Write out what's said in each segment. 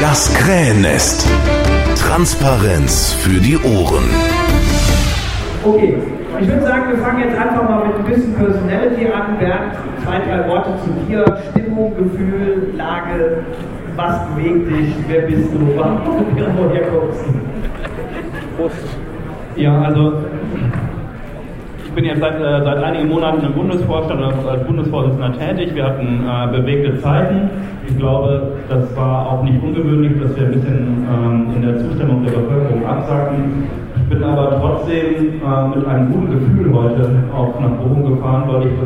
Das Krähennest. Transparenz für die Ohren. Okay, ich würde sagen, wir fangen jetzt einfach mal mit ein bisschen Personality an. Bernd, 2, 3 Worte zu dir. Stimmung, Gefühl, Lage, was bewegt dich, wer bist du, woher kommst du? Prost. Ja, also ich bin jetzt seit einigen Monaten im Bundesvorstand als Bundesvorsitzender tätig. Wir hatten bewegte Zeiten. Ich glaube, das war auch nicht ungewöhnlich, dass wir ein bisschen in der Zustimmung der Bevölkerung absacken. Ich bin aber trotzdem mit einem guten Gefühl heute auch nach Bochum gefahren,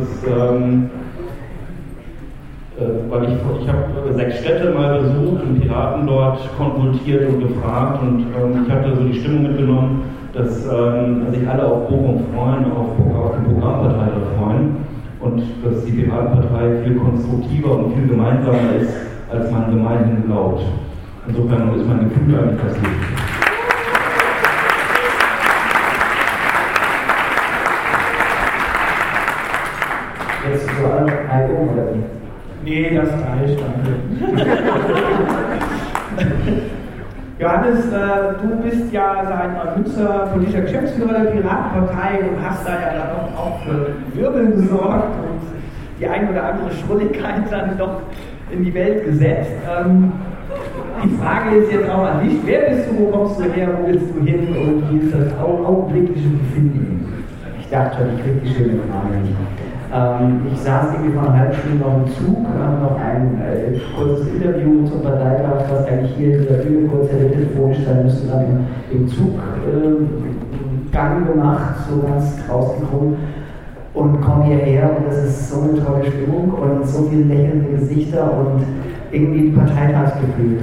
weil ich habe 6 Städte mal besucht und Piraten dort konsultiert und gefragt und ich hatte so die Stimmung mitgenommen, dass sich alle auf Bochum freuen, auf die Programmparteitag freuen und dass die Piratenpartei viel konstruktiver und viel gemeinsamer ist, als man gemeinhin glaubt. Insofern ist mein Gefühl eigentlich das Licht. Jetzt zu allem Album oder wie? Nee, das reicht, danke. Johannes, du bist ja seit mal Nutzer politischer Geschäftsführer der Piratenpartei und hast da ja dann auch für Wirbeln gesorgt und die ein oder andere Schrulligkeit dann doch in die Welt gesetzt. Die Frage ist jetzt auch an dich, wer bist du, wo kommst du her, wo willst du hin und wie ist das augenblickliche Befinden? Ich dachte schon, ich kriege die schöne Frage nicht. Ich saß irgendwie vor einer halben Stunde noch im Zug, noch ein kurzes Interview zum Parteitag, was eigentlich hier in dieser Bühne kurz hätte telefonisch sein müssen, dann im Zug Gang gemacht, so ganz rausgekommen und komme hierher und das ist so eine tolle Stimmung und so viele lächelnde Gesichter und irgendwie ein Parteitagsgefühl.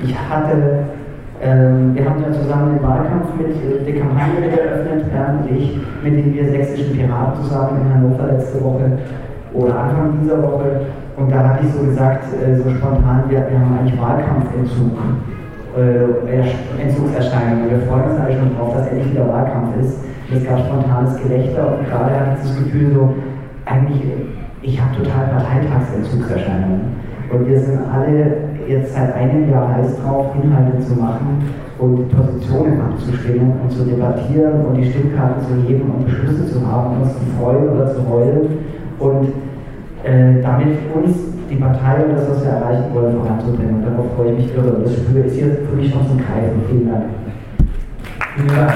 Wir haben ja zusammen den Wahlkampf mit der Kampagne eröffnet, Bernd und ich, mit den wir sächsischen Piraten zusammen in Hannover letzte Woche oder Anfang dieser Woche. Und da hatte ich so gesagt, so spontan, wir haben eigentlich Wahlkampfentzug, Entzugserscheinungen. Wir freuen uns eigentlich schon drauf, dass endlich wieder Wahlkampf ist. Es gab spontanes Gelächter und gerade hatte ich das Gefühl so, eigentlich, ich habe total Parteitagsentzugserscheinungen. Und wir sind alle jetzt seit einem Jahr heiß drauf, Inhalte zu machen und Positionen abzustimmen und zu debattieren und die Stimmkarten zu heben und Beschlüsse zu haben, uns zu freuen oder zu heulen und damit uns die Partei und das, was wir erreichen wollen, voranzubringen. Und darauf freue ich mich irre. Und das Spür ist hier für mich noch zum Greifen. Vielen Dank. Vielen Dank.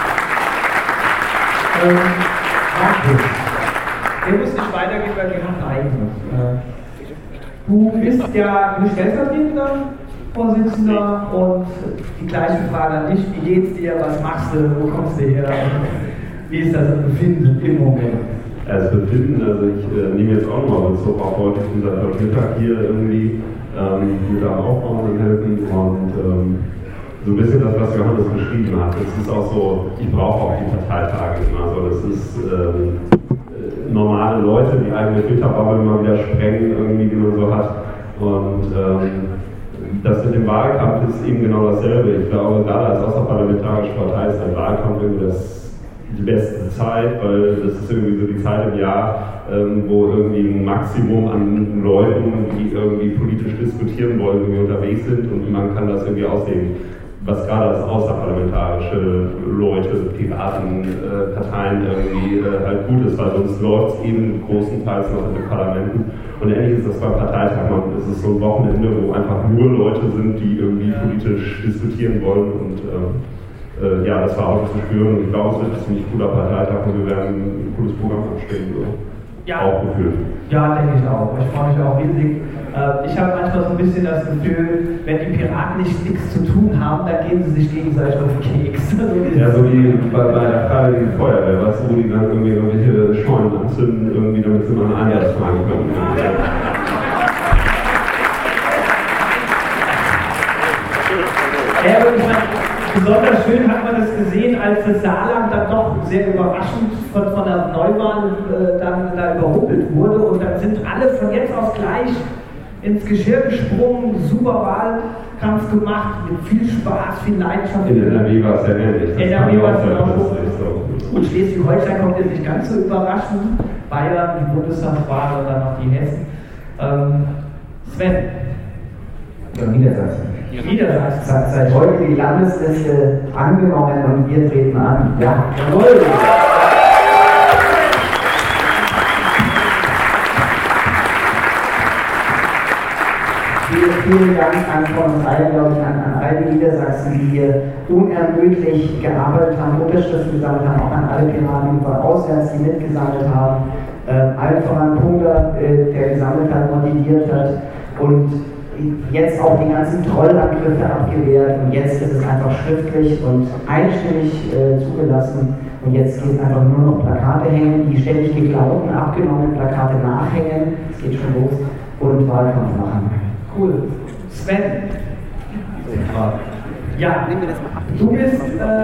Der muss nicht weitergehen, weil wir haben eigenes. Du bist ja stellvertretender Vorsitzender und die gleiche Frage an dich, wie geht's dir, was machst du, wo kommst du her, wie ist das Befinden im Moment? Das Befinden, also ich nehme jetzt auch nochmal Bezug auf heute, ich bin seit heute Mittag hier irgendwie mit am Aufbauen und helfen und so ein bisschen das, was Johannes beschrieben hat, das ist auch so, ich brauche auch die Parteitage immer so, das ist normale Leute, die eigene Twitter-Bubble mal wieder sprengen, irgendwie, die man so hat. Und das mit dem Wahlkampf ist eben genau dasselbe. Ich glaube, gerade als außerparlamentarische Partei ist ein Wahlkampf irgendwie die beste Zeit, weil das ist irgendwie so die Zeit im Jahr, wo irgendwie ein Maximum an Leuten, die irgendwie politisch diskutieren wollen, irgendwie unterwegs sind und man kann das irgendwie ausleben. Was gerade als außerparlamentarische Leute, Piraten, Parteien irgendwie halt gut ist, weil sonst läuft es eben großenteils noch in den Parlamenten. Und ähnlich ist das beim Parteitag, es ist so ein Wochenende, wo einfach nur Leute sind, die irgendwie politisch diskutieren wollen und ja, das war auch zu spüren und ich glaube, es wird ein ziemlich cooler Parteitag und wir werden ein cooles Programm anstellen. So. Ja. Auch gefühlt. Ja, denke ich auch. Ich freue mich auch riesig. Ich habe manchmal so ein bisschen das Gefühl, wenn die Piraten nichts zu tun haben, dann gehen sie sich gegenseitig auf den Keks. Ja, so wie bei der Freiwilligen Feuerwehr, weißt du, wo die dann irgendwie irgendwelche Scheunen anzünden, irgendwie, damit sie mal einen Einsatz fragen können. Ja, und ich meine, besonders schön hat man das gesehen, als das Saarland dann doch sehr überraschend von der Neuwahl dann da überrumpelt wurde und dann sind alle von jetzt aus gleich ins Geschirr gesprungen, super Wahlkampf gemacht, mit viel Spaß, viel Leidenschaft. In NRW war es ja ähnlich. In NRW war es auch. Und Schleswig-Holstein kommt jetzt nicht ganz so überraschend. Bayern, die Bundestagswahl und dann noch die Hessen. Sven. Niedersachsen. Niedersachsen seit heute die Landesliste angenommen und wir treten an. Ja, jawohl! Vielen Dank von uns allen, glaube ich, an all die Niedersachsen, die hier unermüdlich gearbeitet haben, Unterschriften gesammelt haben, auch an alle Piraten von auswärts, die mitgesammelt haben, allen voran Punga, der gesammelt hat, motiviert hat und jetzt auch die ganzen Trollangriffe abgewehrt und jetzt ist es einfach schriftlich und einstimmig zugelassen und jetzt geht einfach nur noch Plakate hängen, die ständig geklauten, abgenommenen Plakate nachhängen, es geht schon los und Wahlkampf machen. Cool. Sven. Ja, du bist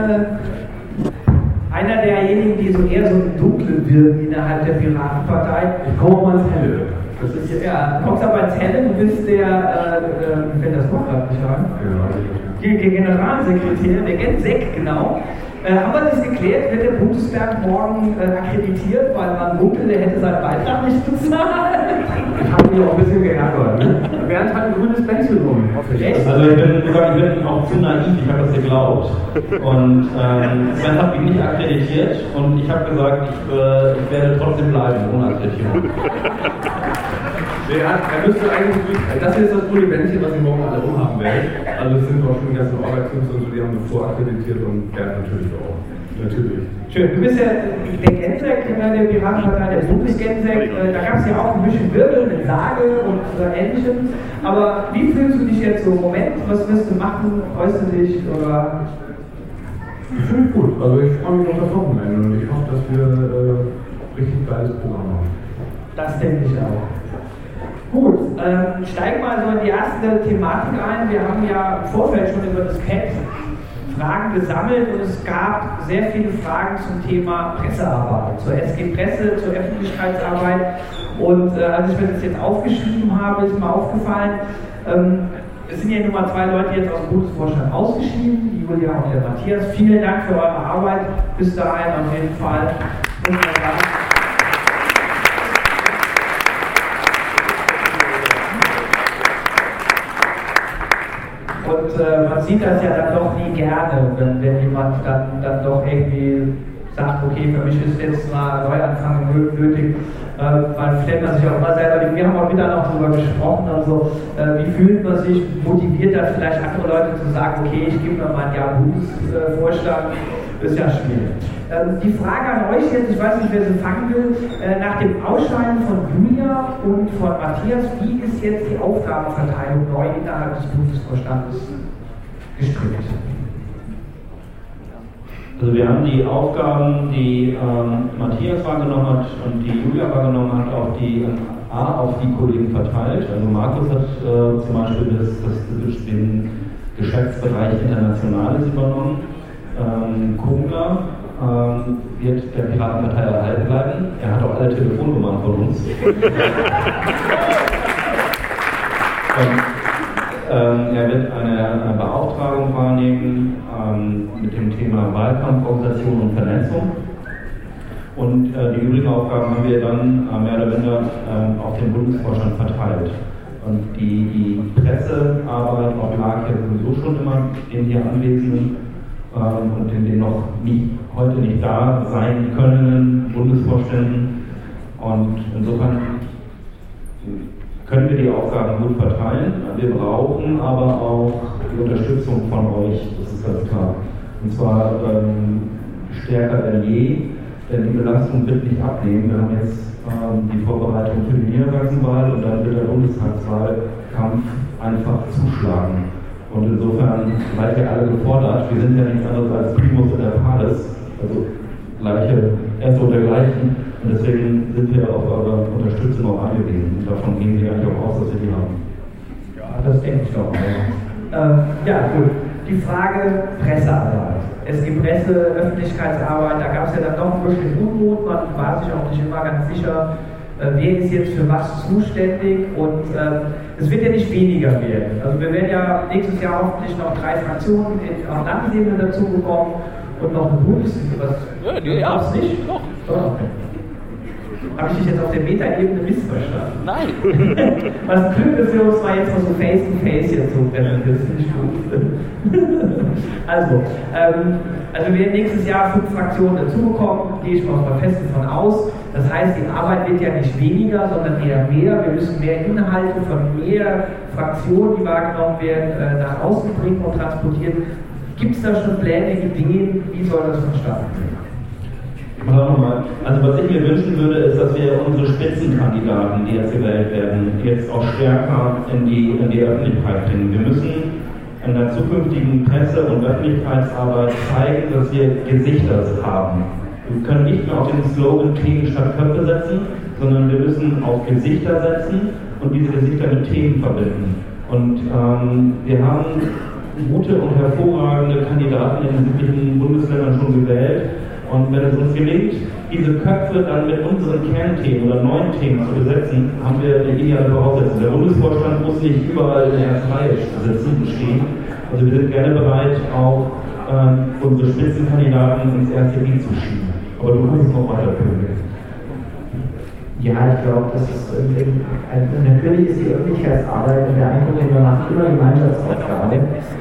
einer derjenigen, die so eher so im Dunklen wirken innerhalb der Piratenpartei. Ich komme mal ins Helle. Das ist ja, du kommst aber ins Helle, du bist der, wenn das noch gerade nicht sagen, Generalsekretär, der Gensek, genau. Haben wir das geklärt? Wird der Bundesberg morgen akkreditiert, weil man munkelt, der hätte seinen Beitrag nicht bezahlt? Ich habe mich auch ein bisschen geärgert. Ne? Bernd hat ein grünes Bändchen rum. Also ich bin auch zu naiv, ich habe das geglaubt. Und Sven hat mich nicht akkreditiert und ich habe gesagt, ich werde trotzdem bleiben, ohne Akkreditierung. Er müsste eigentlich, das hier ist das grüne Bändchen, was ihr morgen alle rumhaben werdet. Also es sind auch schon die ganzen Orga-Teams und so, die haben wir vorakkreditiert und Bernd natürlich auch. Natürlich. Schön, du bist ja der Gensek der Piratenpartei, der Bundesgensek. Da gab es ja auch ein bisschen Wirbel mit Sage und Ähnlichem. Aber wie fühlst du dich jetzt so im Moment? Was wirst du machen? Freust du dich? Oder? Ich fühle mich gut. Also ich freue mich auf das Wochenende und ich hoffe, dass wir richtig geiles Programm haben. Das denke ich auch. Gut, steigen mal so in die erste Thematik ein. Wir haben ja im Vorfeld schon über das Pad Fragen gesammelt und es gab sehr viele Fragen zum Thema Pressearbeit, zur SG Presse, zur Öffentlichkeitsarbeit. Und als ich mir das jetzt aufgeschrieben habe, ist mir aufgefallen, es sind ja nun mal 2 Leute jetzt aus dem Bundesvorstand ausgeschieden, die Julia und der Matthias. Vielen Dank für eure Arbeit. Bis dahin auf jeden Fall. Und man sieht das ja dann doch nie gerne, wenn jemand dann doch irgendwie sagt, okay, für mich ist jetzt mal ein Neuanfang nötig. Man stellt man sich auch immer selber, wir haben auch wieder noch darüber gesprochen, also wie fühlt man sich, motiviert das vielleicht andere Leute zu sagen, okay, ich gebe mir mal ein Jahr Bundesvorstand, ist ja schwierig. Die Frage an euch jetzt, ich weiß nicht, wer sie fangen will, nach dem Ausscheiden von Julia und von Matthias, wie ist jetzt die Aufgabenverteilung neu innerhalb des Bundesvorstandes gestrickt? Also wir haben die Aufgaben, die Matthias wahrgenommen hat und die Julia wahrgenommen hat, auf die Kollegen verteilt. Also Markus hat zum Beispiel den Geschäftsbereich Internationales übernommen. Kungler wird der Piratenpartei erhalten bleiben. Er hat auch alle Telefonnummern von uns. Er wird eine Beauftragung wahrnehmen mit dem Thema Wahlkampforganisation und Vernetzung. Und die übrigen Aufgaben haben wir dann mehr oder weniger auf den Bundesvorstand verteilt. Und die Pressearbeit lag ja sowieso schon immer in hier Anwesenden und in den noch heute nicht da sein können Bundesvorständen. Und insofern können wir die Aufgaben gut verteilen. Wir brauchen aber auch die Unterstützung von euch, das ist ganz klar. Und zwar stärker denn je, denn die Belastung wird nicht abnehmen. Wir haben jetzt die Vorbereitung für die Niedersachsenwahl und dann wird der Bundestagswahlkampf einfach zuschlagen. Und insofern seid ihr alle gefordert. Wir sind ja nichts anderes als Primus inter pares, also erste oder gleichen. Und deswegen sind wir auf eure Unterstützung auch angewiesen. Und davon gehen wir eigentlich auch aus, dass wir die haben. Ja, das denke ich doch auch. Ja, gut. Die Frage Pressearbeit. Es gibt Presse, Öffentlichkeitsarbeit, da gab es ja dann doch ein bisschen Unmut, man war sich auch nicht immer ganz sicher, wer ist jetzt für was zuständig und es wird ja nicht weniger werden. Also wir werden ja nächstes Jahr hoffentlich noch 3 Fraktionen auf Landesebene dazu bekommen und noch eine Bundes... Was? Ja, nicht? Doch. Okay. Habe ich dich jetzt auf der Meta-Ebene missverstanden? Nein! Was Glück ist, wir uns mal jetzt mal so face-to-face jetzt so präsentieren, das finde ich gut. Also wir werden nächstes Jahr 5 Fraktionen dazubekommen, gehe ich mal fest davon aus. Das heißt, die Arbeit wird ja nicht weniger, sondern eher mehr. Wir müssen mehr Inhalte von mehr Fraktionen, die wahrgenommen werden, nach außen bringen und transportieren. Gibt es da schon Pläne, Ideen, wie soll das vonstatten gehen? Also was ich mir wünschen würde, ist, dass wir unsere Spitzenkandidaten, die jetzt gewählt werden, jetzt auch stärker in die Öffentlichkeit bringen. Wir müssen in der zukünftigen Presse- und Öffentlichkeitsarbeit zeigen, dass wir Gesichter haben. Wir können nicht mehr auf den Slogan Themen statt Köpfe setzen, sondern wir müssen auf Gesichter setzen und diese Gesichter mit Themen verbinden. Und wir haben gute und hervorragende Kandidaten in den südlichen Bundesländern schon gewählt. Und wenn es uns gelingt, diese Köpfe dann mit unseren Kernthemen oder neuen Themen zu besetzen, haben wir eine ideale Voraussetzung. Der Bundesvorstand muss nicht überall in der ersten Reihe sitzen und stehen. Also wir sind gerne bereit, auch unsere Spitzenkandidaten ins erste Glied zu schieben. Aber du kannst es noch weiterführen. Ja, ich glaube, das ist natürlich ist die Öffentlichkeitsarbeit und der Eindruck, den wir machen, immer Gemeinschaftsaufgabe.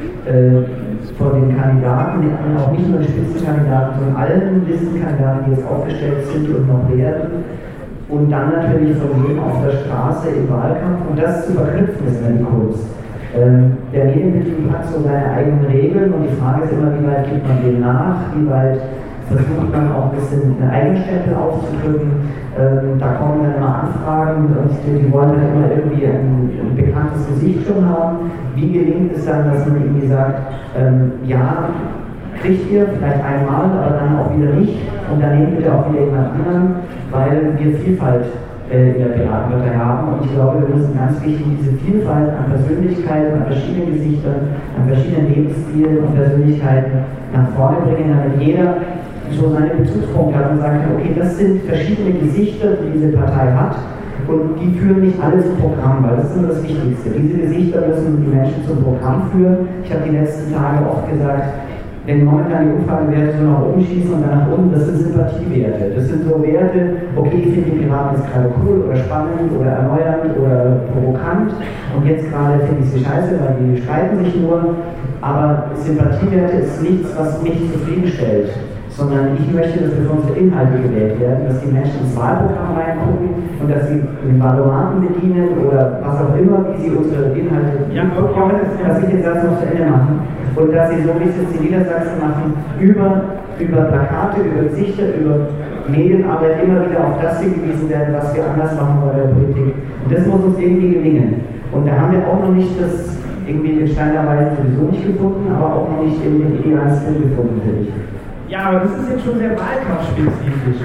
Von den Kandidaten, auch nicht nur den Spitzenkandidaten, sondern allen Listenkandidaten, die jetzt aufgestellt sind und noch werden. Und dann natürlich von jedem auf der Straße im Wahlkampf. Und das zu verknüpfen, ist dann die Kunst. Der Medienbetrieb hat so seine eigenen Regeln und die Frage ist immer, wie weit gibt man dem nach, wie weit versucht man auch ein bisschen eine Eigenstempel aufzudrücken. Da kommen dann immer Anfragen und die wollen dann immer irgendwie ein bekanntes Gesicht schon haben. Wie gelingt es dann, dass man irgendwie sagt, ja, kriegt ihr vielleicht einmal, aber dann auch wieder nicht und dann nehmt bitte auch wieder jemand anderen, weil wir Vielfalt in der Piratenpartei haben und ich glaube, wir müssen ganz wichtig diese Vielfalt an Persönlichkeiten, an verschiedenen Gesichtern, an verschiedenen Lebensstilen und Persönlichkeiten nach vorne bringen, damit jeder so seine Bezugspunkte hat und sagen kann, okay, das sind verschiedene Gesichter, die diese Partei hat und die führen nicht alle zum Programm, weil das ist das Wichtigste. Diese Gesichter müssen die Menschen zum Programm führen. Ich habe die letzten Tage oft gesagt, wenn momentan die Umfragewerte so nach oben schießen und dann nach unten, das sind Sympathiewerte. Das sind so Werte, okay, ich finde die Piraten jetzt gerade cool oder spannend oder erneuernd oder provokant und jetzt gerade finde ich sie scheiße, weil die streiten sich nur, aber Sympathiewerte ist nichts, was mich zufriedenstellt, sondern ich möchte, dass wir für unsere Inhalte gewählt werden, dass die Menschen ins Wahlprogramm reingucken und dass sie den Valomaten bedienen oder was auch immer, wie sie unsere Inhalte bekommen, dass ich den Satz noch zu Ende machen und dass sie so, wie sie es in Niedersachsen machen, über Plakate, über Gesichter, über Medienarbeit immer wieder auf das hingewiesen werden, was wir anders machen bei der Politik. Und das muss uns irgendwie gelingen. Und da haben wir auch noch nicht das irgendwie den Stein der Weisen sowieso nicht gefunden, aber auch noch nicht den idealen Stil gefunden, finde ich. Ja, aber das ist jetzt schon sehr wahlkampfspezifisch.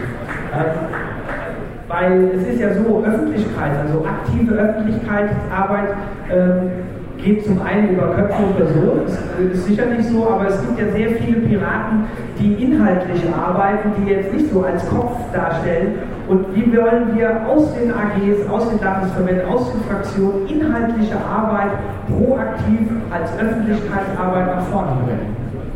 Weil es ist ja so, Öffentlichkeit, also aktive Öffentlichkeitsarbeit geht zum einen über Köpfe und Personen, das ist sicherlich so, aber es gibt ja sehr viele Piraten, die inhaltlich arbeiten, die jetzt nicht so als Kopf darstellen. Und wie wollen wir aus den AGs, aus den Landesverbänden, aus den Fraktionen inhaltliche Arbeit proaktiv als Öffentlichkeitsarbeit nach vorne bringen?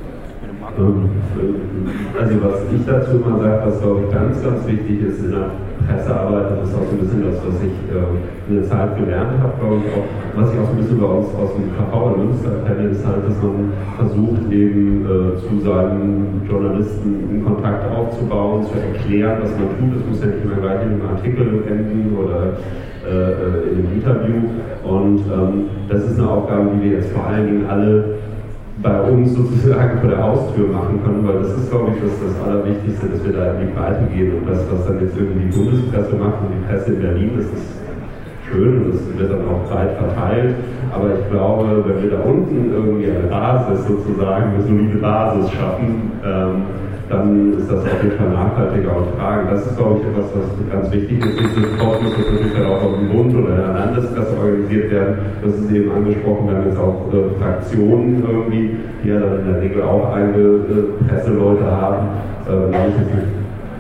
Also was ich dazu immer sage, was glaube ich ganz, ganz wichtig ist in der Pressearbeit, das ist auch so ein bisschen das, was ich in der Zeit gelernt habe, glaube ich auch, was ich auch so ein bisschen bei uns aus dem KV in Münster kenne, ist halt, dass man versucht eben zu seinen Journalisten einen Kontakt aufzubauen, zu erklären, was man tut. Das muss ja nicht immer gleich in einem Artikel enden oder in einem Interview und das ist eine Aufgabe, die wir jetzt vor allen Dingen alle bei uns sozusagen vor der Haustür machen können, weil das ist, glaube ich, das Allerwichtigste, dass wir da in die Breite gehen und das, was dann jetzt irgendwie die Bundespresse macht und die Presse in Berlin, das ist schön und das wird dann auch breit verteilt, aber ich glaube, wenn wir da unten irgendwie eine Basis sozusagen, eine solide Basis schaffen, dann ist das auf jeden Fall nachhaltiger und tragen. Das ist, glaube ich, etwas, was ganz wichtig ist. Nichtsdestotrotz muss das natürlich dann auch auf dem Bund oder in der Landespresse organisiert werden. Das ist eben angesprochen, wir haben jetzt auch Fraktionen irgendwie, die ja dann in der Regel auch eigene Presseleute haben. Da habe ich jetzt nicht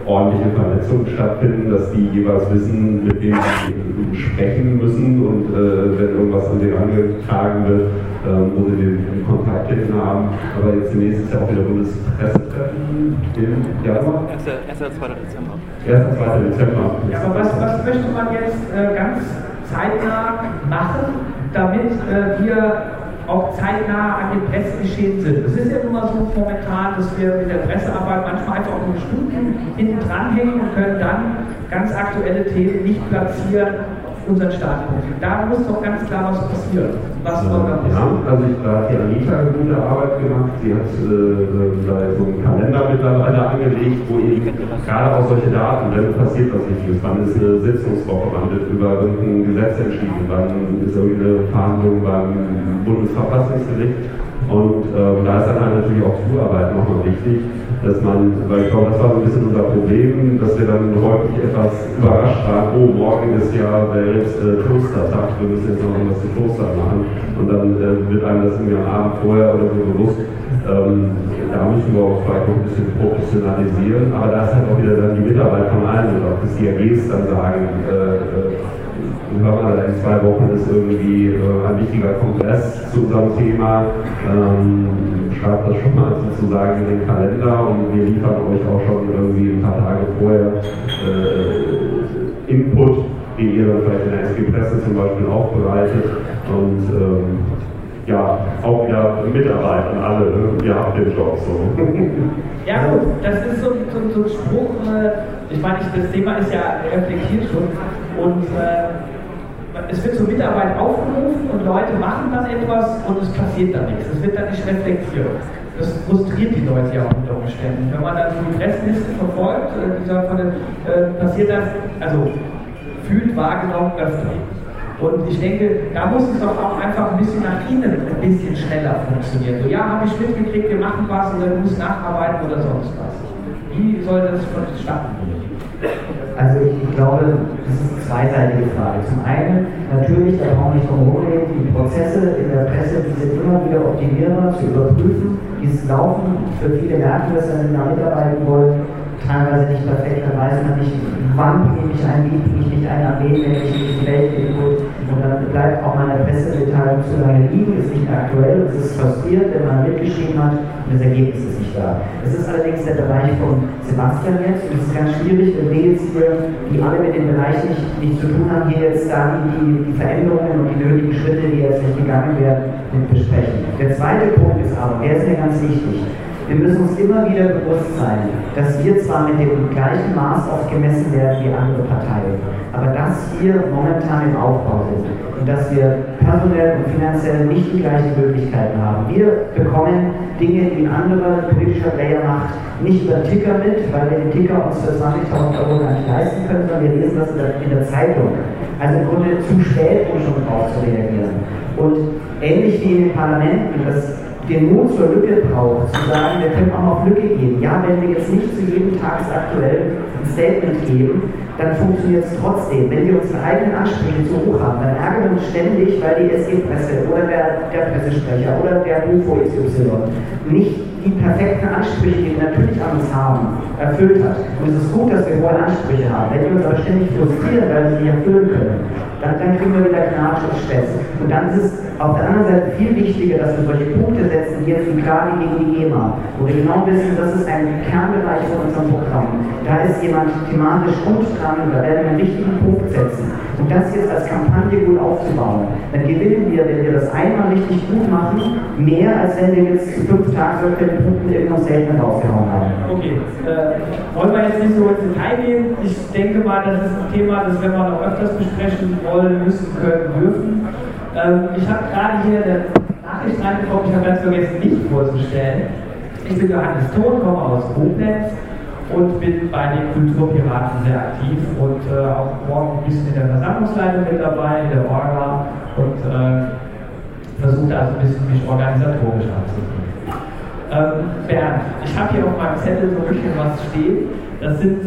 ordentliche Vernetzung stattfinden, dass die jeweils wissen, mit wem sie sprechen müssen und wenn irgendwas an sie angetragen wird, wo sie den Kontakt hin haben. Aber jetzt demnächst ist ja auch wieder Bundespressetreffen im Januar. 1. 2. Dezember. 1. 2. Dezember. Ja, aber was möchte man jetzt ganz zeitnah machen, damit wir auch zeitnah an dem Pressegeschehen sind? Es ist ja nun mal so momentan, dass wir mit der Pressearbeit manchmal einfach auch nur Stunden hinten dranhängen und können dann ganz aktuelle Themen nicht platzieren auf unseren Startpunkt. Da muss doch ganz klar was passieren. Was soll da passieren? Ja, also da hat die Anita eine gute Arbeit gemacht. Sie hat da so einen Kalender mittlerweile angelegt, wo eben gerade auch solche Daten, wenn passiert was Wichtiges, wann ist eine Sitzungswoche, wann wird über irgendein Gesetz entschieden, wann ist irgendeine Verhandlung beim Bundesverfassungsgericht. Und da ist dann natürlich auch Zuarbeit nochmal wichtig, dass man, weil ich glaube, das war so ein bisschen unser Problem, dass wir dann häufig etwas überrascht waren, oh, morgen ist ja der Klostertag, wir müssen jetzt noch was zu Kloster machen. Und dann wird einem das irgendwie am Abend vorher oder so bewusst. Da müssen wir auch vielleicht noch ein bisschen professionalisieren, aber da ist halt auch wieder dann die Mitarbeit von allen und auch das DRGs dann sagen, hör mal, in 2 Wochen ist irgendwie ein wichtiger Kongress zu unserem Thema. Schreibt das schon mal sozusagen in den Kalender und wir liefern euch auch schon irgendwie ein paar Tage vorher Input, den ihr dann vielleicht in der SG-Presse zum Beispiel aufbereitet. Und ja, auch wieder Mitarbeit an alle, ihr habt den Job so. Ja gut, das ist so ein Spruch, ich meine, das Thema ist ja reflektiert schon und es wird zur Mitarbeit aufgerufen und Leute machen dann etwas und es passiert dann nichts. Es wird dann nicht reflektiert. Das frustriert die Leute ja auch unter Umständen. Wenn man dann so die Presseliste verfolgt, passiert das, also fühlt, wahrgenommen, das nicht. Und ich denke, da muss es doch auch einfach ein bisschen nach innen ein bisschen schneller funktionieren. So, ja, habe ich mitgekriegt, wir machen was oder du musst nacharbeiten oder sonst was. Wie soll das vonstatten gehen? Also ich glaube, das ist eine zweiseitige Frage. Zum einen, natürlich, da brauchen wir nicht drum rumreden, die Prozesse in der Presse, die sind immer wieder optimierbar zu überprüfen, die laufen, für viele merken, dass sie da mitarbeiten wollen, teilweise nicht perfekt, da weiß man nicht, wann bringe ich ein, wie bringe ich nicht ein, an wen nenne ich nicht, welche Input, und dann bleibt auch meine Pressemitteilung zu lange liegen, ist nicht mehr aktuell, es ist frustriert, wenn man mitgeschrieben hat und das Ergebnis ist nicht da. Es ist allerdings der Bereich von Sebastian jetzt und es ist ganz schwierig, wenn wir jetzt hier, die alle mit dem Bereich nicht zu tun haben, hier jetzt da die Veränderungen und die nötigen Schritte, die jetzt nicht gegangen werden, mit besprechen. Der zweite Punkt ist aber, der ist mir ganz wichtig. Wir müssen uns immer wieder bewusst sein, dass wir zwar mit dem gleichen Maß oft gemessen werden wie andere Parteien, aber dass wir momentan im Aufbau sind und dass wir personell und finanziell nicht die gleichen Möglichkeiten haben. Wir bekommen Dinge, die ein anderer politischer Player macht, nicht über den Ticker mit, weil wir den Ticker uns für 20.000 € gar nicht leisten können, sondern wir lesen das in der Zeitung. Also im Grunde zu spät, um schon drauf zu reagieren. Und ähnlich wie in den Parlamenten, das den Mut zur Lücke braucht, zu sagen, wir können auch noch Lücke geben. Ja, wenn wir jetzt nicht zu jedem tagesaktuell ein Statement geben, dann funktioniert es trotzdem. Wenn wir unsere eigenen Ansprüche zu hoch haben, dann ärgern wir uns ständig, weil die SG-Presse oder der Pressesprecher oder der UFO XY nicht die perfekten Ansprüche, die wir natürlich an uns haben, erfüllt hat. Und es ist gut, dass wir hohe Ansprüche haben. Wenn wir uns aber ständig frustrieren, weil wir sie nicht erfüllen können, dann kriegen wir wieder Knatsch und Stress. Und dann ist es auf der anderen Seite viel wichtiger, dass wir solche Punkte setzen, wie jetzt wie klar gegen die GEMA, wo wir genau wissen, das ist ein Kernbereich von unserem Programm. Da ist jemand thematisch gut dran, da werden wir einen richtigen Punkt setzen. Und das jetzt als Kampagne gut aufzubauen, dann gewinnen wir, wenn wir das einmal richtig gut machen, mehr, als wenn wir jetzt 5 Tage für den Punkten irgendwo selten rausgehauen haben. Okay, wollen wir jetzt nicht so ins Detail gehen. Ich denke mal, das ist ein Thema, das werden wir noch öfters besprechen wollen, müssen, können, dürfen. Ich habe gerade hier eine Nachricht reinbekommen, ich habe ganz vergessen, mich vorzustellen. Ich bin Johannes Thon, komme aus Koblenz und bin bei den Kulturpiraten sehr aktiv und auch morgen ein bisschen in der Versammlungsleitung mit dabei, in der Orga und versuche also ein bisschen mich organisatorisch anzubieten. Bernd, ich habe hier auf meinem Zettel so ein bisschen was stehen. Das sind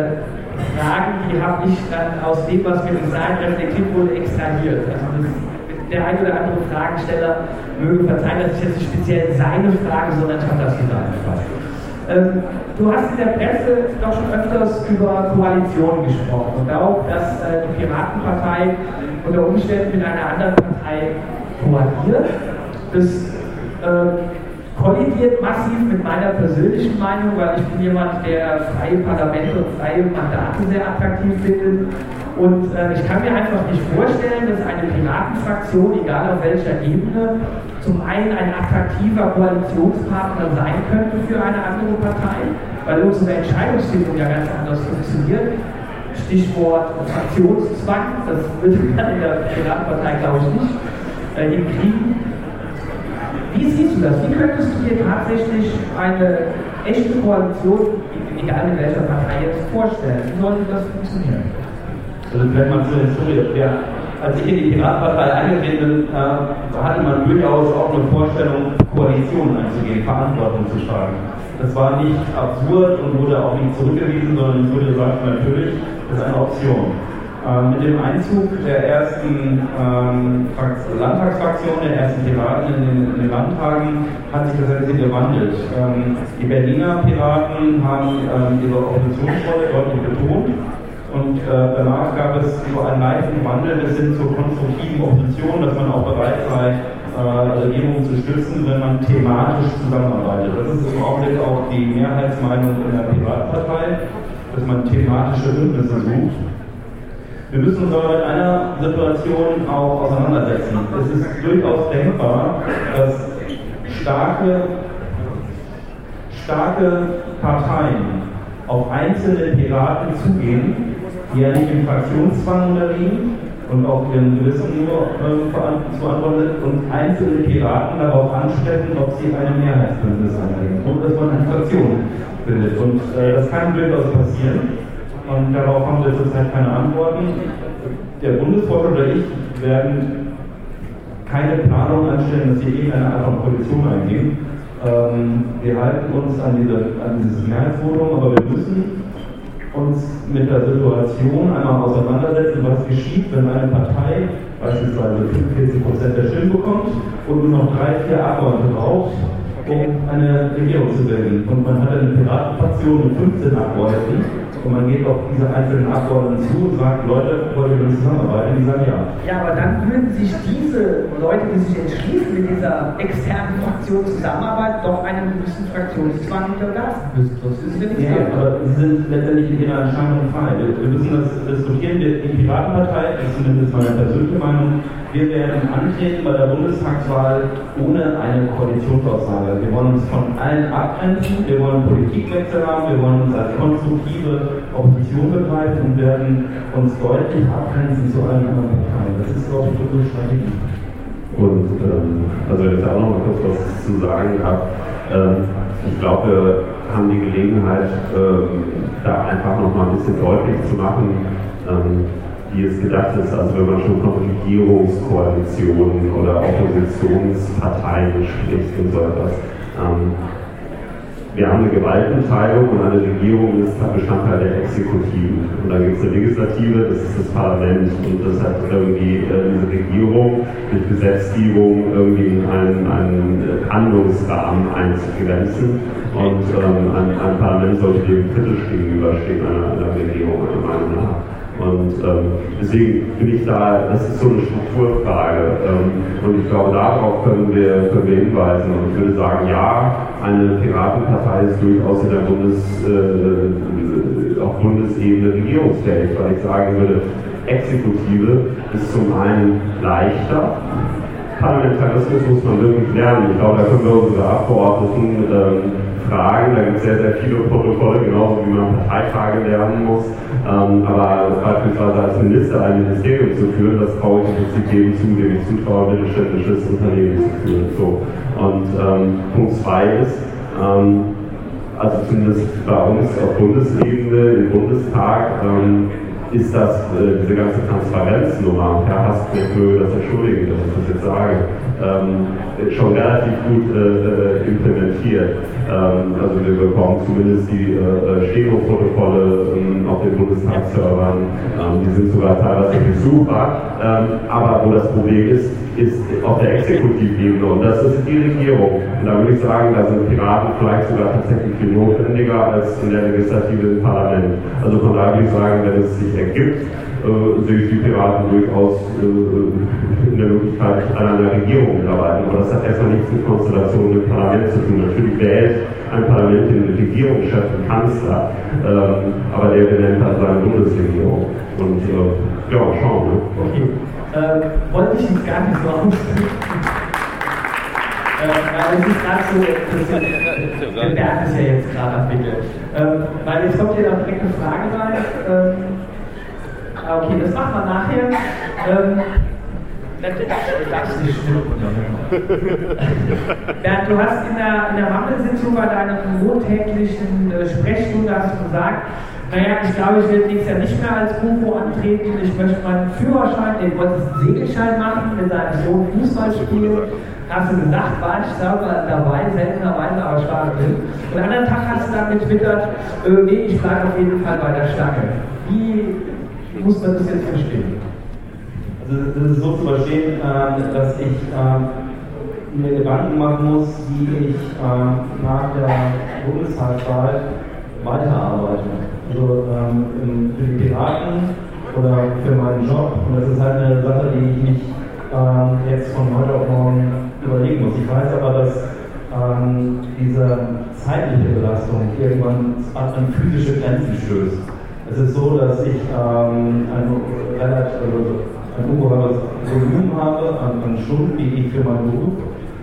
Fragen, die habe ich dann aus dem, was mir gesagt reflektiert wurde, extrahiert. Also der ein oder andere Fragesteller möge verzeihen, dass ich jetzt nicht speziell seine Frage, sondern ich habe das wieder angefasst. Du hast in der Presse doch schon öfters über Koalitionen gesprochen und auch, dass die Piratenpartei unter Umständen mit einer anderen Partei koaliert. Das kollidiert massiv mit meiner persönlichen Meinung, weil ich bin jemand, der freie Parlamente und freie Mandate sehr attraktiv findet. Und ich kann mir einfach nicht vorstellen, dass eine Piratenfraktion, egal auf welcher Ebene, zum einen ein attraktiver Koalitionspartner sein könnte für eine andere Partei, weil unsere Entscheidungsfindung ja ganz anders funktioniert. Stichwort Fraktionszwang, das würde man in der Piratenpartei, glaube ich, nicht hinkriegen. Wie siehst du das? Wie könntest du dir tatsächlich eine echte Koalition, egal in welcher Partei jetzt, vorstellen? Wie sollte das funktionieren? Also vielleicht mal zur Historie. Als ich in die Piratenpartei eingetreten bin, hatte man durchaus auch eine Vorstellung, Koalitionen einzugehen, Verantwortung zu tragen. Das war nicht absurd und wurde auch nicht zurückgewiesen, sondern es wurde gesagt, natürlich, das ist eine Option. Mit dem Einzug der ersten Landtagsfraktion, der ersten Piraten in den Landtagen, hat sich das ein bisschen gewandelt. Die Berliner Piraten haben ihre Oppositionsrolle deutlich betont. Und danach gab es so einen leichten Wandel bis hin zur konstruktiven Opposition, dass man auch bereit sei, Regierungen zu stützen, wenn man thematisch zusammenarbeitet. Das ist im Augenblick auch die Mehrheitsmeinung in der Piratenpartei, dass man thematische Bündnisse sucht. Wir müssen uns aber mit einer Situation auch auseinandersetzen. Es ist durchaus denkbar, dass starke Parteien auf einzelne Piraten zugehen, die ja nicht im Fraktionszwang unterliegen und auch ihren Gewissen nur verantwortlich sind und einzelne Piraten darauf ansprechen, ob sie eine Mehrheitsbündnis anlegen und dass man eine Fraktion bildet. Und das kann durchaus passieren. Und darauf haben wir zurzeit keine Antworten. Der Bundesvorstand oder ich werden keine Planung anstellen, dass wir irgendeine Art von Koalition eingehen. Wir halten uns an dieses Mehrheitsvotum, aber wir müssen uns mit der Situation einmal auseinandersetzen, was geschieht, wenn eine Partei beispielsweise 45% der Stimmen bekommt und nur noch 3-4 Abgeordnete braucht, um eine Regierung zu bilden. Und man hat eine Piratenfraktion mit 15 Abgeordneten. Und man geht auf diese einzelnen Abgeordneten zu und sagt, Leute, wollt ihr mit uns zusammenarbeiten? Die sagen ja. Ja, aber dann würden sich diese Leute, die sich entschließen, mit dieser externen Fraktion zusammenarbeiten, doch einem gewissen Fraktionszwang unterwerfen müssen. Das ist ja nicht so. Aber sie sind letztendlich in ihrer Entscheidung frei. Wir müssen das diskutieren. Die Piratenpartei, das ist zumindest meine persönliche Meinung, wir werden antreten bei der Bundestagswahl ohne eine Koalitionsaussage. Wir wollen uns von allen abgrenzen, wir wollen Politikwechsel haben, wir wollen uns als konstruktive Opposition begreifen und werden uns deutlich abgrenzen zu allen anderen Parteien. Das ist, glaube ich, unsere Strategie. Und also jetzt auch noch mal kurz was zu sagen habe. Ich glaube, wir haben die Gelegenheit, da einfach noch mal ein bisschen deutlich zu machen, wie es gedacht ist, also wenn man schon von Regierungskoalitionen oder Oppositionsparteien spricht und so etwas. Wir haben eine Gewaltenteilung und eine Regierung ist Bestandteil der Exekutiven. Und dann gibt es eine Legislative, das ist das Parlament und das hat irgendwie diese Regierung mit Gesetzgebung irgendwie in einen Handlungsrahmen einzugrenzen. Und ein Parlament sollte dem kritisch gegenüberstehen, einer Regierung, meiner Meinung nach. Und deswegen bin ich da, das ist so eine Strukturfrage. Und ich glaube, darauf können wir hinweisen. Und ich würde sagen, ja, eine Piratenpartei ist durchaus in der auf Bundesebene regierungsfähig, weil ich sagen würde, Exekutive ist zum einen leichter. Parlamentarismus muss man wirklich lernen. Ich glaube, da können wir unsere Abgeordneten fragen. Da gibt es sehr, sehr viele Protokolle, genauso wie man Parteitage lernen muss. Aber beispielsweise als Minister ein Ministerium zu führen, das traue ich im Prinzip jedem zu, dem ich zutraue, mittelständisches Unternehmen zu führen. So. Und Punkt 2 ist, also zumindest bei uns auf Bundesebene, im Bundestag, ist das, diese ganze Transparenznummer, Herr Hasp möge das entschuldigen, dass ich das jetzt sage, schon relativ gut implementiert. Also wir bekommen zumindest die Steno-Protokolle auf den Bundestagsservern, die sind sogar teilweise durchsuchbar, aber wo das Problem ist, ist auf der Exekutivebene und das ist die Regierung. Und da würde ich sagen, da sind Piraten vielleicht sogar tatsächlich viel notwendiger als in der Legislative im Parlament. Also von daher würde ich sagen, wenn es sich ergibt, sehe ich die Piraten durchaus in der Möglichkeit, an einer Regierung mitarbeiten. Aber das hat erstmal nichts mit Konstellationen im Parlament zu tun. Natürlich wählt ein Parlament den Regierungschef und Kanzler, aber der benennt halt seine Bundesregierung. Und ja, schauen. Ne? Okay. Wollte ich jetzt gar nicht so ausdrücken. Weil es ist gerade so, der Berg ist ja jetzt gerade am Wickel. Weil jetzt kommt hier noch direkt eine Frage rein. Okay, das machen wir nachher. Das ist nicht schlimm. Bernd, du hast in der Mammelsitzung bei deinem montäglichen Sprechstunde hast du gesagt, naja, ich glaube, ich werde nächstes Jahr nicht mehr als UFO antreten, ich möchte meinen Führerschein, ich wollte einen Segelschein machen, mit seinem Sohn Fußball spielen. Hast du gesagt, war ich dabei, seltenerweise, aber stark drin. Und am anderen Tag hast du dann getwittert, nee, ich bleibe auf jeden Fall bei der Stange. Wie muss man das jetzt verstehen? Also das ist so zu verstehen, dass ich mir Gedanken machen muss, wie ich nach der Bundestagswahl weiterarbeite. Also für die Piraten oder für meinen Job. Und das ist halt eine Sache, die ich nicht jetzt von heute auf morgen überlegen muss. Ich weiß aber, dass diese zeitliche Belastung irgendwann an physische Grenzen stößt. Es ist so, dass ich ein ungeheures Volumen habe an Stunden, die ich für meinen Beruf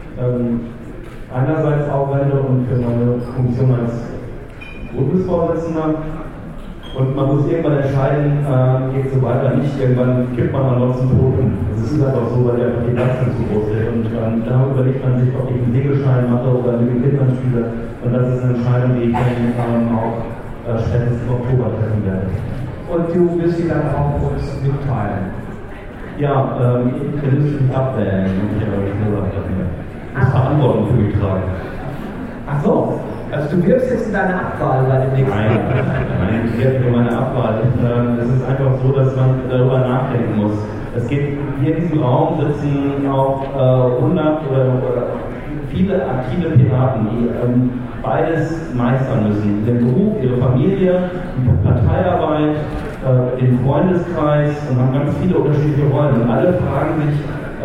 einerseits aufwende und für meine Funktion als Bundesvorsitzender. Und man muss irgendwann entscheiden, geht es so weiter nicht, irgendwann kippt man ansonsten tot um. Das ist einfach so, weil die Belastung zu groß wird. Und da überlegt man sich, ob ich einen Segelschein mache oder mit den Kindern spiele. Und das ist eine Entscheidung, die ich dann auch spätestens im Oktober treffen werde. Und du wirst sie dann auch uns mitteilen? Ja, ihr müsst mich abwählen und ich habe euch nur dafür. Verantwortung für mich tragen. Ach so, also du wirbst jetzt in deine Abwahl bei dem nächsten Mal? Nein, ich wirbe für meine Abwahl. Es ist einfach so, dass man darüber nachdenken muss. Es geht hier in diesem Raum sitzen auch 100 oder viele aktive Piraten, die beides meistern müssen. Den Beruf, ihre Familie, die Parteiarbeit, den Freundeskreis und haben ganz viele unterschiedliche Rollen. Und alle fragen sich,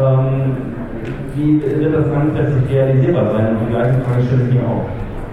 wie wird das langfristig realisierbar sein? Und die gleiche Frage stelle ich mir auch.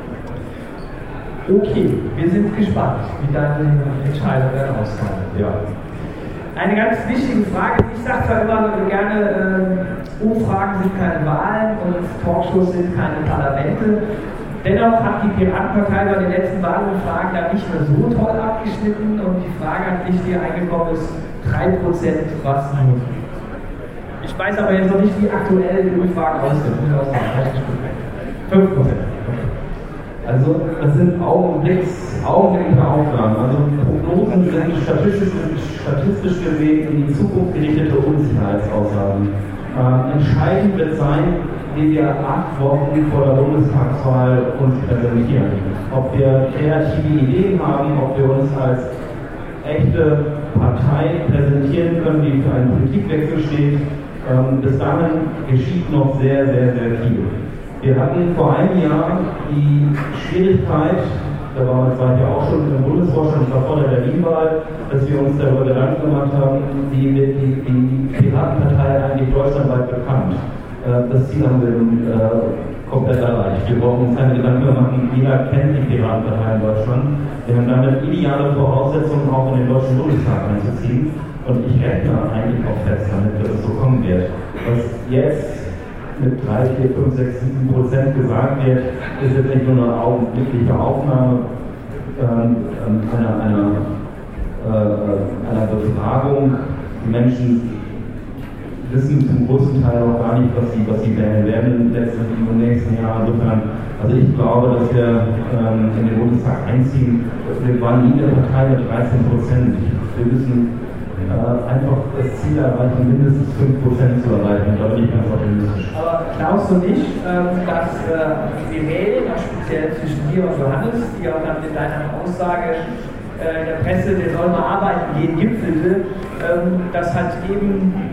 Okay, wir sind gespannt, wie deine Entscheidung dann ausfallen. Ja. Eine ganz wichtige Frage, ich sage zwar immer gerne, Umfragen sind keine Wahlen und Talkshows sind keine Parlamente. Dennoch hat die Piratenpartei bei den letzten Wahlumfragen da nicht mehr so toll abgeschnitten und die Frage an dich, die eingekommen ist, 3%, was nun? Ich weiß aber jetzt noch nicht, wie aktuell die Umfragen aussehen. 5%. Also das sind augenblickliche Aufnahmen. Also Prognosen sind statistisch gesehen in die Zukunft gerichtete Unsicherheitsaussagen. Entscheidend wird sein, wie wir 8 Wochen vor der Bundestagswahl uns präsentieren. Ob wir kreative Ideen haben, ob wir uns als echte Partei präsentieren können, die für einen Politikwechsel steht. Bis dahin geschieht noch sehr, sehr, sehr viel. Wir hatten vor einem Jahr die Schwierigkeit, da war ich ja auch schon im Bundesvorstand, das war vor der Berlin-Wahl, dass wir uns darüber Gedanken gemacht haben, wie wird die Piratenpartei eigentlich deutschlandweit bekannt. Das Ziel haben wir komplett erreicht. Wir brauchen uns keine Gedanken mehr machen, jeder kennt die Piratenpartei in Deutschland. Wir haben damit ideale Voraussetzungen, auch in den Deutschen Bundestag einzuziehen. Und ich rechne eigentlich auch fest damit, dass es so kommen wird. Was jetzt mit 3, 4, 5, 6, 7% gesagt wird, ist jetzt nicht nur eine augenblickliche Aufnahme einer Befragung. Die Menschen wissen zum großen Teil auch gar nicht, was sie wählen werden im nächsten Jahr. Insofern, also ich glaube, dass wir in den Bundestag einziehen. Wir waren nie eine Partei mit 13%. Wir müssen einfach das Ziel erreichen, mindestens 5% zu erreichen. Da bin ich ganz optimistisch. Aber glaubst du nicht, dass die Rede, speziell zwischen dir und Johannes, die auch dann mit deiner Aussage der Presse, der soll mal arbeiten gehen, gipfelte, dass halt eben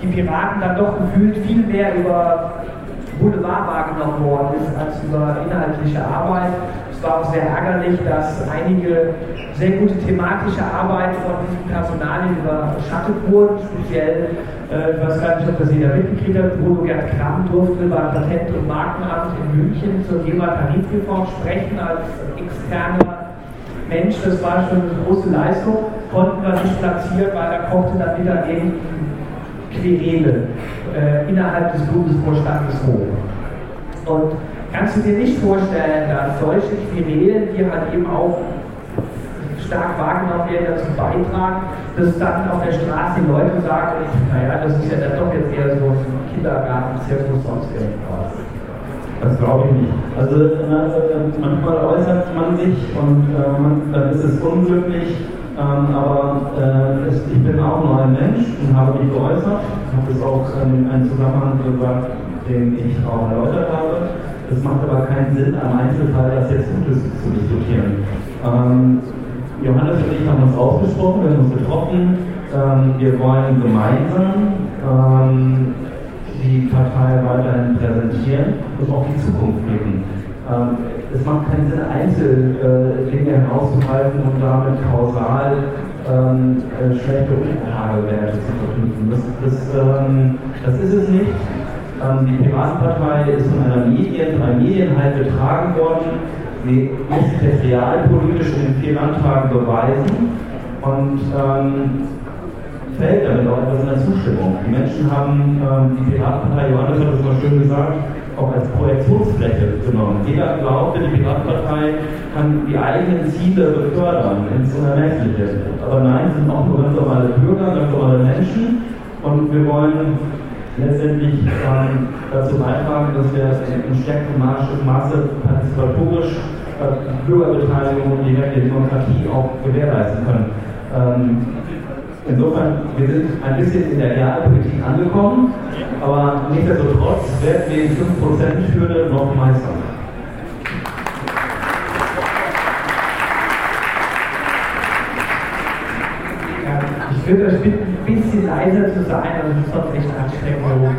die Piraten dann doch gefühlt viel mehr über Boulevard wahrgenommen worden ist als über inhaltliche Arbeit. Es war auch sehr ärgerlich, dass einige sehr gute thematische Arbeit von diesem Personal überschattet wurden, speziell, ich weiß gar nicht, ob das jeder mitgekriegt hat, Bruno Gerd Kram durfte beim Patent- und Markenamt in München zur GEMA-Tarifreform sprechen als externer Mensch. Das war schon eine große Leistung, konnten wir nicht platzieren, weil da kochte dann wieder eben Querele innerhalb des Bundesvorstandes hoch. Und kannst du dir nicht vorstellen, dass solche Querelen, die halt eben auch stark wahrgenommen werden, dazu beitragen, dass dann auf der Straße die Leute sagen, naja, das ist ja dann doch jetzt eher so ein Kindergarten, Zirkus, sonst irgendwas. Das glaube ich nicht. Also manchmal äußert man sich und dann ist es unglücklich, aber ich bin auch nur ein Mensch und habe mich geäußert. Ich habe das auch in einem Zusammenhang gesagt, den ich auch erläutert habe. Es macht aber keinen Sinn, am Einzelfall das jetzt zu diskutieren. Johannes und ich haben uns ausgesprochen, wir haben uns getroffen. Wir wollen gemeinsam die Partei weiterhin präsentieren und auch die Zukunft blicken. Es macht keinen Sinn, Einzeldinge herauszuhalten und damit kausal schlechte Umfragewerte zu verknüpfen. Das ist es nicht. Die Piratenpartei ist von einem Medienhalt getragen worden. Sie muss sich jetzt realpolitisch in den 4 Landtagen beweisen und fällt damit auch etwas in der Zustimmung. Die Menschen haben die Piratenpartei, Johannes hat das mal schön gesagt, auch als Projektionsfläche genommen. Jeder glaubte, die Piratenpartei kann die eigenen Ziele befördern, ins Unermessliche. Aber nein, sie sind auch nur ganz normale Bürger, ganz normale Menschen und wir wollen letztendlich dazu beitragen, dass wir in stärkerem Maße partizipatorisch Bürgerbeteiligung und direkte Demokratie auch gewährleisten können. Insofern, wir sind ein bisschen in der Realpolitik angekommen, aber nichtsdestotrotz werden wir die 5%-Hürde noch meistern. Ich würde euch bitten, ein bisschen leiser zu sein, also das ist sonst echt anstrengend.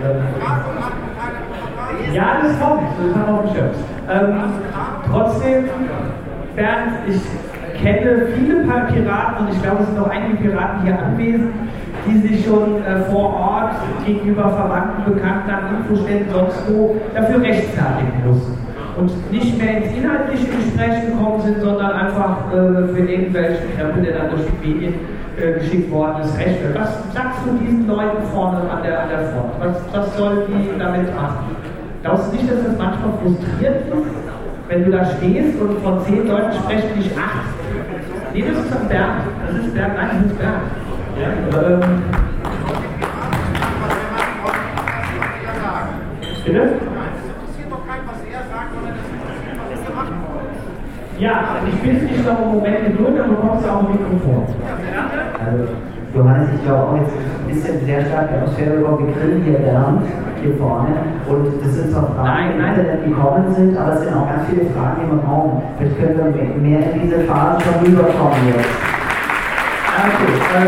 Ja, das kommt, das haben wir auf dem Schirm. Trotzdem, Bernd, ich kenne viele Piraten und ich glaube, es sind auch einige Piraten hier anwesend, die sich schon vor Ort gegenüber Verwandten, Bekannten an Infoständen sonst wo dafür rechtfertigen mussten und nicht mehr ins inhaltliche Gespräch gekommen sind, sondern einfach für irgendwelchen Krempel, der dann durch die Medien geschickt worden ist, recht. Was sagst du diesen Leuten vorne an der Front? Was sollen die damit machen? Glaubst du nicht, dass das manchmal frustrierend ist, wenn du da stehst und von 10 Leuten sprechen nicht 8? Nee, das ist Bernd. Das ist Bernd. Nein, das ist Bernd. Ja, bitte? Ja, ich bitte dich noch einen Moment geduld, dann bekommst du auch ein Mikrofon. Also, Johannes, ich glaube auch jetzt ein bisschen sehr stark die Atmosphäre über gegrillt hier Bernd, hier vorne. Und das sind zwar Fragen, die Internet gekommen sind, aber es sind auch ganz viele Fragen im Raum. Vielleicht können wir mehr in diese Phase schon rüberkommen jetzt. Okay,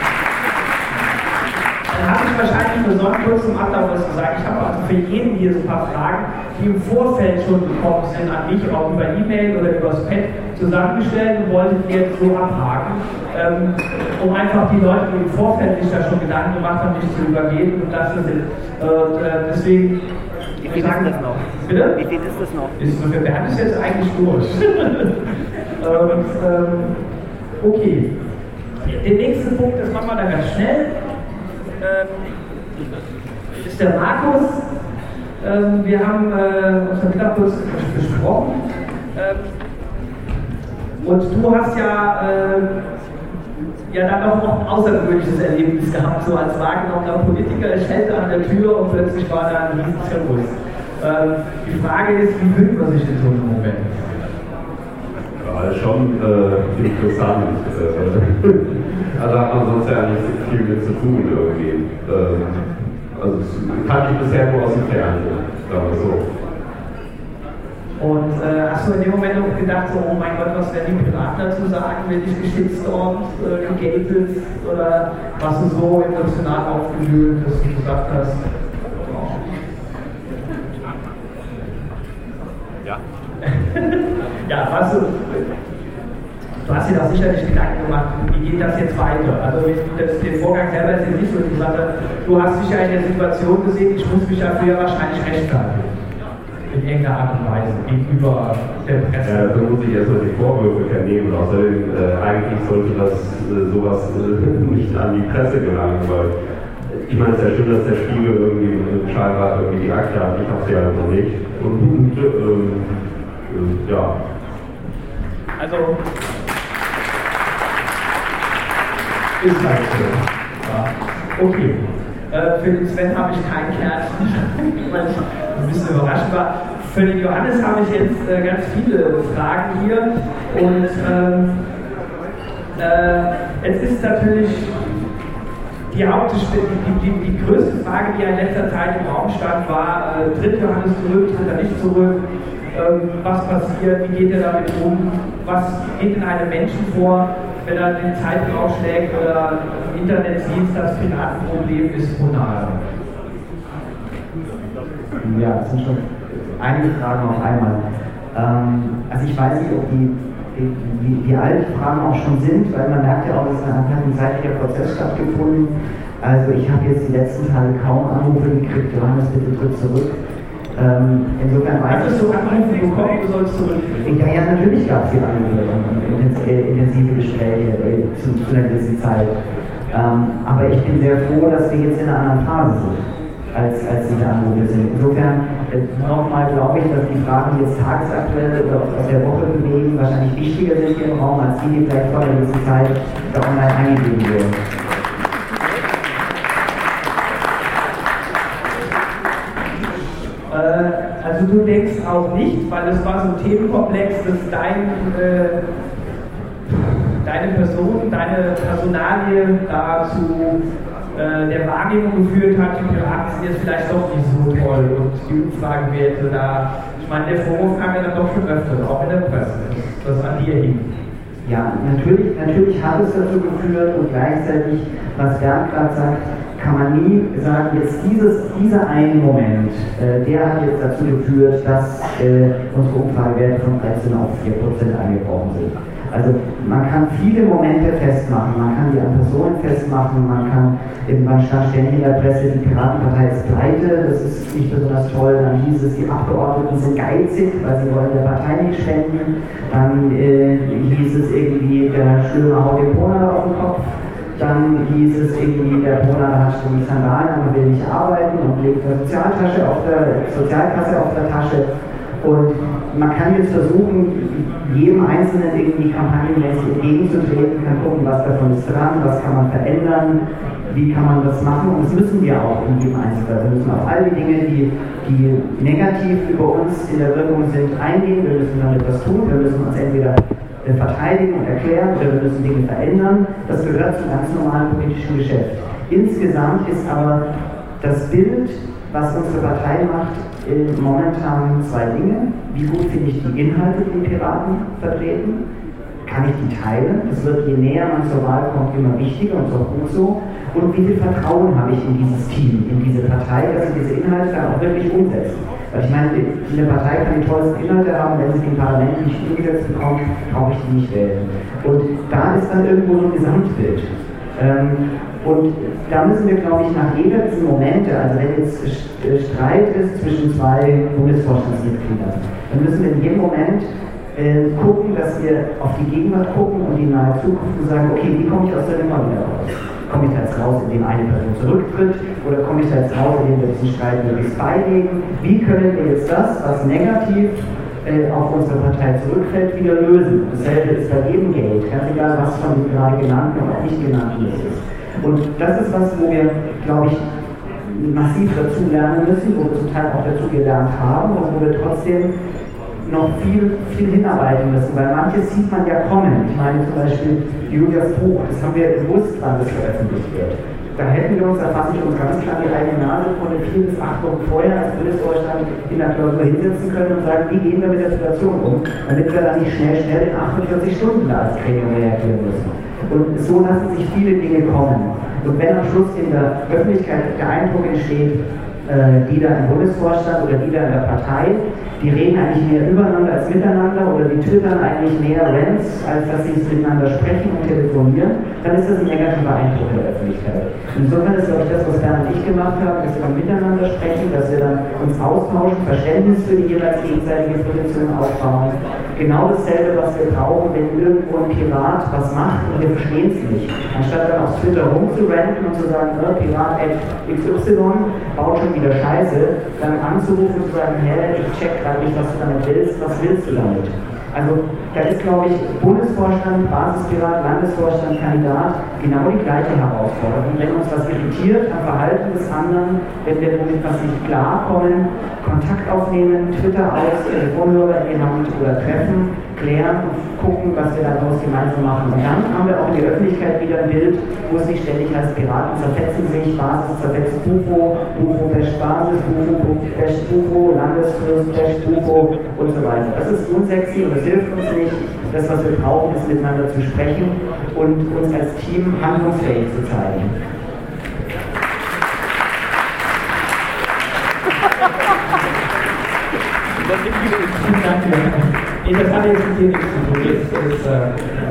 dann habe ich wahrscheinlich nur so kurz zum Ablauf was gesagt. Ich habe also für jeden hier so ein paar Fragen, die im Vorfeld schon gekommen sind an mich, auch über E-Mail oder über das Pad zusammengestellt und wollte die jetzt so abhaken, um einfach die Leute, die im Vorfeld sich da schon Gedanken gemacht haben, nicht zu übergehen und das sind. Deswegen. Wie viel ist das noch? Bitte? Wie viel ist das noch? Für Bernd ist jetzt eigentlich durch. Okay. Den nächsten Punkt, das machen wir dann ganz schnell. Ist der Markus. Wir haben uns am Mittag kurz besprochen. Und du hast ja dann auch ein außergewöhnliches Erlebnis gehabt, so als wahrgenommener Politiker. Es schellte an der Tür und plötzlich war da ein Riesenzirkus. Die Frage ist, wie fühlt man sich in so einem Moment? Ja, schon interessant. Also hat man sonst ja nicht so viel mit zu tun irgendwie. Also das kannte ich bisher nur aus dem Fernsehen, sagen wir so. Und hast du in dem Moment auch gedacht, so, oh mein Gott, was werden die Piraten dazu sagen, wenn ich geschitstormt, gegatet, oder warst du so emotional aufgewühlt, dass du gesagt hast, oh. Ja. Ja, du hast dir doch sicherlich Gedanken gemacht, wie geht das jetzt weiter? Also den Vorgang selber ist jetzt nicht so die Sache, du hast dich ja in der Situation gesehen, ich muss mich dafür ja wahrscheinlich rechtfertigen. In irgendeiner Art und Weise, gegenüber der Presse. Ja, da muss ich erstmal die Vorwürfe vernehmen. Außerdem, eigentlich sollte das sowas nicht an die Presse gelangen, weil ich meine, es ist ja schön, dass der Spiegel irgendwie scheinbar irgendwie die Akte hat, ich habe sie ja noch nicht. Und ja. Also, ist halt so. Ja. Okay. Für den Sven habe ich kein Kärtchen, weil ich ein bisschen überrascht war. Für den Johannes habe ich jetzt ganz viele Fragen hier. Und es ist natürlich die größte Frage, die in letzter Zeit im Raum stand, war, tritt Johannes zurück, tritt er nicht zurück? Was passiert, wie geht er damit um, was geht in einem Menschen vor, wenn er den Zeitraum schlägt oder im Internet sieht, das Piratenproblem ist brutal. Ja, das sind schon einige Fragen auf einmal. Also ich weiß nicht, ob wie alt die Fragen auch schon sind, weil man merkt ja auch, dass ein zeitlicher Prozess stattgefunden. Also ich habe jetzt die letzten Tage kaum Anrufe gekriegt, Johannes, bitte tritt zurück. Insofern Hattest du Anrufe bekommen, du sollst zurücktreten? Ja, natürlich gab es die Anrufe und intensive Gespräche zu einer gewissen Zeit. Aber ich bin sehr froh, dass wir jetzt in einer anderen Phase sind, als diese Anrufe sind. Insofern nochmal glaube ich, dass die Fragen, die jetzt tagesaktuell oder aus der Woche bewegen, wahrscheinlich wichtiger sind hier im Raum, als die vielleicht vor einer gewissen Zeit da online eingegeben wurden. Also du denkst auch nicht, weil es war so ein Themenkomplex, dass deine Person, deine Personalie dazu der Wahrnehmung geführt hat, die Piraten sind jetzt vielleicht doch nicht so toll und die Umfragewerte da, ich meine, der Vorwurf kam ja dann doch schon öfter, auch in der Presse, dass an dir hing. Ja, natürlich hat es dazu geführt und gleichzeitig, was Bernd gerade sagt, kann man nie sagen, jetzt dieser eine Moment, der hat jetzt dazu geführt, dass unsere Umfragewerte von 13 auf 4% eingebrochen sind. Also man kann viele Momente festmachen, man kann die an Personen festmachen, man stand ständig in der Presse, die Piratenpartei ist pleite, das ist nicht besonders toll, dann hieß es, die Abgeordneten sind geizig, weil sie wollen der Partei nicht spenden, dann hieß es irgendwie, der Stürmer haut den Bonner auf den Kopf. Dann hieß es irgendwie, der Bonner hat schon die Sandalen und will nicht arbeiten und legt eine Sozialkasse auf der Tasche. Und man kann jetzt versuchen, jedem Einzelnen irgendwie kampagnenmäßig entgegenzutreten, kann gucken, was davon ist dran, was kann man verändern, wie kann man das machen. Und das müssen wir auch in jedem Einzelfall. Wir müssen auf all die Dinge, die negativ über uns in der Wirkung sind, eingehen. Wir müssen damit was tun. Wir müssen uns entweder verteidigen und erklären oder wir müssen Dinge verändern. Das gehört zum ganz normalen politischen Geschäft. Insgesamt ist aber das Bild, was unsere Partei macht, momentan zwei Dinge. Wie gut finde ich die Inhalte, die die Piraten vertreten? Kann ich die teilen? Das wird, je näher man zur Wahl kommt, immer wichtiger und so gut so. Und wie viel Vertrauen habe ich in dieses Team, in diese Partei, dass sie diese Inhalte dann auch wirklich umsetzen? Weil ich meine, eine Partei kann die tollsten Inhalte haben, wenn sie im Parlament nicht umgesetzt bekommt, brauche ich die nicht wählen. Und da ist dann irgendwo so ein Gesamtbild. Und da müssen wir, glaube ich, nach jeder dieser Momente, also wenn jetzt Streit ist zwischen zwei Bundesvorstandsmitgliedern, dann müssen wir in jedem Moment gucken, dass wir auf die Gegenwart gucken und die nahe Zukunft und sagen, okay, wie komme ich aus der Nummer wieder raus? Komme ich da jetzt raus, indem eine Person zurücktritt, oder komme ich da jetzt raus, indem wir diesen Streit möglichst beilegen? Wie können wir jetzt das, was negativ auf unsere Partei zurückfällt, wieder lösen? Dasselbe ist bei jedem Geld, ganz egal, was von den gerade genannten und auch nicht genannten ist. Und das ist was, wo wir, glaube ich, massiv dazu lernen müssen, wo wir zum Teil auch dazu gelernt haben und wo wir trotzdem noch viel hinarbeiten müssen, weil manches sieht man ja kommen. Ich meine zum Beispiel Julias Buch, das haben wir gewusst, wann das veröffentlicht wird. da hätten wir uns, da fasse ich uns ganz klar die eigene Nase von 4 bis 8 Wochen vorher als Bundesvorstand in der Klausur hinsetzen können und sagen, wie gehen wir mit der Situation um, damit wir dann nicht schnell in 48 Stunden als Gremium reagieren müssen. Und so lassen sich viele Dinge kommen. Und wenn am Schluss in der Öffentlichkeit der Eindruck entsteht, die da im Bundesvorstand oder die da in der Partei, die reden eigentlich mehr übereinander als miteinander oder die twittern eigentlich mehr Rants, als dass sie miteinander sprechen und telefonieren, dann ist das ein negativer Eindruck in der Öffentlichkeit. Insofern ist, glaube ich, das, was Bernd und ich gemacht haben, dass wir miteinander sprechen, dass wir dann uns austauschen, Verständnis für die jeweils gegenseitige Position aufbauen. Genau dasselbe, was wir brauchen, wenn irgendwo ein Pirat was macht und wir verstehen es nicht. Anstatt dann auf Twitter rumzuranten und zu sagen, Pirat XY baut schon wieder Scheiße, dann anzurufen und zu sagen, hey, ich check gerade nicht, was du damit willst, was willst du damit? Also da ist, glaube ich, Bundesvorstand, Basispirat, Landesvorstand, Kandidat genau die gleiche Herausforderung. Wenn uns was irritiert am Verhalten des anderen, wenn wir damit was nicht klarkommen, Kontakt aufnehmen, Twitter aus, Telefonhörer in die Hand oder treffen, klären und gucken, was wir daraus gemeinsam machen. Und dann haben wir auch in der Öffentlichkeit wieder ein Bild, wo es nicht ständig heißt, Piraten zerfetzen sich, Basis zerfetzt Bufo, Bufo wäscht Basis, Bufo wäscht Bufo, Landesfürst wäscht Bufo und so weiter. Das ist unsexy und das hilft uns nicht. Das, was wir brauchen, ist miteinander zu sprechen und uns als Team handlungsfähig zu zeigen. Danke. Das hat jetzt mit dir nichts zu tun.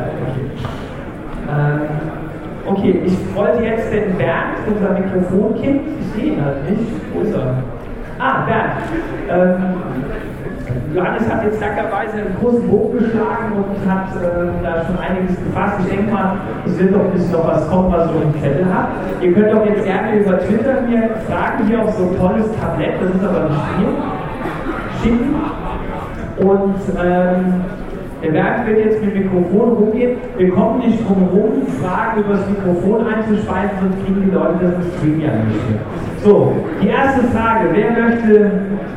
Okay, ich wollte jetzt den Bernd, unser Mikrofonkind, ich sehe ihn halt nicht. Wo ist er? Bernd. Johannes hat jetzt dackerweise einen großen Bogen geschlagen und hat da schon einiges gefasst. Ich denke mal, es wird doch ein bisschen noch was kommen, was ihr im Zettel habt. Ihr könnt doch jetzt gerne über Twitter mir Fragen hier auf so ein tolles Tablett, das ist aber ein Spiel, schicken. Und der Bernd wird jetzt mit dem Mikrofon rumgehen. Wir kommen nicht drum herum, Fragen über das Mikrofon einzuspeisen, sonst kriegen die Leute das im Stream ja nicht. So, die erste Frage. Wer möchte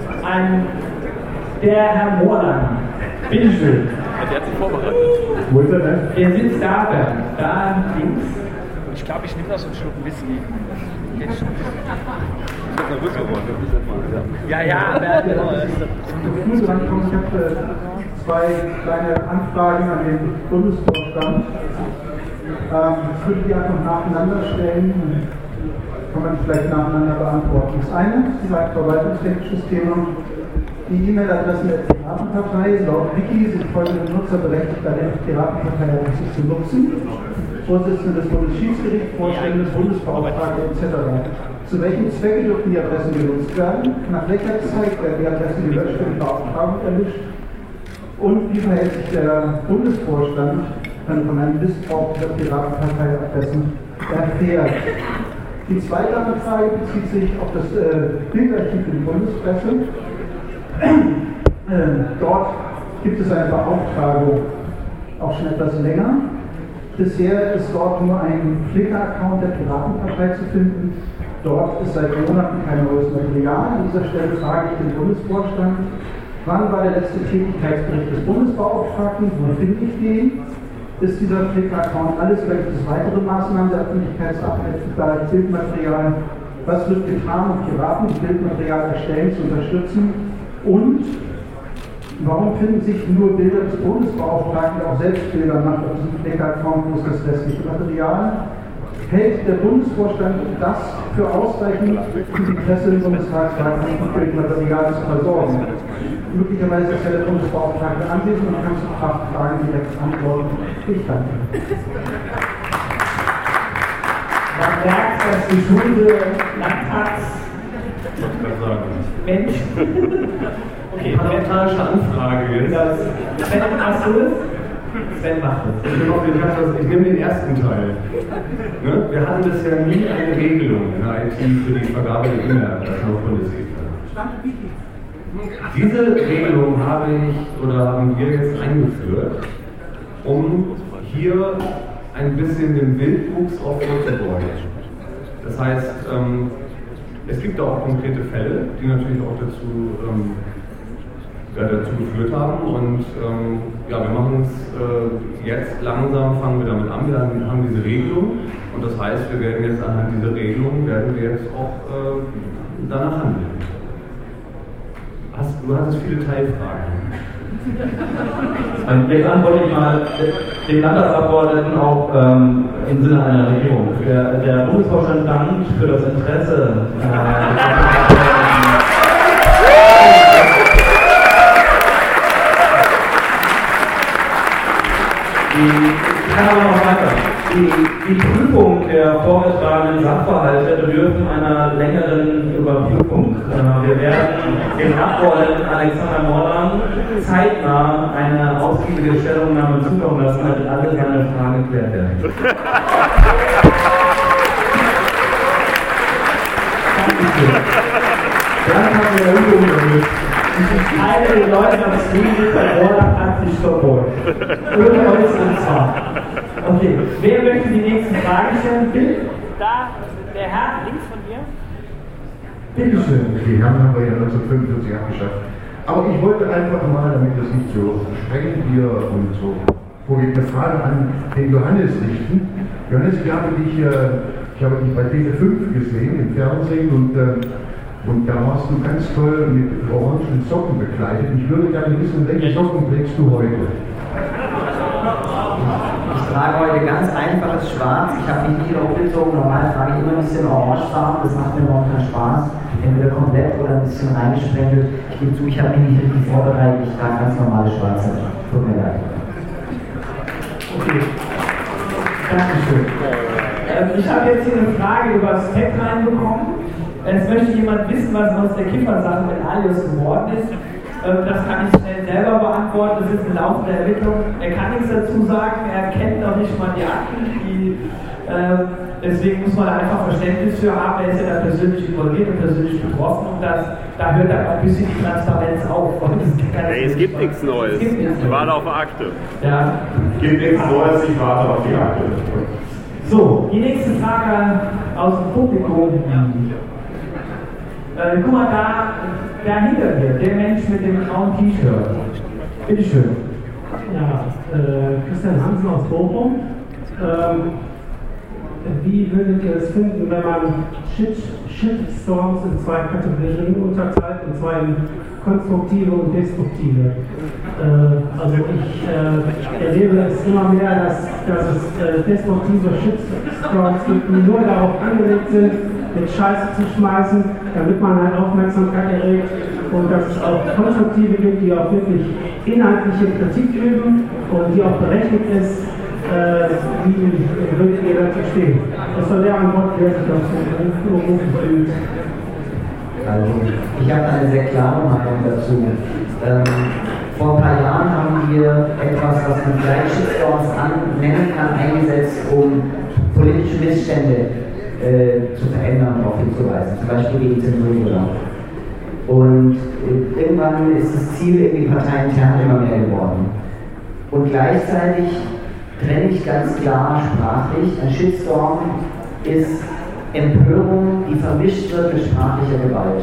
der Herr Morland. Bitteschön. Der hat sich vorbereitet. Wo ist er denn? Der sitzt da, Bernd. Da links. Ich glaube, ich nehme noch so einen Schluck Whisky. Jetzt schon. Ja, Bernd. Ich habe zwei kleine Anfragen an den Bundesvorstand. Ich würde die einfach nacheinander stellen. Kann man vielleicht nacheinander beantworten. Das eine ist ein verwaltungstechnisches Thema. Die E-Mail-Adressen der Piratenpartei laut Wiki sind folgende Nutzer berechtigt, eine Piratenpartei zu nutzen. Vorsitzende des Bundesschiedsgerichts, Vorstände des Bundesbeauftragten etc. Zu welchem Zwecke dürfen die Adressen genutzt werden? Nach welcher Zeit werden die Adressen gelöscht und die Beauftragung erlischt? Und wie verhält sich der Bundesvorstand, wenn von einem Missbrauch der Piratenpartei-Adressen erfährt? Die zweite Anfrage bezieht sich auf das Bildarchiv in der Bundespresse. Dort gibt es eine Beauftragung, auch schon etwas länger. Bisher ist dort nur ein Flickr-Account der Piratenpartei zu finden. Dort ist seit Monaten kein neues Material. An dieser Stelle frage ich den Bundesvorstand, wann war der letzte Tätigkeitsbericht des Bundesbeauftragten, wo finde ich den? Ist dieser Flickr-Account alles, oder gibt es weitere Maßnahmen der Öffentlichkeitsarbeit, Bildmaterial? Was wird getan, um Piraten, die Bildmaterial erstellen, zu unterstützen? Und warum finden sich nur Bilder des Bundesbeauftragten, auch Selbstbilder nach diesem Flickr-Account, wo ist das restliche Material? Hält der Bundesvorstand das für ausreichend, um die Presse im Bundestagswahl mit Bildmaterial zu versorgen? Möglicherweise ist ja der Bundesbeauftragte anwesend und kann zu Fragen direkt antworten. Ich danke. Man merkt, dass die Schule Landtags Mensch. Okay, parlamentarische Anfrage jetzt. Sven, machst du das? Sven macht das. Ich nehme den ersten Teil. Ne? Wir hatten bisher nie eine Regelung in der IT für die Vergabe der E-Mail-Adressen auf Bundesebene. Diese Regelung haben wir jetzt eingeführt, um hier ein bisschen den Wildwuchs auch vorzubeugen. Das heißt, es gibt auch konkrete Fälle, die natürlich auch dazu geführt haben und wir machen es jetzt langsam, fangen wir damit an, wir haben diese Regelung Und das heißt, wir werden jetzt anhand dieser Regelung auch danach handeln. Du hattest viele Teilfragen. Jetzt antworte ich mal dem Landtagsabgeordneten auch im Sinne einer Regierung. Der Bundesvorstand dankt für das Interesse. Ich kann aber noch weiter. Die Prüfung der vorgetragenen Sachverhalte bedürfen einer längeren Überprüfung. Wir werden dem Abgeordneten Alexander Morland zeitnah eine ausgiebige Stellungnahme zukommen lassen, damit alle seine Fragen geklärt werden. Dann haben wir Übung damit. Alle die Leute am Stream bei Morland hat sich verboten. Ohne äußeren Zwang. Okay, wer möchte die nächste Frage stellen? Bill? Da, der Herr links von mir. Bitte schön. Die Herren haben wir ja 1945 abgeschafft. Aber ich wollte einfach mal, damit das nicht so streng hier und so vorgeht, eine Frage an den Johannes richten. Johannes, ich habe dich bei Tele5 gesehen im Fernsehen und da warst du ganz toll mit orangen Socken bekleidet. Ich würde gerne wissen, welche Socken trägst du heute? Ich trage heute ganz einfaches Schwarz. Ich habe mich nicht aufgezogen. Normal trage ich immer ein bisschen orangefarben. Das macht mir momentan Spaß. Entweder komplett oder ein bisschen reingesprenkelt. Ich gebe zu, ich habe mich nicht richtig vorbereitet. Ich trage ganz normale schwarze. Tut mir leid. Okay. Dankeschön. Ich habe jetzt hier eine Frage über das Tag reinbekommen. Es möchte jemand wissen, was aus der Kiffersache mit Alius geworden ist. Das kann ich schnell selber beantworten. Das ist eine laufende Ermittlung. Er kann nichts dazu sagen. Er kennt noch nicht mal die Akten. Deswegen muss man da einfach Verständnis für haben. Er ist ja da persönlich involviert und persönlich betroffen. Und da hört dann auch ein bisschen die Transparenz auf. Es gibt nichts Neues. Ich warte auf Akte. Ja. Es gibt nichts Neues, ich warte auf die Akte. So, die nächste Frage aus dem Publikum. Guck mal, da hinter dir, der Mensch mit dem grauen T-Shirt. Bitte schön. Ja, Christian Hansen aus Bochum. Wie würdet ihr es finden, wenn man Shitstorms in zwei Kategorien unterteilt, und zwar in konstruktive und destruktive? Also ich erlebe es immer mehr, dass es destruktive Shitstorms gibt, die nur darauf angelegt sind, mit Scheiße zu schmeißen, damit man halt Aufmerksamkeit erregt, und dass es auch konstruktive gibt, die auch wirklich inhaltliche Kritik üben und die auch berechtigt ist. Wie würdet ihr dazu stehen? Das war der Antwort, der sich auf den Beruf fühlt. Also, ich habe eine sehr klare Meinung dazu. Vor ein paar Jahren haben wir etwas, was man vielleicht Shitstorms nennen kann, eingesetzt, um politische Missstände zu verändern und darauf hinzuweisen, zum Beispiel gegen Zensur. Und irgendwann ist das Ziel irgendwie parteiintern immer mehr geworden. Und gleichzeitig trenne ich ganz klar sprachlich, ein Shitstorm ist Empörung, die vermischt wird mit sprachlicher Gewalt.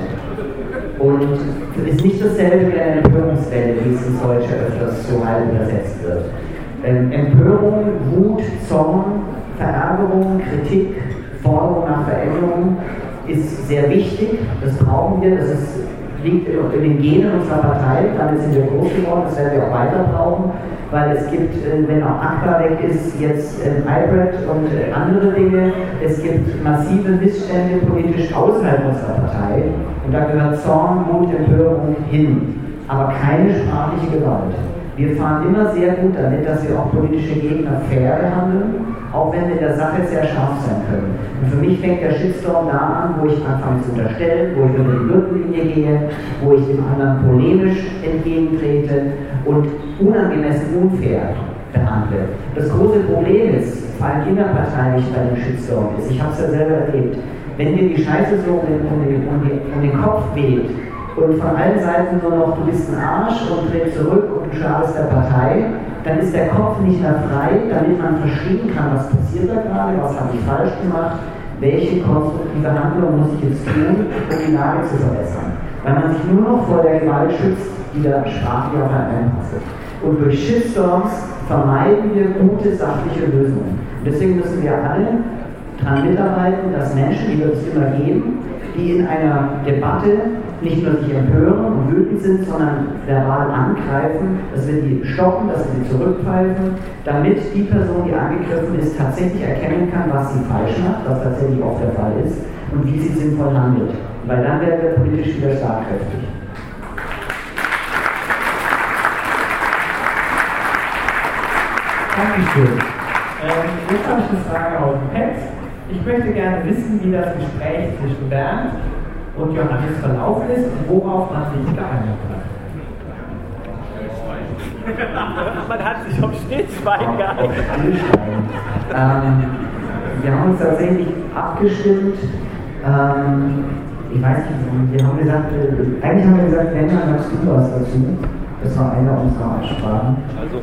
Und ist nicht dasselbe wie eine Empörungswelle, wie es ins Deutsche öfters so halb übersetzt wird. Empörung, Wut, Zorn, Verärgerung, Kritik, Forderung nach Veränderung ist sehr wichtig, das brauchen wir, liegt in den Genen unserer Partei, damit sind wir groß geworden, das werden wir auch weiter brauchen, weil es gibt, wenn auch ACTA weg ist, jetzt Hybrid und andere Dinge, es gibt massive Missstände politisch außerhalb unserer Partei, und da gehört Zorn, Wut, Empörung hin, aber keine sprachliche Gewalt. Wir fahren immer sehr gut damit, dass wir auch politische Gegner fair behandeln, auch wenn wir in der Sache sehr scharf sein können. Und für mich fängt der Shitstorm da an, wo ich anfange zu unterstellen, wo ich über die Gürtellinie gehe, wo ich dem anderen polemisch entgegentrete und unangemessen unfair behandle. Das große Problem ist, vor allem innerparteilich bei dem Shitstorm ist, ich habe es ja selber erlebt, wenn dir die Scheiße so um den Kopf weht, und von allen Seiten nur noch, du bist ein Arsch und tritt zurück und du schadest der Partei, dann ist der Kopf nicht mehr frei, damit man verstehen kann, was passiert da gerade, was habe ich falsch gemacht, welche konstruktive Handlung muss ich jetzt tun, um die Lage zu verbessern. Weil man sich nur noch vor der Gewalt schützt, die der Sprache auch einpasst. Und durch Shitstorms vermeiden wir gute, sachliche Lösungen. Und deswegen müssen wir alle daran mitarbeiten, dass Menschen, die wird es immer geben, die in einer Debatte nicht nur sich empören und wütend sind, sondern verbal angreifen, dass wir die stoppen, dass wir sie zurückpfeifen, damit die Person, die angegriffen ist, tatsächlich erkennen kann, was sie falsch macht, was tatsächlich auch der Fall ist, und wie sie sinnvoll handelt. Weil dann werden wir politisch wieder schlagkräftig. Dankeschön. Jetzt habe ich eine Frage aus dem Pad. Ich möchte gerne wissen, wie das Gespräch zwischen Bernd und Johannes verlaufen ist und worauf man sich geeinigt hat. Man hat sich auf Stillschweigen geeinigt. Wir haben uns tatsächlich abgestimmt. Ich weiß nicht, wir haben gesagt, eigentlich haben wir gesagt, wenn, dann sagst du was dazu. Das war eine unserer Absprachen.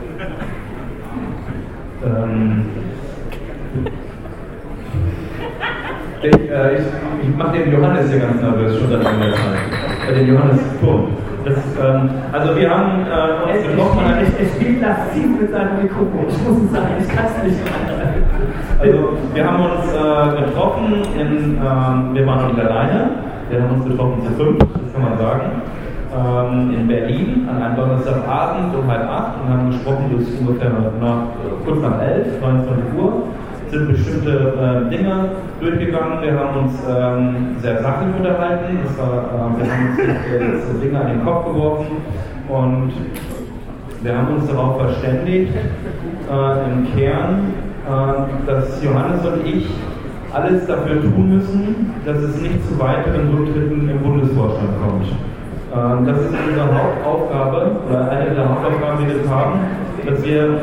Ich mache den Johannes hier ganz nervös schon seit einiger Zeit. Den Johannes Turm. Also wir haben uns getroffen. Es spielt lasziv mit seinem Mikrofon. Ich muss sagen, ich kann es nicht machen. Also wir haben uns getroffen, wir waren noch nicht alleine. Wir haben uns getroffen zu 5, das kann man sagen. In Berlin an einem Donnerstagabend um 7:30 und haben gesprochen bis ungefähr kurz nach 11, 22 Uhr. Sind bestimmte Dinge durchgegangen. Wir haben uns sehr sachlich unterhalten. Wir haben uns nicht Dinge an den Kopf geworfen und wir haben uns darauf verständigt, im Kern, dass Johannes und ich alles dafür tun müssen, dass es nicht zu weiteren Rücktritten im Bundesvorstand kommt. Das ist unsere Hauptaufgabe, oder eine der Hauptaufgaben, die wir haben, dass wir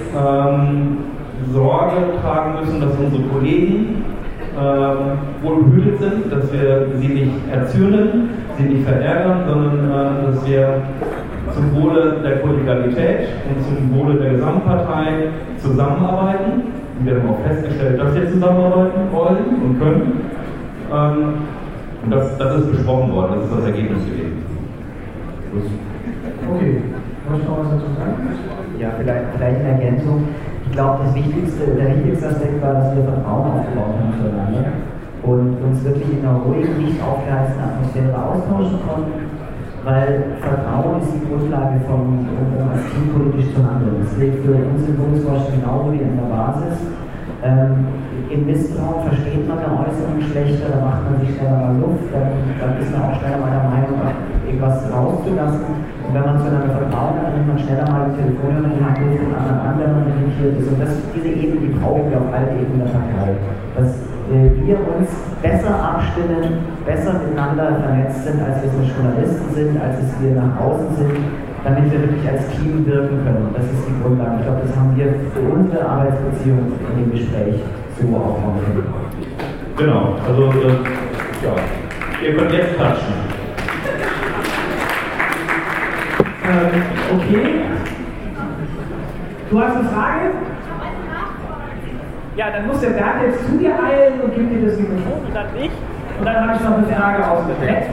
Sorge tragen müssen, dass unsere Kollegen wohl behütet sind, dass wir sie nicht erzürnen, sie nicht verärgern, sondern dass wir zum Wohle der Kollegialität und zum Wohle der Gesamtpartei zusammenarbeiten. Und wir haben auch festgestellt, dass wir zusammenarbeiten wollen und können. Und das ist besprochen worden, das ist das Ergebnis gewesen. Okay, möchtest du noch was dazu sagen? Ja, vielleicht eine Ergänzung. Ich glaube, der wichtigste Aspekt war, dass wir Vertrauen aufgebaut haben zueinander und uns wirklich in einer ruhigen, nicht aufgeheizten Atmosphäre austauschen konnten, weil Vertrauen ist die Grundlage um als Team politisch zu handeln. Das gilt für uns im Bundesvorstand genauso wie in der Basis. Im Misstrauen versteht man eine Äußerung schlechter, da macht man sich schneller mal Luft, dann ist man auch schneller mal der Meinung, irgendwas rauszulassen. Und wenn man zueinander vertraut, dann nimmt man schneller mal die Telefone in die Hand und an anderen orientiert ist. Und diese Ebene, die brauchen wir auf allen Ebenen der Partei. Dass wir uns besser abstimmen, besser miteinander vernetzt sind, als wir es mit Journalisten sind, als es wir nach außen sind, damit wir wirklich als Team wirken können. Das ist die Grundlage. Ich glaube, das haben wir für unsere Arbeitsbeziehung in dem Gespräch so aufbauen können. Genau, also ja, ihr könnt jetzt klatschen. Okay. Du hast eine Frage? Ja, dann muss der Bernd jetzt zu dir eilen und gibt dir das Mikrofon und dann nicht. Und dann habe ich noch eine Frage aus dem Netz.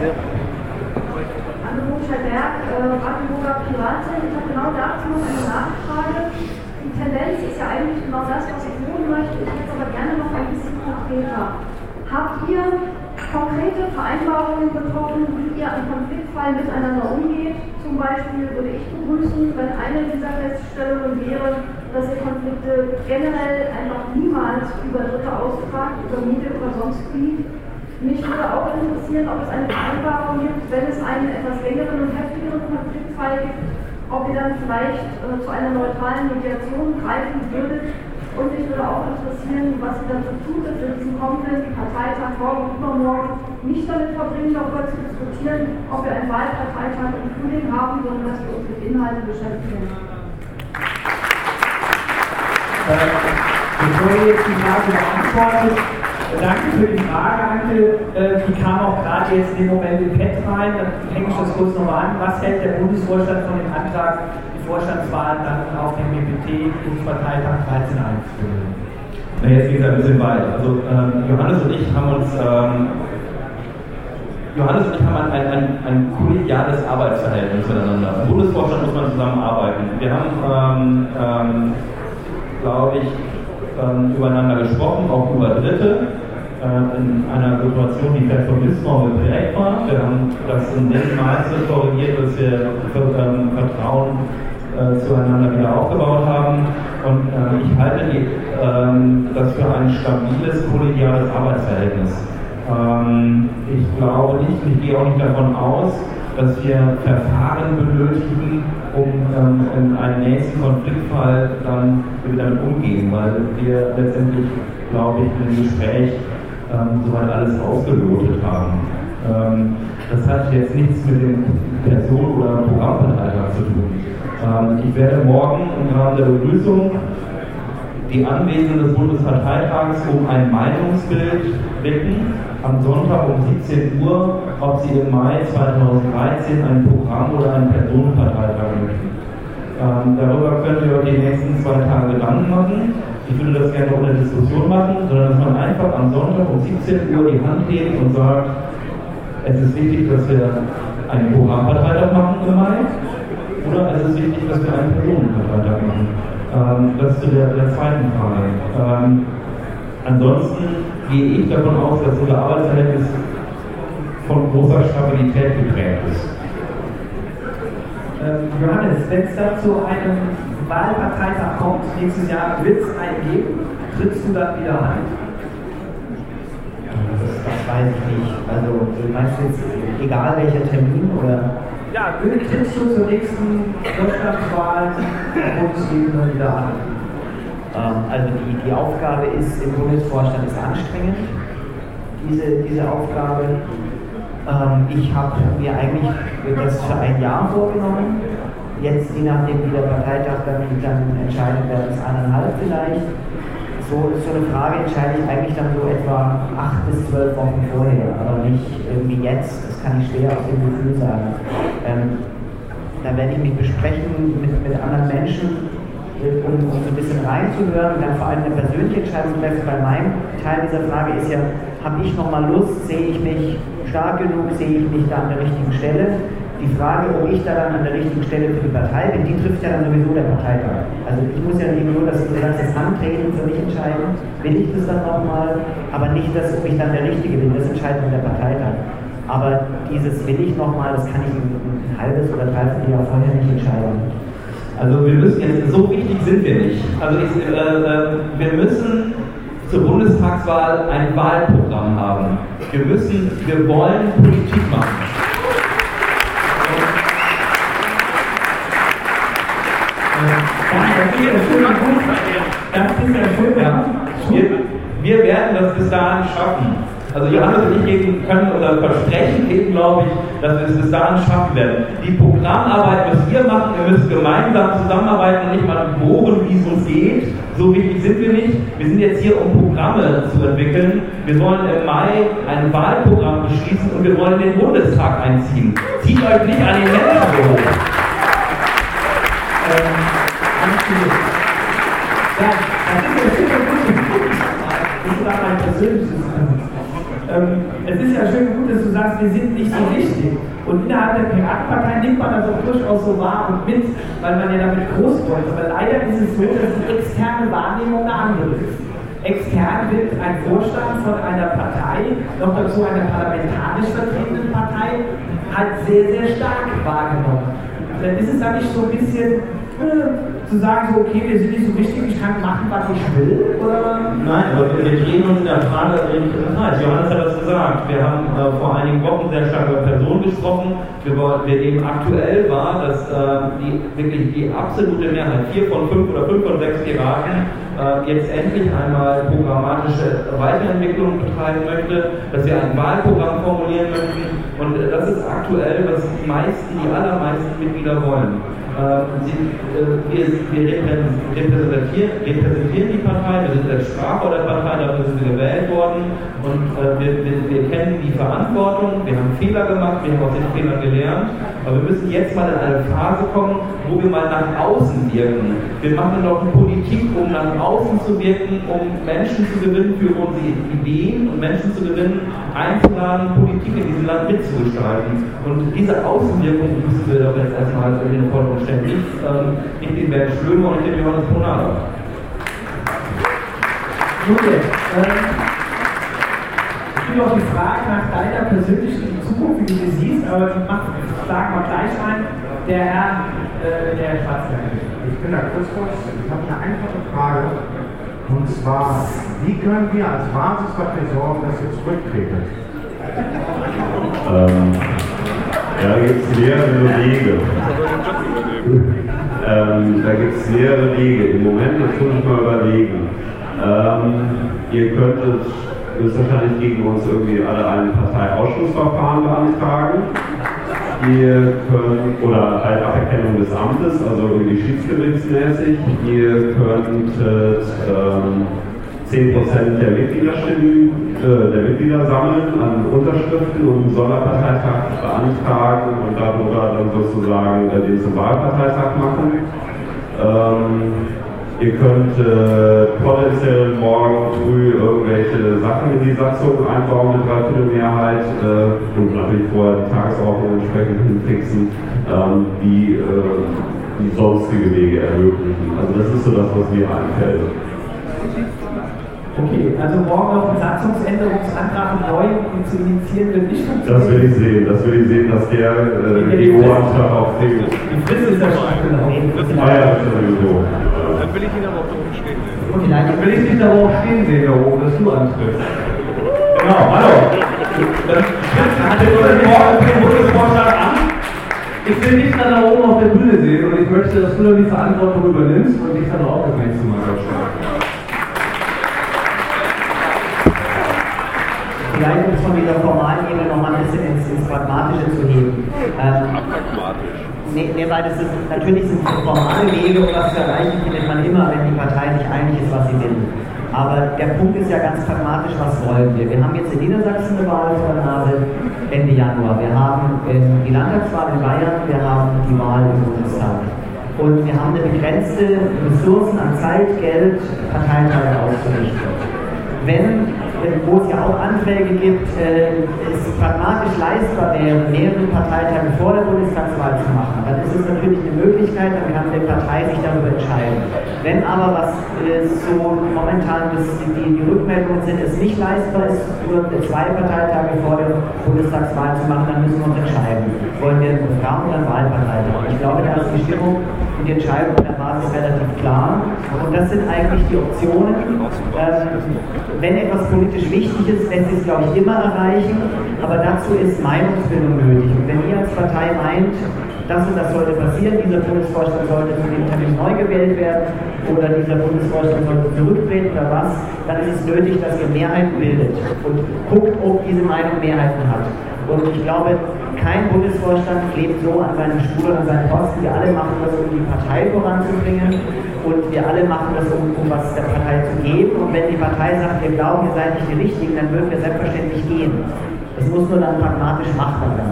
Herr Berg, Brandenburger Piratin. Ich habe genau dazu noch eine Nachfrage. Die Tendenz ist ja eigentlich genau das, was ich hören möchte. Ich hätte es aber gerne noch ein bisschen konkreter. Habt ihr konkrete Vereinbarungen getroffen, wie ihr im Konfliktfall miteinander umgeht? Zum Beispiel würde ich begrüßen, wenn eine dieser Feststellungen wäre, dass ihr Konflikte generell einfach niemals über Dritte austragt, über Medien oder sonst wie. Mich würde auch interessieren, ob es eine Vereinbarung gibt, wenn es einen etwas längeren und heftigeren Konfliktfall gibt, ob ihr dann vielleicht zu einer neutralen Mediation greifen würdet. Und mich würde auch interessieren, was ihr dazu tut, dass wir diesen kommenden Parteitag morgen und übermorgen nicht damit verbringen, darüber zu diskutieren, ob wir einen Wahlparteitag im Frühling haben, sondern dass wir uns mit Inhalten beschäftigen. Bevor ihr jetzt die Frage beantwortet, danke für die Frage, Anke. Die kam auch gerade jetzt in dem Moment im Pad rein. Dann hänge ich das kurz nochmal an. Was hält der Bundesvorstand von dem Antrag, die Vorstandswahlen dann auf dem BPT-Bundesparteitag 13 einzuführen? Na, jetzt geht es ein bisschen weit. Also Johannes und ich haben ein kollegiales Arbeitsverhältnis miteinander. Im Bundesvorstand muss man zusammenarbeiten. Wir haben, glaube ich, übereinander gesprochen, auch über Dritte, in einer Situation, die vielleicht vom Missbrauch geprägt war. Wir haben das in dem Maße korrigiert, dass wir Vertrauen zueinander wieder aufgebaut haben. Und ich halte das für ein stabiles, kollegiales Arbeitsverhältnis. Ich glaube nicht, ich gehe auch nicht davon aus, dass wir Verfahren benötigen, um in einem nächsten Konfliktfall dann damit umgehen, weil wir letztendlich, glaube ich, im Gespräch soweit alles ausgelotet haben. Das hat jetzt nichts mit dem Person- oder Programmparteitag zu tun. Ich werde morgen im Rahmen der Begrüßung die Anwesenden des Bundesparteitags um ein Meinungsbild bitten, am Sonntag um 17 Uhr, ob sie im Mai 2013 ein Programm oder einen Personenparteitag möchten. Darüber könnt ihr euch die nächsten 2 Tage Gedanken machen. Ich würde das gerne ohne Diskussion machen, sondern dass man einfach am Sonntag um 17 Uhr die Hand hebt und sagt, es ist wichtig, dass wir einen Programmparteitag machen im Mai, oder es ist wichtig, dass wir einen Personenparteitag machen. Das zu der zweiten Frage. Ansonsten gehe ich davon aus, dass unser Arbeitsverhältnis von großer Stabilität geprägt ist. Johannes, wenn es dann zu einem Wahlparteitag kommt, nächstes Jahr wird es einen geben, trittst du dann wieder ein? Das weiß ich nicht. Also, du meinst jetzt, egal welcher Termin oder? Ja, trittst du zur nächsten Deutschlandwahl Bundesebene wieder an? Also die Aufgabe ist im Bundesvorstand ist anstrengend, diese Aufgabe. Ich habe mir eigentlich das für ein Jahr vorgenommen. Jetzt, je nachdem wie der Parteitag dann entscheidet, werden es 1,5 vielleicht. So eine Frage entscheide ich eigentlich dann so etwa 8 bis 12 Wochen vorher, aber nicht irgendwie jetzt. Das kann ich schwer aus dem Gefühl sagen. Da werde ich mich besprechen mit anderen Menschen, um so ein bisschen reinzuhören und dann vor allem eine persönliche Entscheidung treffen. Bei meinem Teil dieser Frage ist ja, habe ich nochmal Lust, sehe ich mich stark genug, sehe ich mich da an der richtigen Stelle. Die Frage, ob ich da dann an der richtigen Stelle für die Partei bin, die trifft ja dann sowieso der Parteitag. Also ich muss ja nicht nur das Antreten für mich entscheiden, will ich das dann nochmal, aber nicht das, ob ich dann der Richtige bin, das entscheidet der Parteitag. Aber dieses will ich nochmal, das kann ich ein halbes oder dreiviertel Jahr vorher nicht entscheiden. Also wir müssen jetzt, so wichtig sind wir nicht. Also wir müssen zur Bundestagswahl ein Wahlprogramm haben. Wir wollen Politik machen. Wir werden das bis dahin schaffen. Also Johannes und ich können unser Versprechen geben, glaube ich, dass wir es bis dahin schaffen werden. Die Programmarbeit müsst ihr machen, ihr müsst gemeinsam zusammenarbeiten und nicht mal bohren, wie es uns geht. So wichtig sind wir nicht. Wir sind jetzt hier, um Programme zu entwickeln. Wir wollen im Mai ein Wahlprogramm beschließen und wir wollen den Bundestag einziehen. Zieht euch nicht an den Menschen hoch. Ja, das ist mein persönliches es ist ja schön gut, dass du sagst, wir sind nicht so wichtig. Und innerhalb der Piratenpartei nimmt man das auch durchaus so wahr und mit, weil man ja damit groß wird. Aber leider ist es so, dass die externe Wahrnehmung eine andere ist. Extern wird ein Vorstand von einer Partei, noch dazu einer parlamentarisch vertretenen Partei, halt sehr, sehr stark wahrgenommen. Dann ist es da nicht so ein bisschen zu sagen, so, okay, wir sind nicht so wichtig, ich kann machen, was ich will? Oder? Nein, aber wir drehen uns in der Frage im Kreis. Johannes hat das gesagt. Wir haben vor einigen Wochen sehr stark über Personen gesprochen. Wir eben aktuell war, dass wirklich die absolute Mehrheit, 4 von 5 oder 5 von 6 Piraten, jetzt endlich einmal programmatische Weiterentwicklung betreiben möchte, dass wir ein Wahlprogramm formulieren möchten. Und das ist aktuell, was die allermeisten Mitglieder wollen. Wir repräsentieren die Partei, wir sind der Sprachrohr der Partei, dafür sind wir gewählt worden und wir kennen die Verantwortung, wir haben Fehler gemacht, wir haben aus den Fehlern gelernt, aber wir müssen jetzt mal in eine Phase kommen, wo wir mal nach außen wirken. Wir machen doch eine Politik, um nach außen zu wirken, um Menschen zu gewinnen für unsere Ideen und Menschen zu gewinnen, einzuladen, Politik in diesem Land mitzugestalten. Und diese Außenwirkung müssen wir doch jetzt erstmal in den Vordergrund stellen. Nicht den Bernd Schlömer und nicht den Johannes Ponada. Okay. Ich will auch die Frage nach deiner persönlichen Zukunft, wie du sie siehst, aber die sagen wir gleich ein. Der Herr Schwarzenberg. Ich bin der Christus. Ich habe eine einfache Frage. Und zwar, wie können wir als Basis dafür sorgen, dass wir zurücktreten? Da gibt es mehrere Wege. Im Moment, das muss ich mal überlegen. Ihr könntet höchstwahrscheinlich gegen uns irgendwie alle ein Parteiausschlussverfahren beantragen. Ihr könnt, oder halt Aberkennung des Amtes, also irgendwie schiedsgerichtsmäßig. Ihr könntet 10% der Mitgliederstimmen, der Mitglieder sammeln an Unterschriften und einen Sonderparteitag beantragen und darüber dann sozusagen den zum Wahlparteitag machen. Ihr könnt potenziell morgen früh irgendwelche Sachen in die Satzung einbauen mit Dreiviertelmehrheit und natürlich vorher die Tagesordnung entsprechend hinfixen, die sonstige Wege ermöglichen. Also das ist so das, was mir einfällt. Okay, also morgen noch einen Satzungsänderungsantrag neu zu initiieren wird nicht funktionieren. Das will ich sehen, dass der EU-Antrag auf den... Die Frist ist ja schon abgelaufen. Dann will ich ihn aber auch oben stehen sehen. Okay, nein, dann will ich dich aber auch stehen sehen, da oben, dass du antrittst. Genau, hallo. Dann hat er morgen den Bundesvorstand an. Ich will dich dann da oben auf der Bühne sehen und ich möchte, dass du dann die Verantwortung übernimmst und dich dann auch das nächste Mal darstellen. Vielleicht um es von dieser formalen Ebene noch mal ein bisschen ins Pragmatische zu heben. Weil das ist, natürlich sind es formale Wege, um was zu erreichen, findet man immer, wenn die Partei sich einig ist, was sie will. Aber der Punkt ist ja ganz pragmatisch, was wollen wir? Wir haben jetzt in Niedersachsen eine Wahl vor der Nase Ende Januar. Wir haben die Landtagswahl in Bayern, wir haben die Wahl im Bundestag. Und wir haben eine begrenzte Ressourcen an Zeit, Geld, Parteitage auszurichten. Wo es ja auch Anträge gibt, es pragmatisch leistbar wäre, mehrere Parteitage vor der Bundestagswahl zu machen, dann ist es natürlich eine Möglichkeit, dann kann die Partei sich darüber entscheiden. Wenn aber, was so momentan die Rückmeldungen sind, es nicht leistbar ist, nur 2 Parteitage vor der Bundestagswahl zu machen, dann müssen wir uns entscheiden. Wollen wir einen Frauen- oder einen Wahlparteitag? Ich glaube, da ist die Stimmung und die Entscheidung der Basis relativ klar. Und das sind eigentlich die Optionen. Wenn etwas politisch wichtig ist, lässt sich es, glaube ich, immer erreichen, aber dazu ist Meinungsbildung nötig. Und wenn ihr als Partei meint, das und das sollte passieren, dieser Bundesvorstand sollte zu dem Termin neu gewählt werden oder dieser Bundesvorstand sollte zurücktreten oder was, dann ist es nötig, dass ihr Mehrheiten bildet und guckt, ob diese Meinung Mehrheiten hat. Und ich glaube, kein Bundesvorstand klebt so an seinem Stuhl oder an seinen Posten. Wir alle machen das, um die Partei voranzubringen und wir alle machen das, um was der Partei zu geben. Und wenn die Partei sagt, wir glauben, ihr seid nicht die Richtigen, dann würden wir selbstverständlich gehen. Das muss nur dann pragmatisch machbar sein.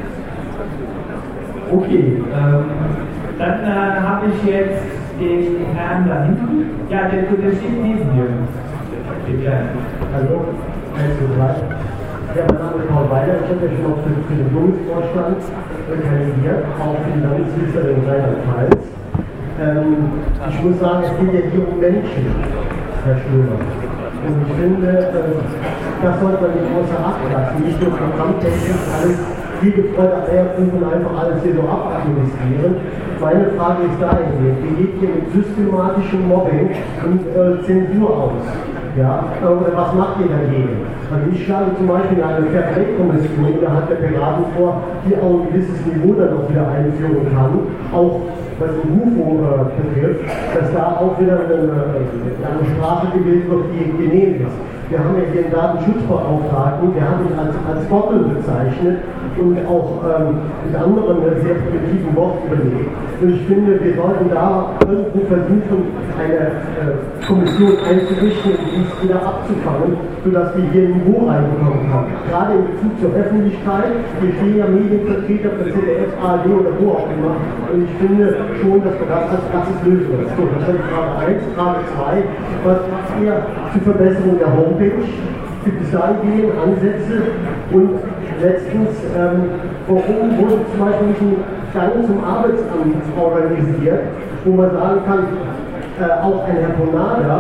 Okay, dann habe ich jetzt den Herrn da hinten. Ja, der steht neben mir. Hallo, 1, 2, 3. Ja, mein Name ist Paul Weiler, ich habe ja schon für den Bundesvorstand kandidiert, auch in der Landesministerin Rheinland-Pfalz. Ich muss sagen, es geht ja hier um Menschen, Herr Schlömer. Und ich finde, das sollte man nicht außer Acht lassen, nicht nur programmtechnisch alles wie gefreut abwerfen und einfach alles hier so abadministrieren. Meine Frage ist dahingehend, wie geht ihr mit systematischem Mobbing und Zensur aus? Ja, was macht ihr dagegen? Also ich schlage zum Beispiel eine Fairplay-Kommission innerhalb der Piraten vor, die auch ein gewisses Niveau dann noch wieder einführen kann, auch was den UFO betrifft, dass da auch wieder eine Sprache gewählt wird, die genehm ist. Wir haben ja hier einen Datenschutzbeauftragten, der hat ihn als Trottel bezeichnet und auch mit anderen sehr primitiven Worten belegt. Und ich finde, wir sollten da irgendwo versuchen, eine Kommission einzurichten und dies wieder abzufangen, sodass wir hier ein Niveau reinbekommen haben. Gerade in Bezug zur Öffentlichkeit, hier stehen ja Medienvertreter für ZDF, ARD oder wo auch immer. Und ich finde schon, dass wir das als erstes lösen müssen. So, das ist Frage 1. Frage 2. Was macht ihr zur Verbesserung der Homepage? Gibt es da Ideen, Ansätze? Und letztens, warum wurde zum Beispiel nicht ein Gang zum Arbeitsamt organisiert, wo man sagen kann, auch ein Herr Bonada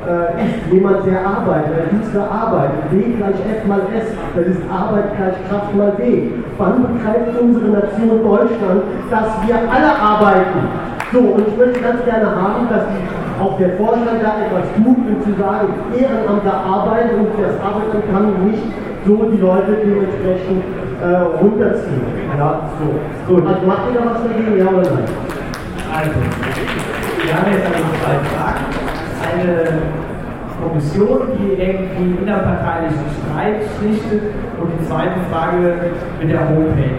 ist jemand, der arbeitet, der Künstler arbeitet. W gleich F mal S, das ist Arbeit gleich Kraft mal W. Wann begreift unsere Nation Deutschland, dass wir alle arbeiten? So, und ich möchte ganz gerne haben, dass auch der Vorstand da etwas tut, um zu sagen, Ehrenamtler arbeiten und das Arbeiten kann nicht so die Leute dementsprechend runterziehen. Ja, so. Gut, also macht ihr da was dagegen, ja oder nein? Also, wir haben jetzt also zwei Fragen. Eine Kommission, die irgendwie innerparteilichen Streit schlichtet, und die zweite Frage mit der Homepage.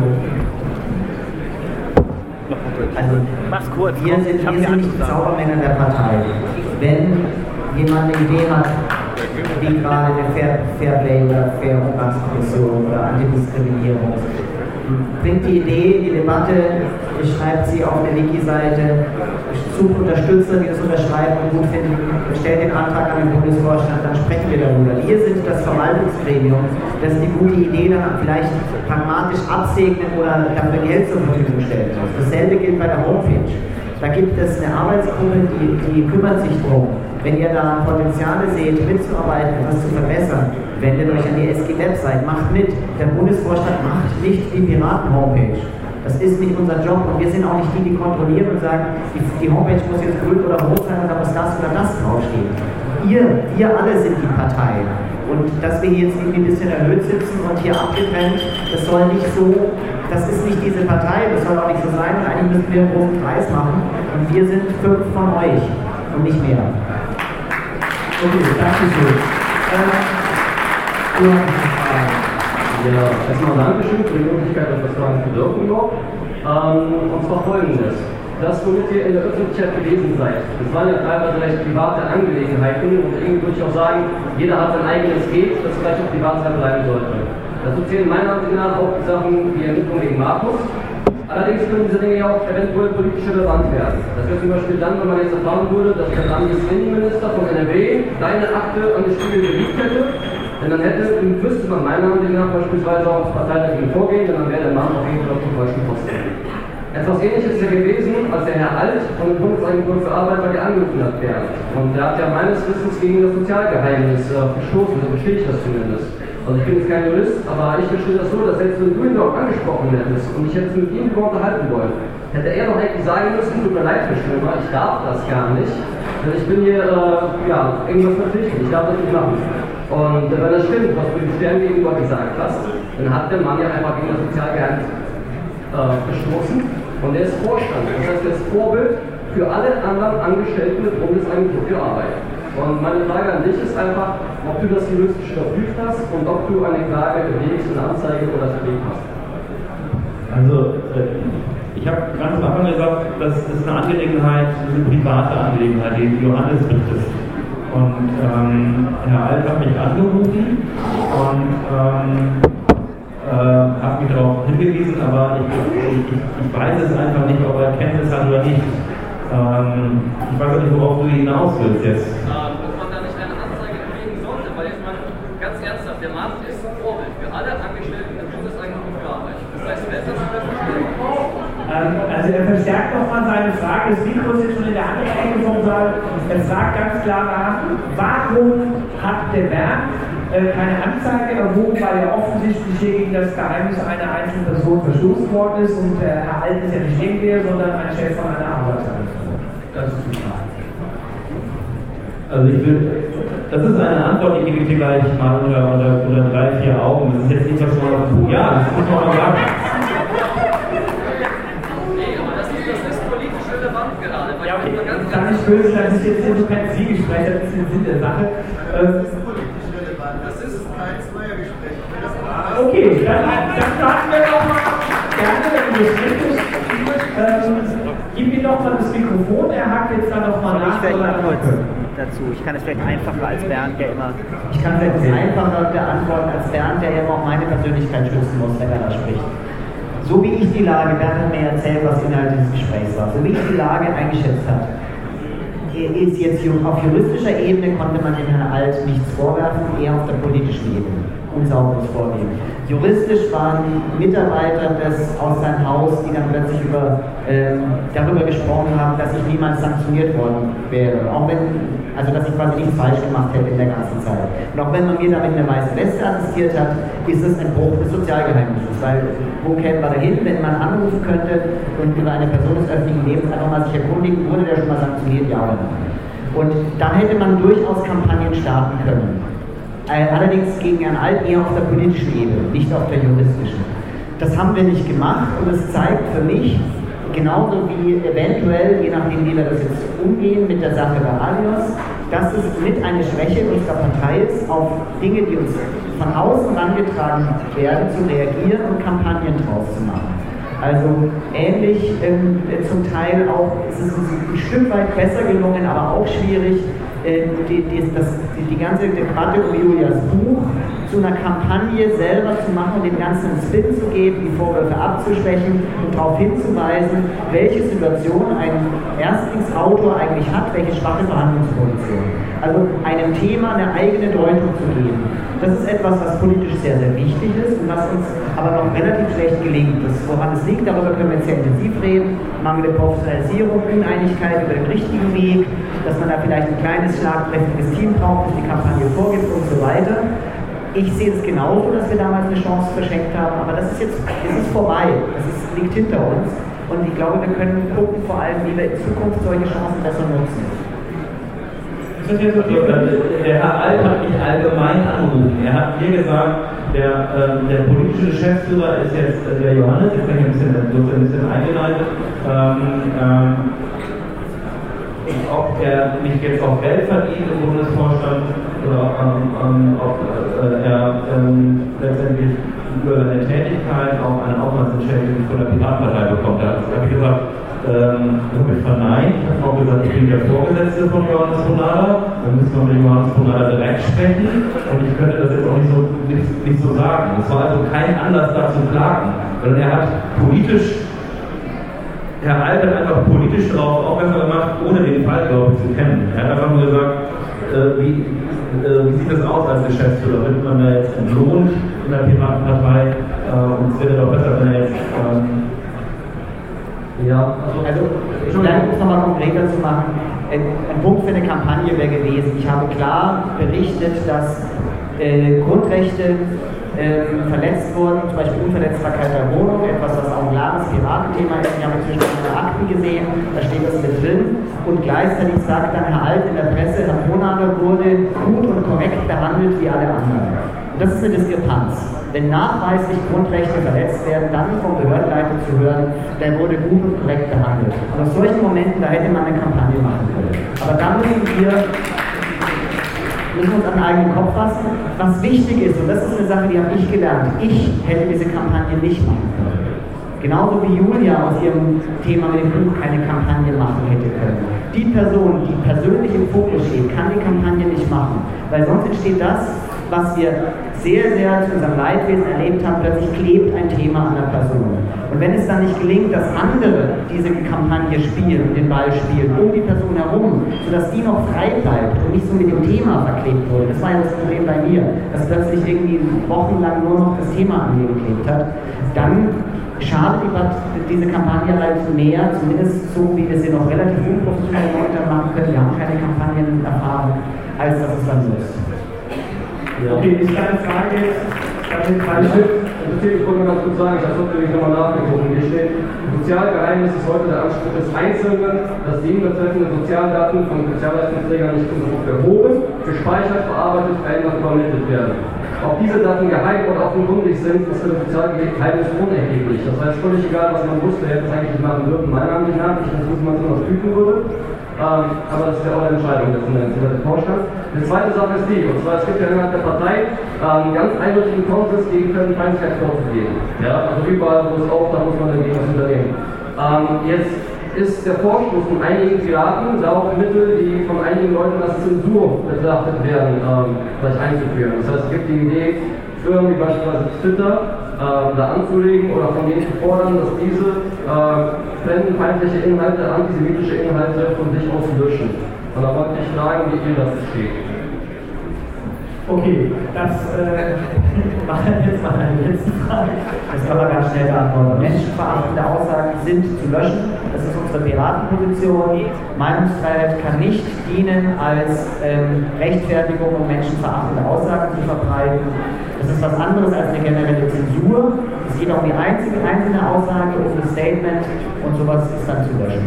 Also, mach's kurz. Wir sind nicht die Zaubermänner der Partei. Wenn jemand eine Idee hat, wie gerade der Fairplay oder Fair Umgangskommission oder Antidiskriminierung, bringt die Idee, die Debatte, schreibt sie auf der Wiki-Seite, sucht Unterstützer, die das unterschreiben und gut finden, stellt den Antrag an den Bundesvorstand, dann sprechen wir darüber. Wir sind das Verwaltungsgremium, das die gute Idee dann vielleicht pragmatisch absegnen oder dafür Geld zur Verfügung stellen muss. Dasselbe gilt bei der Homepage. Da gibt es eine Arbeitsgruppe, die kümmert sich darum. Wenn ihr da Potenziale seht, mitzuarbeiten, was zu verbessern, wendet euch an die SG-Website, macht mit. Der Bundesvorstand macht nicht die Piraten-Homepage. Das ist nicht unser Job und wir sind auch nicht die kontrollieren und sagen, die Homepage muss jetzt grün oder rot sein und da muss das oder das draufstehen. Wir alle sind die Partei. Und dass wir hier jetzt irgendwie ein bisschen erhöht sitzen und hier abgetrennt, das soll nicht so, das ist nicht diese Partei, das soll auch nicht so sein. Und eigentlich müssen wir einen großen Kreis machen und wir sind 5 von euch und nicht mehr. Okay, danke schön. Ja, erstmal Dankeschön für die Möglichkeit, etwas Fragen zu dürfen noch. Und zwar folgendes. Das, womit ihr in der Öffentlichkeit gewesen seid, das waren ja teilweise recht private Angelegenheiten und irgendwie würde ich auch sagen, jeder hat sein eigenes Geht, das vielleicht auch Privatzeit bleiben sollte. Dazu zählen meiner Ansicht nach auch die Sachen wie Ermittlungen gegen Markus. Allerdings können diese Dinge ja auch eventuell politisch relevant werden. Das wäre zum Beispiel dann, wenn man jetzt erfahren würde, dass der Landesinnenminister von NRW deine Akte an den Spiegel geleakt hätte. Denn dann müsste man meiner Ansicht nach beispielsweise auch parteidagegen vorgehen, denn dann wäre der Mann auf jeden Fall auf dem falschen Posten. Etwas Ähnliches ist ja gewesen, als der Herr Alt von der Bundesagentur für Arbeit bei dir angerufen hat, Bernd. Und der hat ja meines Wissens gegen das Sozialgeheimnis verstoßen, so verstehe ich das zumindest. Also ich bin jetzt kein Jurist, aber ich verstehe das so, dass selbst wenn du ihn doch angesprochen hättest und ich hätte es mit ihm darüber unterhalten wollen, hätte er doch eigentlich sagen müssen, tut mir leid, Herr Schwimmer, ich darf das gar nicht, denn ich bin hier, irgendwas verpflichtet, ich darf das nicht machen. Und wenn das stimmt, was du dem Stern gegenüber gesagt hast, dann hat der Mann ja einfach gegen das Sozialgeheimnis gestoßen und er ist Vorstand. Das heißt, er ist Vorbild für alle anderen Angestellten der Bundesagentur für Arbeit. Und meine Frage an dich ist einfach, ob du das juristisch überprüft hast und ob du eine Klage bewegst, eine Anzeige oder das bewegt hast. Also, ich habe ganz am Anfang gesagt, das ist eine Angelegenheit, eine private Angelegenheit, die Johannes betrifft. Und Herr Alt hat mich angerufen und hat mich darauf hingewiesen, aber ich weiß es einfach nicht, ob er Kenntnis hat oder nicht. Ich weiß auch nicht, worauf du hinaus willst jetzt. Dass man da nicht eine Anzeige bewegen sollte, weil jetzt mal ganz ernsthaft, der Mann ist ein Vorbild für alle Angestellten der Bundesagentur für Arbeit. Das heißt, wer ist das für Also er verstärkt nochmal seine Frage, das Mikro ist jetzt schon in der anderen Ecke vom Saal. Er fragt ganz klar nach, warum hat der Bernd keine Anzeige erhoben, weil er offensichtlich hier gegen das Geheimnis einer einzelnen Person verstoßen worden ist und Herr Alt ist ja nicht irgendwer, sondern ein Chef von einer Arbeitsagentur. Das ist die Frage. Also das ist eine Antwort, die gebe ich dir gleich mal unter 3, 4 Augen. Das ist jetzt nicht was man ja, das muss man mal sagen. Ja, okay, kann ich böse, das ist jetzt so kein Zielgespräch, das ist der Sinn der Sache. Das ist politisch relevant, das ist kein Zweiergespräch. Okay, dann starten wir doch mal gerne, wenn du das möchtest. Gib mir doch mal das Mikrofon, er hakt jetzt dann noch mal nach. Dazu. Ich kann es vielleicht einfacher als Bernd, der immer... Ich kann es einfacher beantworten als Bernd, der immer auch meine Persönlichkeit schützen muss, wenn er da spricht. So wie ich die Lage, Bernd hat mir erzählt, was Inhalt dieses Gesprächs war, so wie ich die Lage eingeschätzt habe, ist jetzt auf juristischer Ebene konnte man dem Herrn Alt nichts vorwerfen, eher auf der politischen Ebene. Unsauberes Vorgehen. Juristisch waren Mitarbeiter aus seinem Haus, die dann plötzlich darüber gesprochen haben, dass ich niemals sanktioniert worden wäre. Dass ich quasi nichts falsch gemacht hätte in der ganzen Zeit. Und auch wenn man mir damit eine weiße Weste attestiert hat, ist es ein Bruch des Sozialgeheimnisses. Weil wo kämen wir dahin, wenn man anrufen könnte und über eine Person des öffentlichen Lebens einfach mal sich erkundigen, wurde der schon mal sanktioniert, ja oder nein. Und da hätte man durchaus Kampagnen starten können. Allerdings gegen Herrn Alt eher auf der politischen Ebene, nicht auf der juristischen. Das haben wir nicht gemacht und es zeigt für mich, genauso wie eventuell, je nachdem wie wir das jetzt umgehen mit der Sache bei Alios, dass es mit einer Schwäche unserer Partei ist, auf Dinge, die uns von außen herangetragen werden, zu reagieren und Kampagnen draus zu machen. Also ähnlich zum Teil auch, es ist ein Stück weit besser gelungen, aber auch schwierig, die ganze Debatte um Julias Buch zu einer Kampagne selber zu machen und dem Ganzen einen Spin zu geben, die Vorwürfe abzuschwächen und darauf hinzuweisen, welche Situation ein Erstlingsautor eigentlich hat, welche schwache Verhandlungsposition. Also einem Thema eine eigene Deutung zu geben. Das ist etwas, was politisch sehr, sehr wichtig ist und was uns aber noch relativ schlecht gelingt. Woran es liegt, darüber können wir jetzt sehr intensiv reden. Mangelnde Professionalisierung, Uneinigkeit über den richtigen Weg, dass man da vielleicht ein kleines, schlagkräftiges Team braucht, das die Kampagne vorgibt und so weiter. Ich sehe es genauso, dass wir damals eine Chance verschenkt haben, aber das ist jetzt vorbei. Liegt hinter uns und ich glaube, wir können gucken vor allem, wie wir in Zukunft solche Chancen besser nutzen. Der Herr Alt hat mich allgemein angerufen. Er hat mir gesagt, der politische Geschäftsführer ist jetzt der Johannes, jetzt bin ich ein bisschen eingeleitet, ob er nicht jetzt auch Geld verdient im Bundesvorstand oder ob er letztendlich über seine Tätigkeit auch eine Aufwandsentschädigung von der Piratenpartei bekommt. Da habe ich gesagt, habe ich verneint. Ich habe auch gesagt, ich bin der Vorgesetzte von Johannes Bonada. Dann müssen wir mit Johannes Bonada direkt sprechen. Und ich könnte das jetzt auch nicht so sagen. Es war also kein Anlass, da zu klagen. Sondern er hat Herr Alt hat einfach politisch darauf aufmerksam gemacht, ohne den Fall, glaube ich, zu kennen. Er hat einfach nur gesagt, wie sieht das aus als Geschäftsführer? Wird man da jetzt entlohnt in der Piratenpartei? Und es wäre doch besser, wenn er jetzt... um es nochmal konkreter zu machen, ein Punkt für eine Kampagne wäre gewesen. Ich habe klar berichtet, dass Grundrechte verletzt wurden, zum Beispiel Unverletzbarkeit der Wohnung, etwas, was auch ein klares Piratenthema ist. Wir haben inzwischen meine Akten gesehen, da steht das mit drin. Und gleichzeitig sagt dann Herr Alt in der Presse, Herr Bonada wurde gut und korrekt behandelt wie alle anderen. Und das ist eine Diskrepanz. Wenn nachweislich Grundrechte verletzt werden, dann vom Behördenleiter zu hören, der wurde gut und korrekt behandelt. Und aus solchen Momenten, da hätte man eine Kampagne machen können. Aber dann müssen wir uns an den eigenen Kopf fassen, was wichtig ist. Und das ist eine Sache, die habe ich gelernt. Ich hätte diese Kampagne nicht machen können. Genauso wie Julia aus ihrem Thema mit dem Buch keine Kampagne machen hätte können. Die Person, die persönlich im Fokus steht, kann die Kampagne nicht machen. Weil sonst entsteht das, was wir sehr, sehr zu unserem Leidwesen erlebt haben, plötzlich klebt ein Thema an der Person. Und wenn es dann nicht gelingt, dass andere diese Kampagne spielen, den Ball spielen, um die Person herum, sodass die noch frei bleibt und nicht so mit dem Thema verklebt wurde, das war ja das Problem bei mir, dass plötzlich irgendwie wochenlang nur noch das Thema an mir geklebt hat, dann schadet diese Kampagne halt mehr, zumindest so, wie wir sie noch relativ unprofessionell momentan machen können. Wir haben keine Kampagnenerfahrung, als dass es dann so ist. Ja. Okay, ist keine Frage jetzt. Ich wollte mal ganz kurz sagen, ich habe natürlich nochmal nachgeguckt. Hier steht, Sozialgeheimnis ist heute der Anspruch des Einzelnen, dass die ihn betreffenden Sozialdaten von Sozialleistungsträgern nicht behoben, gespeichert, verarbeitet, verändert und vermittelt werden. Ob diese Daten geheim oder offenkundig sind, ist für das Sozialgeheimnis unerheblich. Das heißt, völlig egal, was man wusste, hätte es eigentlich nicht machen dürfen. Meiner Ansicht nach, ich weiß nicht, was man so prüfen würde. Aber das ist ja auch eine Entscheidung letzten Endes über den Vorstand. Die zweite Sache ist die, und zwar es gibt ja innerhalb der Partei ganz eindeutigen Konsens gegen Feindlichkeit vorzugehen. Ja, also überall, wo es auftaucht, muss man dagegen was unternehmen. Jetzt ist der Vorstoß von einigen Piraten da auch Mittel, die von einigen Leuten als Zensur betrachtet werden, gleich einzuführen. Das heißt, es gibt die Idee, Firmen wie beispielsweise Twitter da anzulegen oder von denen zu fordern, dass diese fremdenfeindliche Inhalte, antisemitische Inhalte von sich aus löschen. Und da wollte ich fragen, wie ihr das steht. Okay, das war jetzt mal eine letzte Frage. Das kann man ganz schnell beantworten. Menschenverachtende Aussagen sind zu löschen. Das ist unsere Piratenposition. Meinungsfreiheit kann nicht dienen als Rechtfertigung, um menschenverachtende Aussagen zu verbreiten. Das ist was anderes als eine generelle Zensur. Es geht auch um die einzelne Aussage, um das Statement und sowas ist dann zu löschen.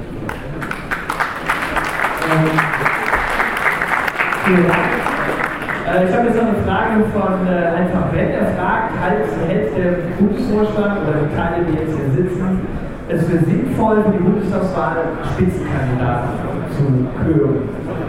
Vielen Dank. Ich habe jetzt noch eine Frage von Einfach Ben. Er fragt, hält der Bundesvorstand oder die Teile, die jetzt hier sitzen, es für sinnvoll, für die Bundestagswahl Spitzenkandidaten zu hören?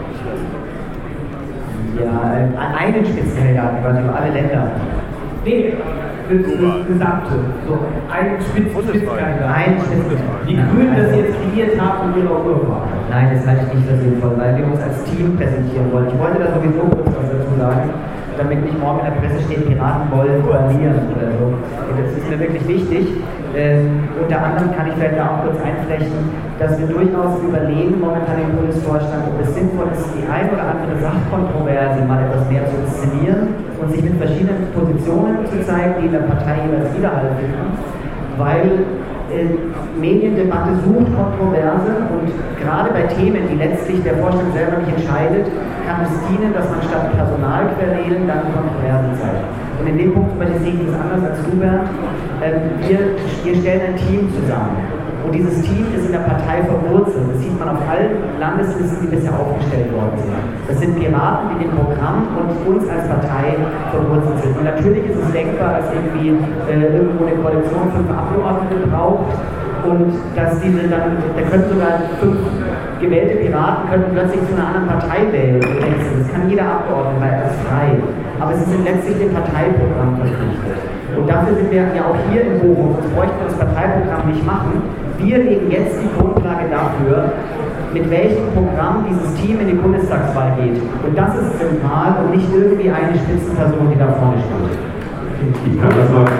Ja, einen Spitzenkandidaten, quasi über alle Länder. Nee, das Gesamte. So, einen Spitzenkandidaten. Ein Spitzenkandidaten. Die Grünen, das sie jetzt regiert haben und ihre Urwahl. Nein, das halte ich nicht für sinnvoll, weil wir uns als Team präsentieren wollen. Ich wollte da sowieso kurz was dazu sagen, damit nicht morgen in der Presse steht, Piraten wollen koalieren oder so. Das ist mir wirklich wichtig. Unter anderem kann ich vielleicht da auch kurz einflechten, dass wir durchaus überlegen, momentan im Bundesvorstand, ob es sinnvoll ist, die ein oder andere Sachkontroverse mal etwas mehr zu inszenieren und sich mit verschiedenen Positionen zu zeigen, die in der Partei jeweils Widerhall finden, weil Mediendebatte sucht Kontroverse und gerade bei Themen, die letztlich der Vorstand selber nicht entscheidet, kann es dienen, dass man statt Personalquerelen dann Kontroversen zeigt. Und in dem Punkt sehe ich das anders als du, Bernd. Wir stellen ein Team zusammen. Und dieses Team ist in der Partei verwurzelt. Das sieht man auf allen Landeslisten, die bisher aufgestellt worden sind. Das sind Piraten, die dem Programm und uns als Partei verwurzelt sind. Und natürlich ist es denkbar, dass irgendwie irgendwo eine Koalition 5 Abgeordnete braucht und dass diese dann, da könnten sogar 5 gewählte Piraten könnten plötzlich zu einer anderen Partei wählen. Das kann jeder Abgeordnete, weil er ist frei. Aber sie sind letztlich dem Parteiprogramm verpflichtet. Und dafür sind wir ja auch hier in Bochum, sonst bräuchten wir das Parteiprogramm nicht machen. Wir legen jetzt die Grundlage dafür, mit welchem Programm dieses Team in die Bundestagswahl geht. Und das ist zentral und nicht irgendwie eine Spitzenperson, die da vorne steht. Ich kann das mal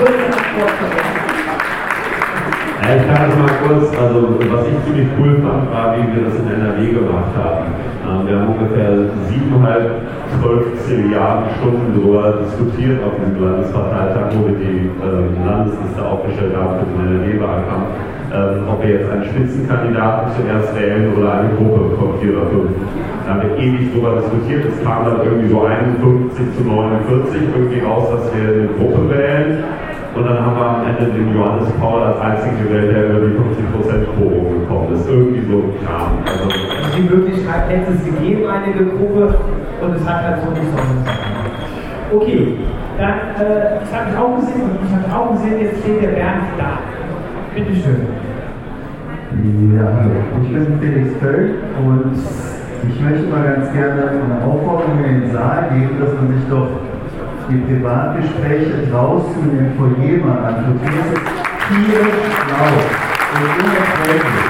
kurz, also was ich ziemlich cool fand, war, wie wir das in NRW gemacht haben. Wir haben ungefähr 12 Milliarden darüber diskutiert auf dem Landesparteitag, wo wir die Landesliste aufgestellt haben für den NRW-Wahlkampf, ob wir jetzt einen Spitzenkandidaten zuerst wählen oder eine Gruppe von 4 oder 5. Da haben wir ewig darüber diskutiert. Es kam dann irgendwie so 51 zu 49 irgendwie raus, dass wir eine Gruppe wählen. Und dann haben wir am Ende den Johannes Paul als einzigen gewählt, der über die 50%-Quorum gekommen ist. Irgendwie so ein Kram. Also die Möglichkeit hätte es gegeben, einige Gruppe, und es hat halt so nicht so. Okay, dann, das habe ich auch gesehen und ich habe auch gesehen, jetzt steht der Bernd da. Bitte schön. Ja, hallo. Ich bin Felix Völk und ich möchte mal ganz gerne eine Aufforderung in den Saal geben, dass man sich doch die Privatgespräche draußen im Foyer mal antut. Hier ist es tierisch laut und unerträglich.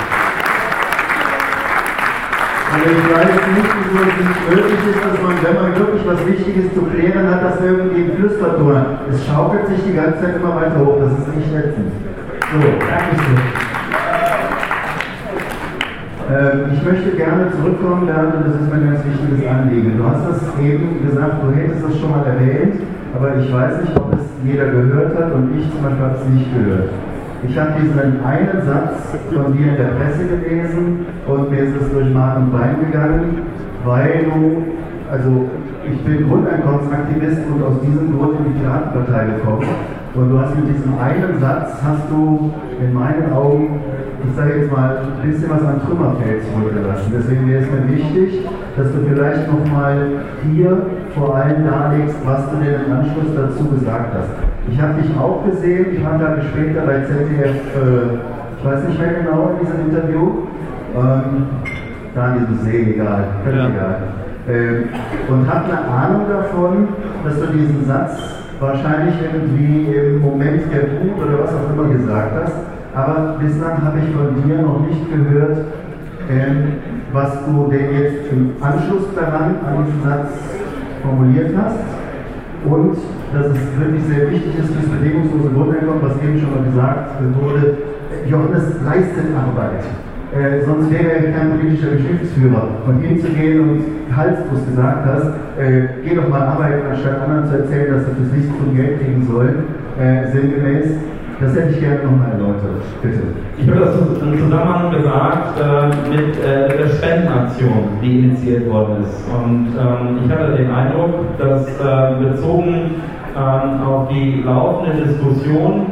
Und ich weiß nicht, wieso es nicht möglich ist, dass man, wenn man wirklich was Wichtiges zu klären hat, dass irgendwie ein Flüsterton hat. Es schaukelt sich die ganze Zeit immer weiter hoch, das ist nicht ätzend. So, Dankeschön. Ich möchte gerne zurückkommen, Bernd, und das ist mein ganz wichtiges Anliegen. Du hast das eben gesagt, du hättest das schon mal erwähnt, aber ich weiß nicht, ob es jeder gehört hat und ich zum Beispiel habe es nicht gehört. Ich habe diesen einen Satz von dir in der Presse gelesen und mir ist es durch Mark und Bein gegangen, weil du, also ich bin Grundeinkommensaktivist und aus diesem Grund in die Piratenpartei gekommen. Und du hast mit diesem einen Satz, hast du in meinen Augen, ich sage jetzt mal, ein bisschen was am Trümmerfeld zurückgelassen. Deswegen wäre es mir wichtig, dass du vielleicht nochmal hier vor allem darlegst, was du denn im Anschluss dazu gesagt hast. Ich habe dich auch gesehen, 3 Tage später bei ZDF, ich weiß nicht mehr genau in diesem Interview, Daniel See, egal, völlig egal. Und habe eine Ahnung davon, dass du diesen Satz wahrscheinlich irgendwie im Moment der Wut oder was auch immer gesagt hast, aber bislang habe ich von dir noch nicht gehört, was du denn jetzt im Anschluss daran an diesen Satz formuliert hast und dass es wirklich sehr wichtig ist, das bedingungslose Grundeinkommen, was eben schon mal gesagt wurde, Johannes leistet Arbeit. Sonst wäre er kein politischer Geschäftsführer. Und hinzugehen und Hals, wo du gesagt hast, geh doch mal arbeiten, anstatt anderen zu erzählen, dass sie fürs Licht von Geld kriegen sollen, sinngemäß, das hätte ich gerne nochmal erläutert. Bitte. Ich habe das im Zusammenhang gesagt mit der Spendenaktion, die initiiert worden ist. Und ich hatte den Eindruck, dass bezogen auf die laufende Diskussion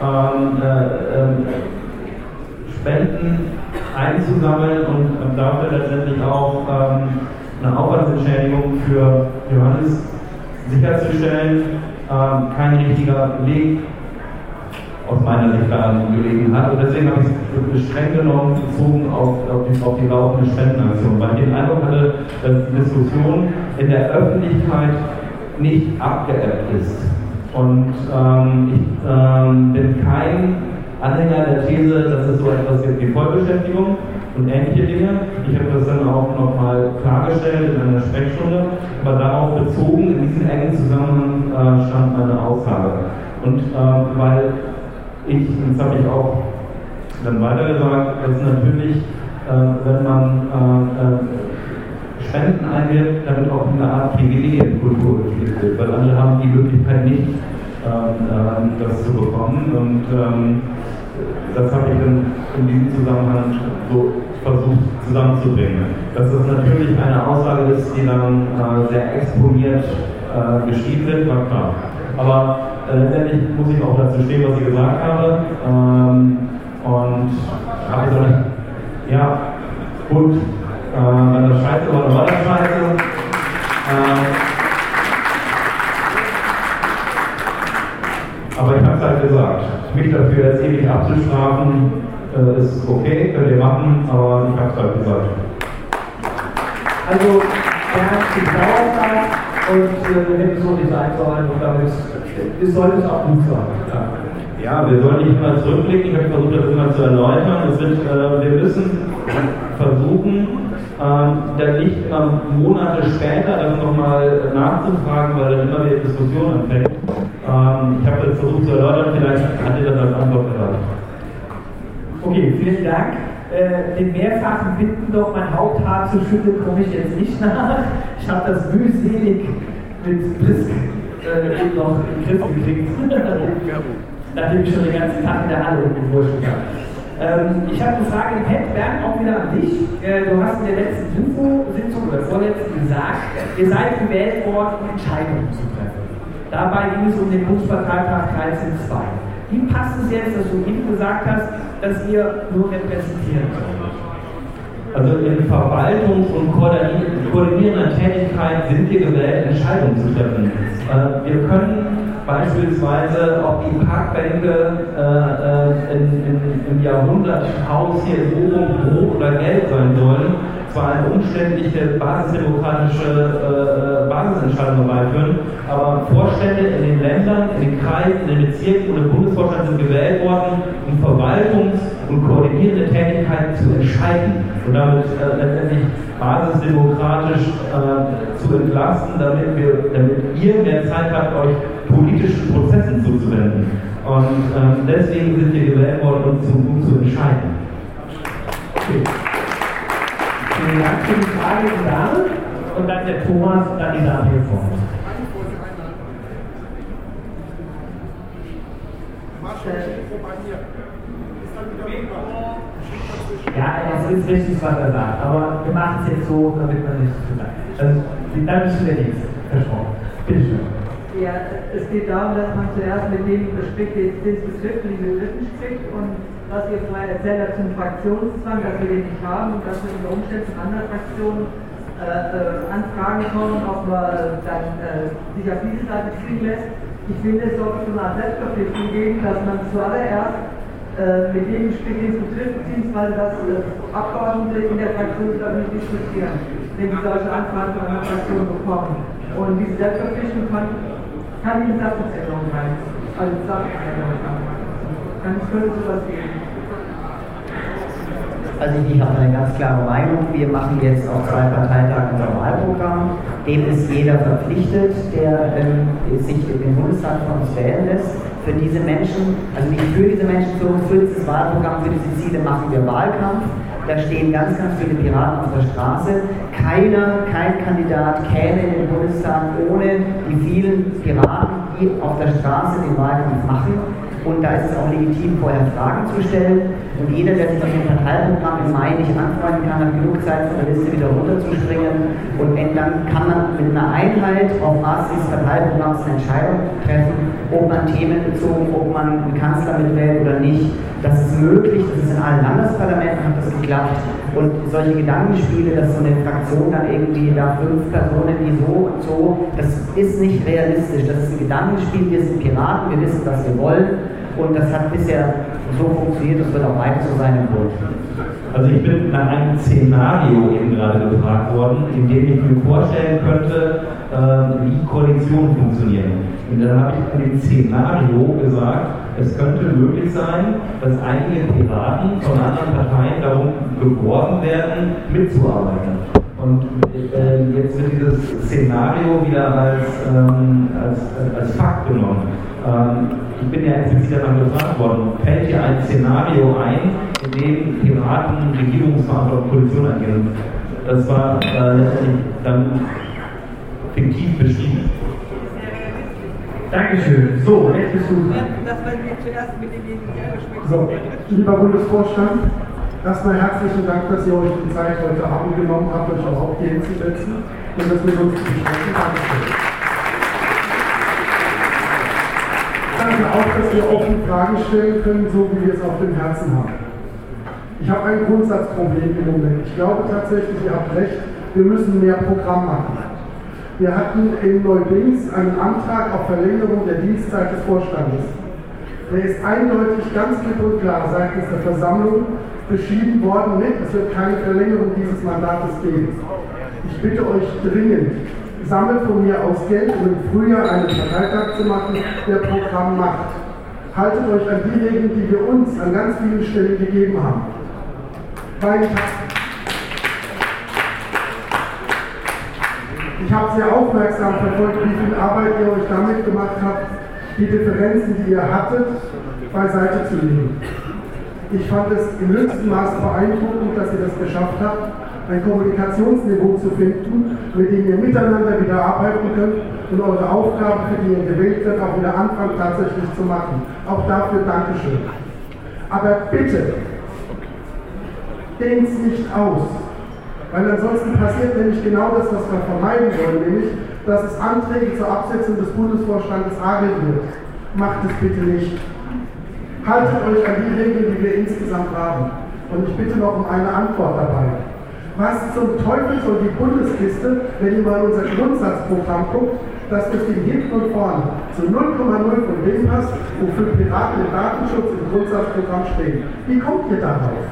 Spenden einzusammeln und dafür letztendlich auch eine Aufwandsentschädigung für Johannes sicherzustellen, kein richtiger Weg aus meiner Sicht daran gelegen hat. Und deswegen habe ich es streng genommen bezogen auf die laufende Spendenaktion, weil ich den Eindruck hatte, dass die Diskussion in der Öffentlichkeit nicht abgeebbt ist. Und ich bin kein Anhänger der These, dass es so etwas gibt wie Vollbeschäftigung und ähnliche Dinge. Ich habe das dann auch nochmal klargestellt in einer Sprechstunde, aber darauf bezogen, in diesem engen Zusammenhang stand meine Aussage. Und weil ich, und das habe ich auch dann weitergesagt, dass natürlich, wenn man Spenden einwirft, damit auch eine Art Privilegienkultur gespielt wird, weil andere haben die Möglichkeit nicht, das zu bekommen. Und das habe ich dann in diesem Zusammenhang so versucht zusammenzubringen. Dass das natürlich eine Aussage ist, die dann sehr exponiert geschrieben wird, war klar. Aber letztendlich muss ich auch dazu stehen, was ich gesagt habe. Und habe so nicht, ja, gut, wenn das scheiße war, dann war das scheiße. Aber ich habe es halt gesagt, mich dafür jetzt ewig abzustrafen, ist okay, könnt ihr machen, aber ich habe es halt gesagt. Also, er hat die Dauerzeit und wenn es so nicht sein soll, und damit soll es auch gut sein. Ja, wir sollen nicht immer zurückblicken, ich habe versucht, das immer zu erläutern. Wir müssen versuchen, dann nicht Monate später das nochmal nachzufragen, weil dann immer wieder Diskussion anfängt. Ich habe das versucht zu erläutern, vielleicht hat ihr das als Antwort erwartet. Okay, vielen Dank. Den mehrfachen Bitten, doch mein Haupthaar zu schütteln, komme ich jetzt nicht nach. Ich habe das mühselig mit Brisk noch in den Griff gekriegt. Nachdem ich schon den ganzen Tag in der Halle umgewurscht habe. Ich habe eine Frage, Pat, Bernd, auch wieder an dich. Du hast in der letzten Info-Sitzung oder vorletzten gesagt, ihr seid gewählt worden, um Entscheidungen zu treffen. Dabei ging es um den Bundesparteitag 13.2. Wie passt es jetzt, dass du eben gesagt hast, dass ihr nur repräsentieren sollt? Also in Verwaltungs- und koordinierender Tätigkeit sind wir gewählt, Entscheidungen zu treffen. Wir können beispielsweise, ob die Parkbänke im Jahrhunderthaus hier in Bochum Brot oder Geld sein sollen, zwar eine umständliche basisdemokratische Basisentscheidung herbeiführen, aber Vorstände in den Ländern, in den Kreisen, in den Bezirken und im Bundesvorstand sind gewählt worden, um Verwaltungs- und koordinierende Tätigkeit zu entscheiden und damit letztendlich basisdemokratisch zu entlasten, damit ihr mehr Zeit habt, euch politischen Prozessen zuzuwenden. Und deswegen sind wir gewählt worden, um zu entscheiden. Okay. Vielen Dank für die Frage, die Dame. Und dann der Thomas und dann die Dame hier vorne. Ja, es ist richtig, was er sagt, aber wir machen es jetzt so, damit man nicht zu lang. Also, dann bist du der Nächste, versprochen. Bitte schön. Ja, es geht darum, dass man zuerst mit denen spricht, die ins schriftlichen Begriffen spricht und was ihr vorher erzählt habt zum Fraktionszwang, dass wir den nicht haben und dass wir unter Umständen von anderen Fraktionen Anfragen kommen, ob man dann sich auf diese Seite ziehen lässt. Ich finde, es sollte so eine Art Selbstverpflichtung geben, dass man zuallererst mit dem spricht, den es betrifft, beziehungsweise dass Abgeordnete in der Fraktion darüber diskutieren, wenn sie solche Anfragen von einer Fraktion bekommen. Und diese Selbstverpflichtung kann in die Satzungsänderung rein. Also Satzungsänderung rein. Es könnte sowas geben. Also ich habe eine ganz klare Meinung. Wir machen jetzt auf 2 Parteitagen unser Wahlprogramm. Dem ist jeder verpflichtet, der sich in den Bundestag von uns wählen lässt. Für diese Menschen, also nicht für diese Menschen, für dieses Wahlprogramm, für diese Ziele machen wir Wahlkampf. da stehen ganz, ganz viele Piraten auf der Straße. Kein Kandidat käme in den Bundestag ohne die vielen Piraten, die auf der Straße den Wahlkampf machen. Und da ist es auch legitim, vorher Fragen zu stellen. Und jeder, der sich mit dem Parteiprogramm im Mai nicht anfreunden kann, hat genug Zeit, von der Liste wieder runterzuspringen. Und dann kann man mit einer Einheit auf Basis des Parteiprogramms eine Entscheidung treffen, ob man themenbezogen, ob man einen Kanzler mitwählt oder nicht. Das ist möglich, das ist in allen Landesparlamenten hat das geklappt. Und solche Gedankenspiele, dass so eine Fraktion dann irgendwie da 5 Personen, die so und so, das ist nicht realistisch. Das ist ein Gedankenspiel, wir sind Piraten, wir wissen, was wir wollen. Und das hat bisher so funktioniert, das wird auch weiter so sein im Bund. Also ich bin nach einem Szenario eben gerade gefragt worden, in dem ich mir vorstellen könnte, wie Koalitionen funktionieren. Und dann habe ich in dem Szenario gesagt, es könnte möglich sein, dass einige Piraten von anderen Parteien darum geworben werden, mitzuarbeiten. Und jetzt wird dieses Szenario wieder als Fakt genommen. Ich bin ja explizit danach gefragt worden, fällt dir ein Szenario ein, in dem Piraten Regierungsverantwortung Koalition angehen? Das war dann fiktiv beschrieben. Dankeschön. So, jetzt bist du. So, lieber Bundesvorstand, erstmal herzlichen Dank, dass ihr euch die Zeit heute Abend genommen habt, euch überhaupt hier hinzusetzen und das mit uns zu besprechen. Dankeschön. Danke auch, dass wir offen Fragen stellen können, so wie wir es auf dem Herzen haben. Ich habe ein Grundsatzproblem im Moment. Ich glaube tatsächlich, ihr habt recht, wir müssen mehr Programm machen. Wir hatten in Neudings einen Antrag auf Verlängerung der Dienstzeit des Vorstandes. Der ist eindeutig ganz klipp und klar seitens der Versammlung beschieden worden mit, es wird keine Verlängerung dieses Mandates geben. Ich bitte euch dringend, sammelt von mir aus Geld, um im Frühjahr einen Parteitag zu machen, der Programm macht. Haltet euch an die Regeln, die wir uns an ganz vielen Stellen gegeben haben. Ich habe sehr aufmerksam verfolgt, wie viel Arbeit ihr euch damit gemacht habt, die Differenzen, die ihr hattet, beiseite zu legen. Ich fand es im höchsten Maße beeindruckend, dass ihr das geschafft habt, ein Kommunikationsniveau zu finden, mit dem ihr miteinander wieder arbeiten könnt und eure Aufgabe, für die ihr gewählt wird, auch wieder anfangen tatsächlich zu machen. Auch dafür Dankeschön. Aber bitte, dehnt es nicht aus, weil ansonsten passiert nämlich genau das, was wir vermeiden wollen, nämlich, dass es Anträge zur Absetzung des Bundesvorstandes hageln wird. Macht es bitte nicht. Haltet euch an die Regeln, die wir insgesamt haben. Und ich bitte noch um eine Antwort dabei. Was zum Teufel soll die Bundeskiste, wenn ihr mal in unser Grundsatzprogramm guckt, das mit dem hinten und vorne zu 0,0 von dem passt, wofür Piraten im Datenschutz im Grundsatzprogramm stehen. Wie kommt ihr darauf?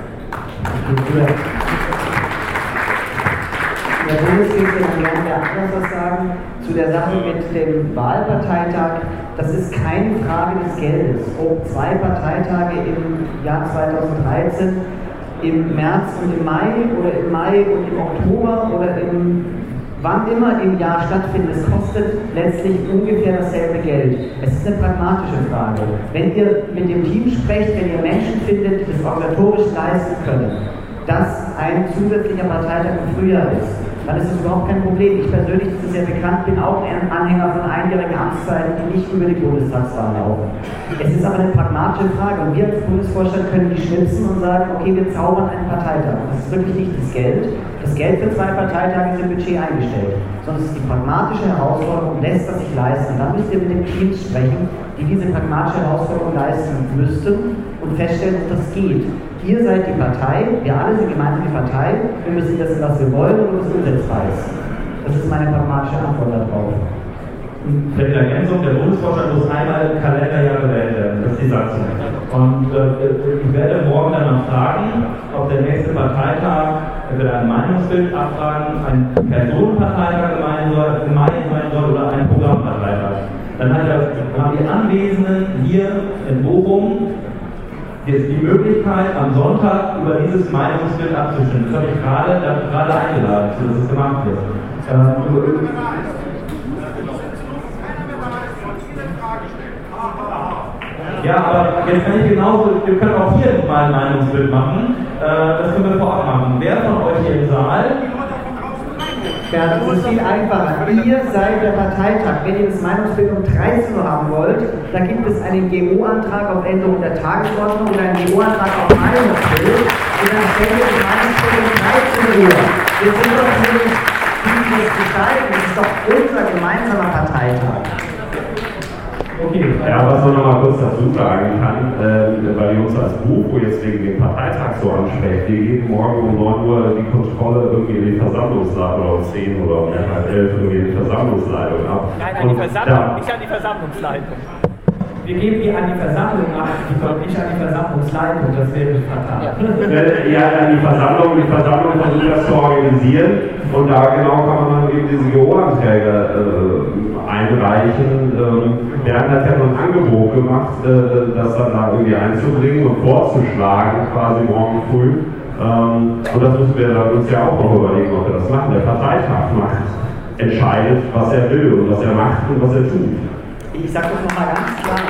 In der Bundeskiste kann gerne der anders was sagen zu der Sache mit dem Wahlparteitag. Das ist keine Frage des Geldes. Ob 2 Parteitage im Jahr 2013 im März und im Mai oder im Mai und im Oktober oder wann immer im Jahr stattfindet, es kostet letztlich ungefähr dasselbe Geld. Es ist eine pragmatische Frage. Wenn ihr mit dem Team sprecht, wenn ihr Menschen findet, die es organisatorisch leisten können, dass ein zusätzlicher Parteitag im Frühjahr ist, dann ist das überhaupt kein Problem. Ich persönlich, das ist ja bekannt, bin auch ein Anhänger von einjährigen Amtszeiten, die nicht über die Bundestagswahl laufen. Es ist aber eine pragmatische Frage und wir als Bundesvorstand können die schnipsen und sagen, okay, wir zaubern einen Parteitag. Das ist wirklich nicht das Geld. Das Geld für 2 Parteitage ist im Budget eingestellt. Sondern es ist die pragmatische Herausforderung, lässt das sich leisten. Und dann müsst ihr mit den Teams sprechen, die diese pragmatische Herausforderung leisten müssten und feststellen, dass das geht. Ihr seid die Partei, wir alle sind gemeinsam die Partei, wir müssen das, was wir wollen und was umsetzbar ist. Das ist meine pragmatische Antwort darauf. Für die Ergänzung, der Bundesvorstand muss einmal im Kalenderjahr gewählt werden, das ist die Satzung. Und ich werde morgen dann noch fragen, ob der nächste Parteitag entweder ein Meinungsbild abfragen, ein Personenparteitag im Mai sein soll oder ein Programmparteitag. Dann haben die Anwesenden hier in Bochum jetzt die Möglichkeit, am Sonntag über dieses Meinungsbild abzustimmen. Das habe ich gerade eingeladen, dass es gemacht wird. Ja, aber jetzt kann ich genauso, wir können auch hier mal ein Meinungsbild machen. Das können wir vorab machen. Wer von euch hier im Saal? Ja, das ist viel einfacher. Ihr seid der Parteitag. Wenn ihr das Meinungsbildung 13 Uhr haben wollt, dann gibt es einen GO-Antrag auf Änderung der Tagesordnung oder einen GO-Antrag auf Meinungsbildung und dann stellt ihr die Meinungsbildung 13 Uhr. Wir sind doch nicht die das gestalten. Das ist doch unser gemeinsamer Parteitag. Okay. Ja, was man noch mal kurz dazu sagen kann, weil wir uns als Buch jetzt wegen dem Parteitag so ansprechen, wir geben morgen um 9 Uhr die Kontrolle irgendwie in die Versammlungsleitung oder um 10 oder um 11 irgendwie in die Versammlungsleitung ab. Nein, an die Versammlung, nicht an die Versammlungsleitung. Wir geben die an die Versammlung ab, nicht an die Versammlungsleitung, das wäre fatal. Ja, an die Versammlung versucht das zu organisieren und da genau kann man dann eben diese GO-Anträge einreichen. Wir haben das ja noch ein Angebot gemacht, das dann da irgendwie einzubringen und vorzuschlagen, quasi morgen früh. Und das müssen wir dann uns ja auch noch überlegen, ob wir das machen. Der Parteitag entscheidet, was er will und was er macht und was er tut. Ich sage das nochmal ganz klar.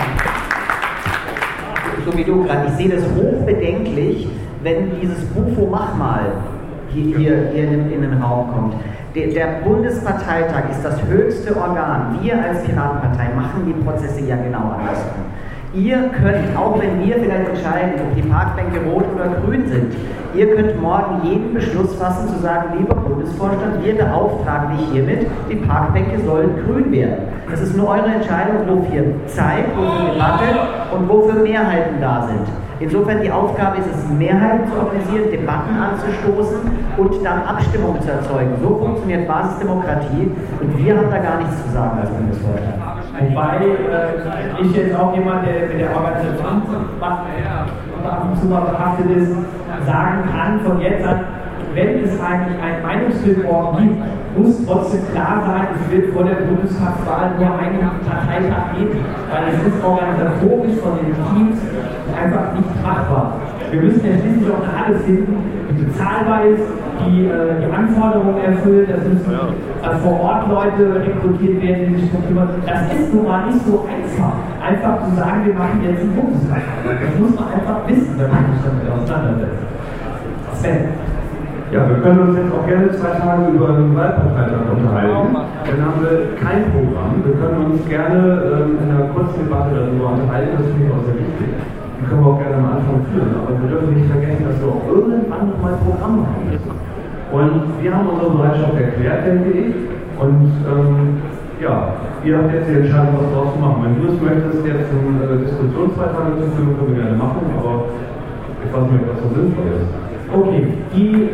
So wie du gerade, ich sehe das hochbedenklich, wenn dieses Bufo Mach mal hier in den Raum kommt. Der Bundesparteitag ist das höchste Organ. Wir als Piratenpartei machen die Prozesse ja genau andersrum. Ihr könnt, auch wenn wir vielleicht entscheiden, ob die Parkbänke rot oder grün sind, ihr könnt morgen jeden Beschluss fassen, zu sagen, lieber Bundesvorstand, wir beauftragen dich hiermit, die Parkbänke sollen grün werden. Das ist nur eure Entscheidung, wofür Zeit, wofür Debatte und wofür Mehrheiten da sind. Insofern die Aufgabe ist es, Mehrheiten zu organisieren, Debatten anzustoßen und dann Abstimmungen zu erzeugen. So funktioniert Basisdemokratie und wir haben da gar nichts zu sagen als Bundesvorstand. Wobei ich jetzt auch jemand, der mit der Organisation ab und zu mal behaftet ist, sagen kann von jetzt an, wenn es eigentlich ein Meinungsbildmorgen gibt, muss trotzdem klar sein, es wird vor der Bundestagswahl nur einen Parteitag geben, weil es ist organisatorisch von den Teams einfach nicht machbar. Wir müssen ja schließlich auch eine Halle finden, die bezahlbar ist, die Anforderungen erfüllt, das müssen vor Ort Leute rekrutiert werden, die sich darum kümmern. Das ist nun mal nicht so einfach. Einfach zu sagen, wir machen jetzt einen Bundestag. Das muss man einfach wissen, wenn man sich damit auseinandersetzt. Sven. Ja, wir können uns jetzt auch gerne 2 Tage über den Wahlparteitag unterhalten. Dann haben wir kein Programm. Wir können uns gerne in einer kurzen Debatte darüber unterhalten, das finde ich auch sehr wichtig. Die können wir auch gerne am Anfang führen. Aber wir dürfen nicht vergessen, dass wir auch irgendwann noch mal ein Programm haben müssen. Und wir haben unsere Bereitschaft erklärt, denke ich. Und ja, ihr habt jetzt die Entscheidung, was draus zu machen. Wenn du es möchtest, jetzt eine Diskussionsbeitrag zu führen, können wir gerne machen, aber ich weiß nicht, ob das so sinnvoll ist. Okay, die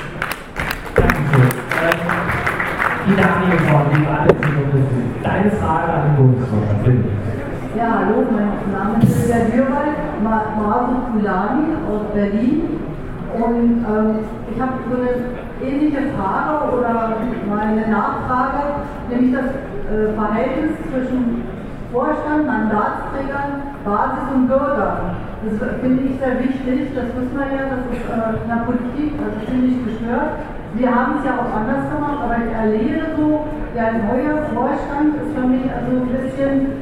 Daniel von deine Frage an den Bundesvorstand, bitte. Ja, hallo, mein Name ist Silvia Dürwald, Martin Kulani aus Berlin. Und ich habe so eine ähnliche Frage oder mal eine Nachfrage, nämlich das Verhältnis zwischen Vorstand, Mandatsträgern, Basis und Bürger. Das finde ich sehr wichtig, das wissen wir ja, das ist in der Politik ziemlich gestört. Wir haben es ja auch anders gemacht, aber ich erlebe so, der neue Vorstand ist für mich also ein bisschen,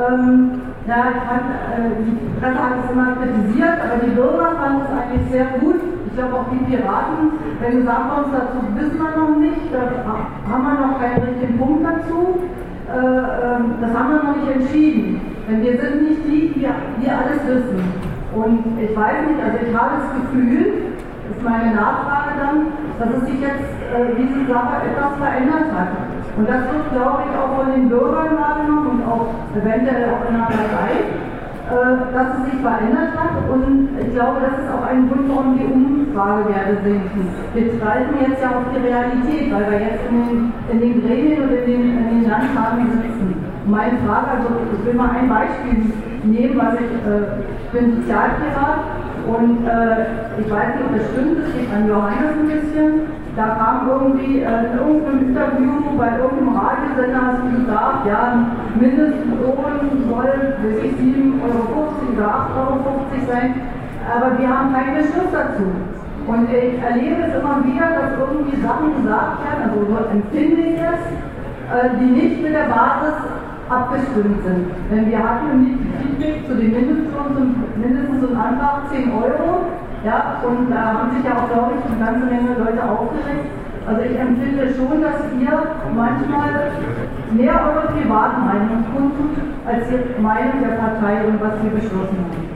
die Presse hat es immer kritisiert, aber die Bürger fanden es eigentlich sehr gut. Ich glaube auch die Piraten, wenn gesagt haben, dazu wissen wir noch nicht, da haben wir noch keinen richtigen Punkt dazu. Das haben wir noch nicht entschieden. Denn wir sind nicht die alles wissen. Und ich weiß nicht, also ich habe das Gefühl, das ist meine Nachfrage dann, dass es sich jetzt diese Sache etwas verändert hat. Und das wird, glaube ich, auch von den Bürgern wahrgenommen und auch eventuell auch in der Partei, dass es sich verändert hat. Und ich glaube, das ist auch ein Grund, warum die Umfragewerte sinken. Wir greifen jetzt ja auf die Realität, weil wir jetzt in den Gremien und in den Landtagen sitzen. Und meine Frage, also ich will mal ein Beispiel nehmen, weil ich bin Sozialpirat und ich weiß nicht, ob das stimmt, es geht an Johannes ein bisschen. Da kam irgendwie in irgendeinem Interview bei irgendeinem Radiosender, hast du gesagt, ja, Mindestlohn soll 7,50 € oder 8,50 € sein, aber wir haben keinen Beschluss dazu. Und ich erlebe es immer wieder, dass irgendwie Sachen gesagt werden, also so empfinde ich es, die nicht mit der Basis abgestimmt sind. Denn wir hatten im Feedback zu den Mindestlohn mindestens so einen Antrag 10 €. Ja, Ja, und da haben sich ja auch, glaube ich, eine ganze Menge Leute aufgeregt. Also ich empfinde schon, dass ihr manchmal mehr eure Privatmeinung kundtut, als die Meinung der Partei und was wir beschlossen haben.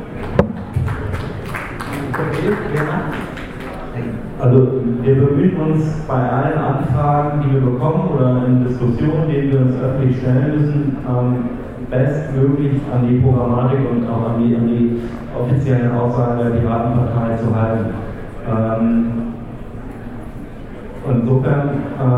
Also wir bemühen uns bei allen Anfragen, die wir bekommen oder in Diskussionen, denen wir uns öffentlich stellen müssen, bestmöglich an die Programmatik und auch an die offiziellen Aussagen der Piratenpartei zu halten. Insofern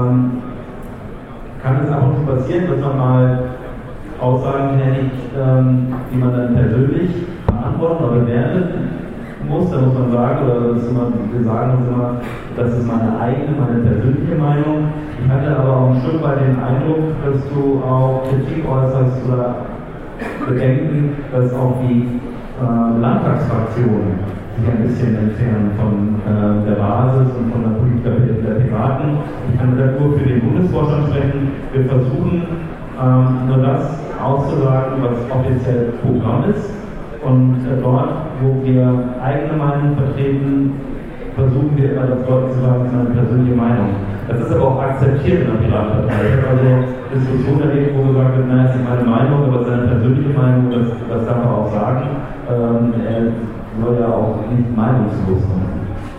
kann es ab und zu passieren, dass man mal Aussagen tätigt, die man dann persönlich beantworten oder bewerten muss. Da muss man sagen, wir sagen uns immer, das ist meine eigene, meine persönliche Meinung. Ich hatte aber auch ein Stück weit den Eindruck, dass du auch Kritik äußerst oder Bedenken, dass auch die Landtagsfraktionen sich ein bisschen entfernen von der Basis und von der Politik der Piraten. Ich kann nur für den Bundesvorstand sprechen. Wir versuchen nur das auszusagen, was offiziell Programm ist. Und dort, wo wir eigene Meinung vertreten, versuchen wir immer das Wort zu sagen, das ist meine persönliche Meinung. Das ist aber auch akzeptiert in der Piratenpartei. Ich habe also Diskussionen erlebt, wo gesagt wird, nein, das ist meine Meinung, aber seine persönliche Meinung, das darf er auch sagen. Er soll ja auch nicht meinungslos sein.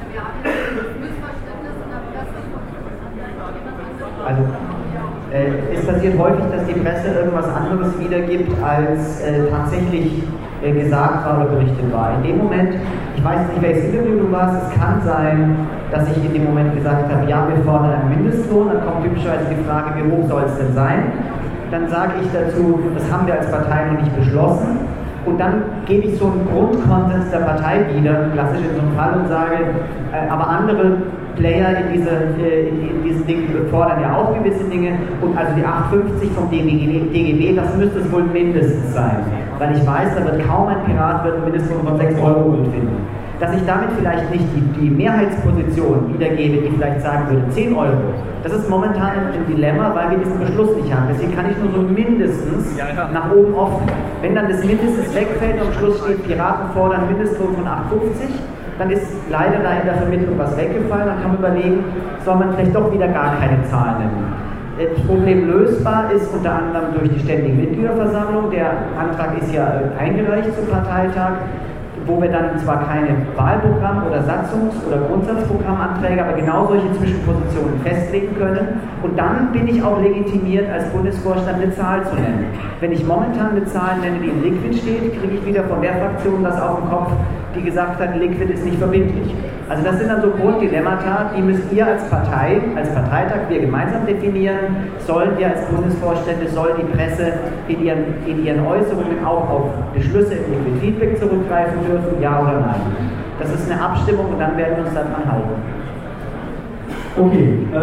Also es passiert häufig, dass die Presse irgendwas anderes wiedergibt, als tatsächlich gesagt war oder berichtet war. In dem Moment, ich weiß nicht, welches Interview du warst, es kann sein, dass ich in dem Moment gesagt habe, ja, wir fordern einen Mindestlohn, dann kommt typischerweise die Frage, wie hoch soll es denn sein? Dann sage ich dazu, das haben wir als Partei noch nicht beschlossen. Und dann gebe ich so einen Grundkonsens der Partei wieder, klassisch in so einem Fall, und sage, aber andere Player in diesen Dingen fordern ja auch gewisse Dinge, und also die 8,50 vom DGB, das müsste es wohl mindestens sein. Weil ich weiß, da wird kaum ein Pirat einen Mindestlohn von 6 € gut finden. Dass ich damit vielleicht nicht die Mehrheitsposition wiedergebe, die vielleicht sagen würde 10 €. Das ist momentan ein Dilemma, weil wir diesen Beschluss nicht haben. Deswegen kann ich nur so mindestens nach oben offen. Wenn dann das Mindestens wegfällt und am Schluss steht, Piraten fordern Mindestlohn von 8,50, dann ist leider da in der Vermittlung was weggefallen. Dann kann man überlegen, soll man vielleicht doch wieder gar keine Zahlen nennen. Das Problem lösbar ist unter anderem durch die Ständige Mitgliederversammlung. Der Antrag ist ja eingereicht zum Parteitag, wo wir dann zwar keine Wahlprogramm- oder Satzungs- oder Grundsatzprogrammanträge, aber genau solche Zwischenpositionen festlegen können. Und dann bin ich auch legitimiert, als Bundesvorstand eine Zahl zu nennen. Wenn ich momentan eine Zahl nenne, die im Liquid steht, kriege ich wieder von der Fraktion das auf den Kopf, die gesagt hat, Liquid ist nicht verbindlich. Also das sind dann so Grunddilemmata, die müsst ihr als Partei, als Parteitag, wir gemeinsam definieren. Sollen wir als Bundesvorstände, soll die Presse in ihren Äußerungen auch auf Beschlüsse im Liquid Feedback zurückgreifen dürfen, ja oder nein? Das ist eine Abstimmung und dann werden wir uns daran halten. Okay,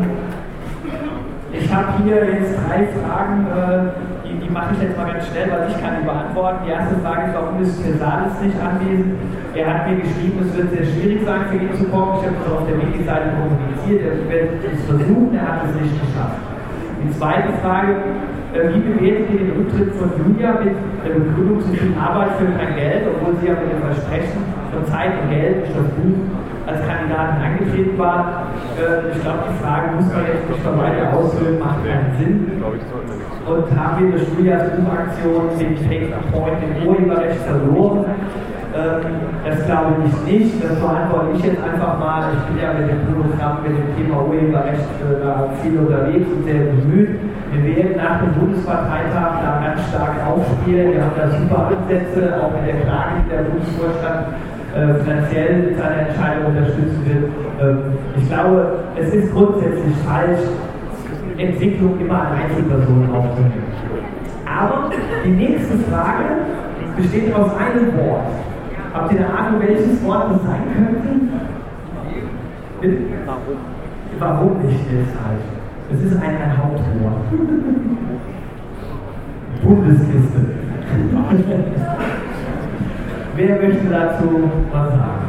ich habe hier jetzt 3 Fragen, die mache ich jetzt mal ganz schnell, weil ich kann die beantworten. Die erste Frage ist, warum ist Salis nicht anwesend? Er hat mir geschrieben, es wird sehr schwierig sein, für ihn zu kommen. Ich habe es auf der Wiki-Seite kommuniziert, er wird es versuchen, er hat es nicht geschafft. Die zweite Frage, wie bewertet ihr den Rücktritt von Julia mit der Begründung, zu viel Arbeit für kein Geld, obwohl sie ja mit dem Versprechen von Zeit und Geld durch das Buch als Kandidatin angetreten war? Ich glaube, die Frage muss man jetzt nicht noch weiter ausführen, macht keinen Sinn. Und haben wir durch Julias Buchaktion den Take Point im Urheberrecht verloren? Das glaube ich nicht. Das beantworte ich jetzt einfach mal. Ich bin ja mit dem Programm, mit dem Thema Urheberrecht da viel unterwegs und sehr bemüht. Wir werden nach dem Bundesparteitag da ganz stark aufspielen. Wir haben da super Ansätze, auch mit der Klage, die der Bundesvorstand finanziell mit seiner Entscheidung unterstützen wird. Ich glaube, es ist grundsätzlich falsch, Entwicklung immer an Einzelpersonen aufzunehmen. Aber die nächste Frage besteht aus einem Wort. Habt ihr eine Ahnung, welches Wort das sein könnte? Warum nicht deshalb? Es ist ein Hauptwort. Bundeskiste. Wer möchte dazu was sagen?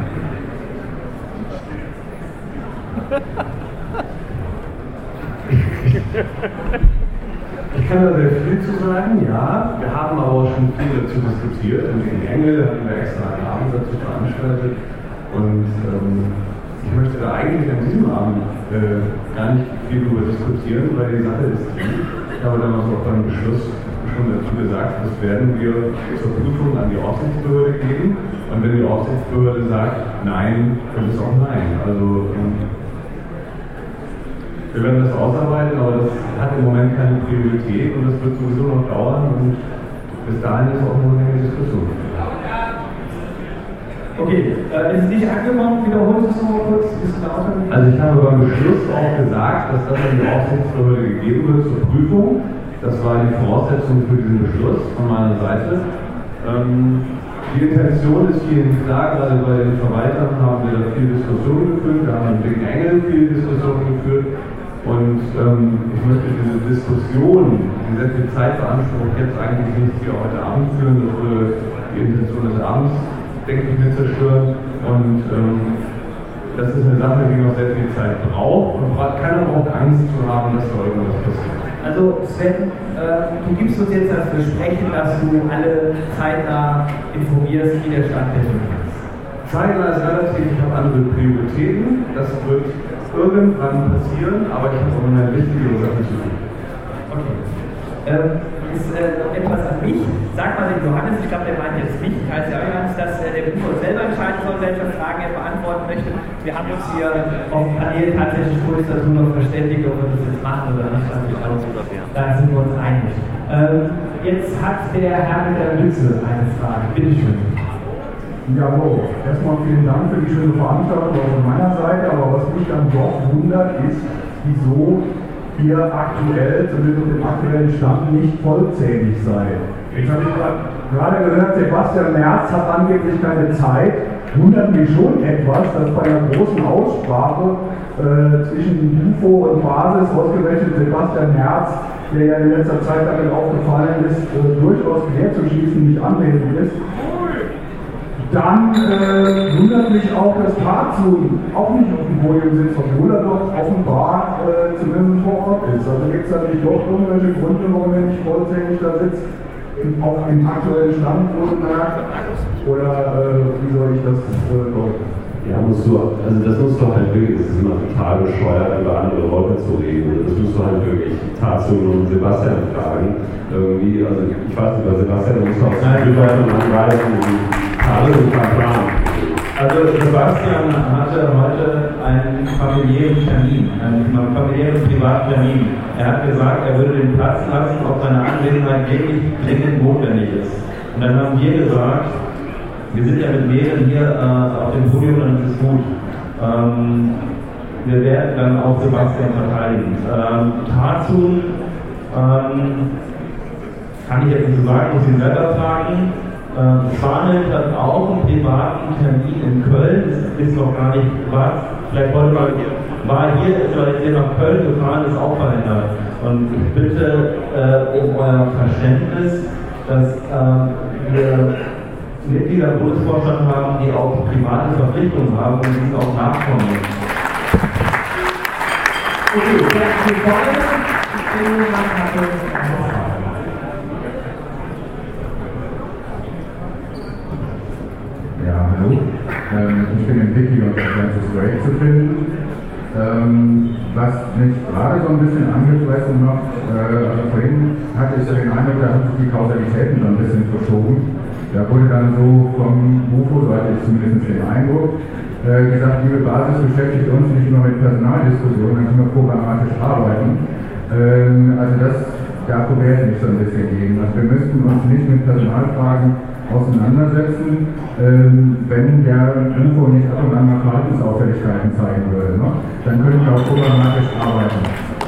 Ich kann da sehr viel zu sagen, ja. Wir haben aber auch schon viel dazu diskutiert und in Engel hatten wir extra einen Abend dazu veranstaltet. Und ich möchte da eigentlich an diesem Abend gar nicht viel darüber diskutieren, weil die Sache ist die, ich habe damals auch beim Beschluss schon dazu gesagt, das werden wir zur Prüfung an die Aufsichtsbehörde geben. Und wenn die Aufsichtsbehörde sagt, nein, dann ist auch nein. Also wir werden das ausarbeiten, aber das hat im Moment keine Priorität und das wird sowieso noch dauern und bis dahin ist auch nur eine Diskussion. Okay, ist es nicht angenommen? Wiederholen Sie es noch mal kurz. Also ich habe beim Beschluss auch gesagt, dass das an die Aufsichtsbehörde gegeben wird zur Prüfung. Das war die Voraussetzung für diesen Beschluss von meiner Seite. Die Intention ist vielen klar, gerade bei den Verwaltern haben wir da viel Diskussion geführt, wir haben mit Dicken Engel viel Diskussion geführt und ich möchte diese Diskussion, die sehr viel Zeit beansprucht, jetzt eigentlich nicht hier heute Abend führen, das würde die Intention des Abends, denke ich, mit zerstören und das ist eine Sache, die noch sehr viel Zeit braucht und keiner braucht Angst zu haben, dass da irgendwas passiert. Also Sven, du gibst uns jetzt das Versprechen, dass du alle zeitnah informierst, wie der Stand der Dinge ist. Zeitnah ist relativ, ich habe andere Prioritäten, das wird irgendwann passieren, aber ich habe auch eine wichtigere Sache zu tun. Okay. Ist noch etwas an mich. Sag mal den Johannes, ich glaube, der meint jetzt mich, ich heiße ja Johannes, dass der Bufo selber entscheiden soll, welche Fragen er beantworten möchte. Wir haben uns hier auf dem Panel tatsächlich kurz dazu noch verständigt, ob wir das jetzt machen oder nicht. Also, da sind wir uns einig. Jetzt hat der Herr mit der Mütze eine Frage. Bitte schön. Jawohl, erstmal vielen Dank für die schöne Veranstaltung auch von meiner Seite, aber was mich dann doch wundert, ist, wieso ihr aktuell, zumindest mit dem aktuellen Stand, nicht vollzählig seid. Jetzt habe ich gerade gehört, Sebastian Merz hat angeblich keine Zeit. Wundert mich schon etwas, dass bei einer großen Aussprache zwischen Bufo und Basis ausgerechnet Sebastian Merz, der ja in letzter Zeit damit aufgefallen ist, durchaus quer zu schießen, nicht anwesend ist. Dann wundert mich auch, dass Tarzun auch nicht auf dem Podium sitzt, obwohl er doch offenbar zumindest vor Ort ist. Also gibt es da nicht doch irgendwelche Gründe, warum er nicht vollzählig da sitzt, auch im aktuellen Stand wohlgemerkt? Oder wie soll ich das deuten? Ja, das musst du halt wirklich, es ist immer total bescheuert, über andere Leute zu reden. Das musst du halt wirklich Tarzun und Sebastian fragen. Irgendwie, also ich weiß nicht, bei Sebastian muss auch die Leute angreifen und alles ist kein Plan. Also Sebastian hatte heute einen familiären Termin, einen familiären privaten Termin. Er hat gesagt, er würde den Platz lassen, ob seine Anwesenheit wirklich dringend notwendig ist. Und dann haben wir gesagt, wir sind ja mit mehreren hier auf dem Podium, dann ist es gut. Wir werden dann auch Sebastian verteidigen. Tarzun kann ich jetzt nicht so sagen, muss ich selber fragen. Schwanelt hat auch einen privaten Termin in Köln, ist noch gar nicht was. Vielleicht war hier, ist aber jetzt hier nach Köln gefahren, ist auch verhindert. Und ich bitte um euer Verständnis, dass wir Mitglieder im Bundesvorstand haben, die auch private Verpflichtungen haben und diesen auch nachkommen. Okay, herzlich willkommen. Ja, hallo. Ich bin Entwickler und das Projekt zu finden. Was mich gerade so ein bisschen angefressen macht, also vorhin hatte ich so den Eindruck, da haben sich die Kausalitäten so ein bisschen verschoben. Da wurde dann so vom Bufo, so hatte ich zumindest den Eindruck, gesagt, liebe Basis beschäftigt uns nicht immer mit Personaldiskussionen, dann können wir programmatisch arbeiten. Da probiere ich mich so ein bisschen gegen. Also wir müssten uns nicht mit Personalfragen auseinandersetzen, wenn der Bufo nicht ab und an mal Verhaltensauffälligkeiten zeigen würde. Ne? Dann können wir auch programmatisch arbeiten.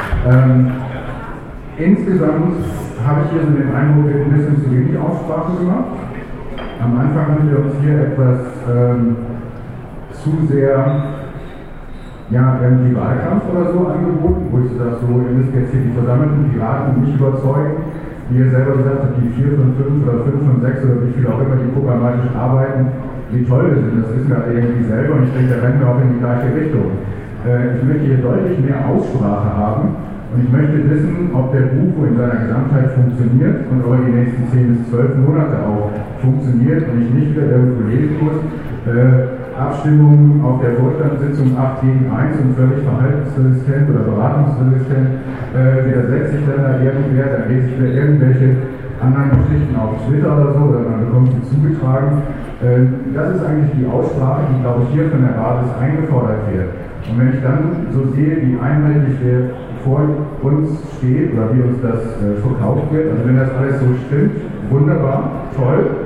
Insgesamt habe ich hier so den Eindruck, wir haben ein bisschen zu wenig Aussprache gemacht. Am Anfang haben wir uns hier etwas zu sehr irgendwie Wahlkampf oder so angeboten, wo ich sage, so, ihr müsst jetzt hier die versammelten Piraten nicht überzeugen, wie ihr selber gesagt habt, die 4 von 5 oder 5 von 6 oder wie viel auch immer, die programmatisch arbeiten, wie toll wir sind, das wissen wir alle irgendwie selber und ich denke, da rennen wir auch in die gleiche Richtung. Ich möchte hier deutlich mehr Aussprache haben und ich möchte wissen, ob der Bufo in seiner Gesamtheit funktioniert und ob er die nächsten 10 bis 12 Monate auch funktioniert und ich nicht wieder irgendwo lesen muss, Abstimmung auf der Vorstandssitzung 8 gegen 1 und völlig verhaltensresistent oder beratungsresistent, widersetzt sich dann da irgendwer, dann lese ich wieder irgendwelche anderen Geschichten auf Twitter oder so, oder man bekommt sie zugetragen. Das ist eigentlich die Aussprache, die, glaube ich, hier von der Basis eingefordert wird. Und wenn ich dann so sehe, wie einheitlich der vor uns steht oder wie uns das verkauft wird, also wenn das alles so stimmt, wunderbar, toll.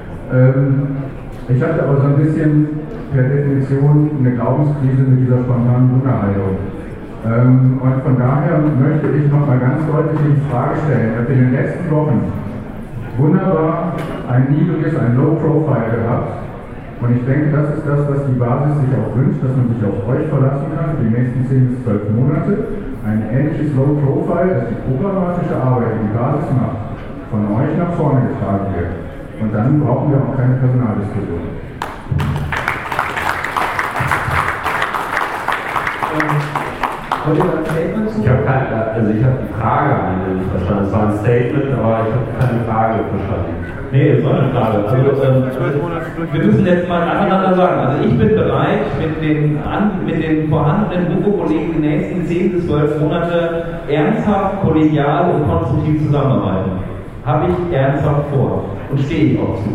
Ich hatte aber so ein bisschen per Definition eine Glaubenskrise mit dieser spontanen Wunderheilung. Und von daher möchte ich nochmal ganz deutlich in Frage stellen. Ich habe in den letzten Wochen wunderbar ein niedriges, ein Low Profile gehabt. Und ich denke, das ist das, was die Basis sich auch wünscht, dass man sich auf euch verlassen kann für die nächsten 10 bis 12 Monate. Ein ähnliches Low Profile, dass die programmatische Arbeit, die die Basis macht, von euch nach vorne getragen wird. Und dann brauchen wir auch keine Personaldiskussion. Ich habe die Frage am Ende nicht verstanden. Es war ein Statement, aber ich habe keine Frage verstanden. Nee, es war eine Frage. Also, wir müssen jetzt mal nacheinander sagen. Also ich bin bereit, mit den vorhandenen BUFO-Kollegen die nächsten 10 bis 12 Monate ernsthaft, kollegial und konstruktiv zusammenarbeiten. Habe ich ernsthaft vor und stehe ich auch zu.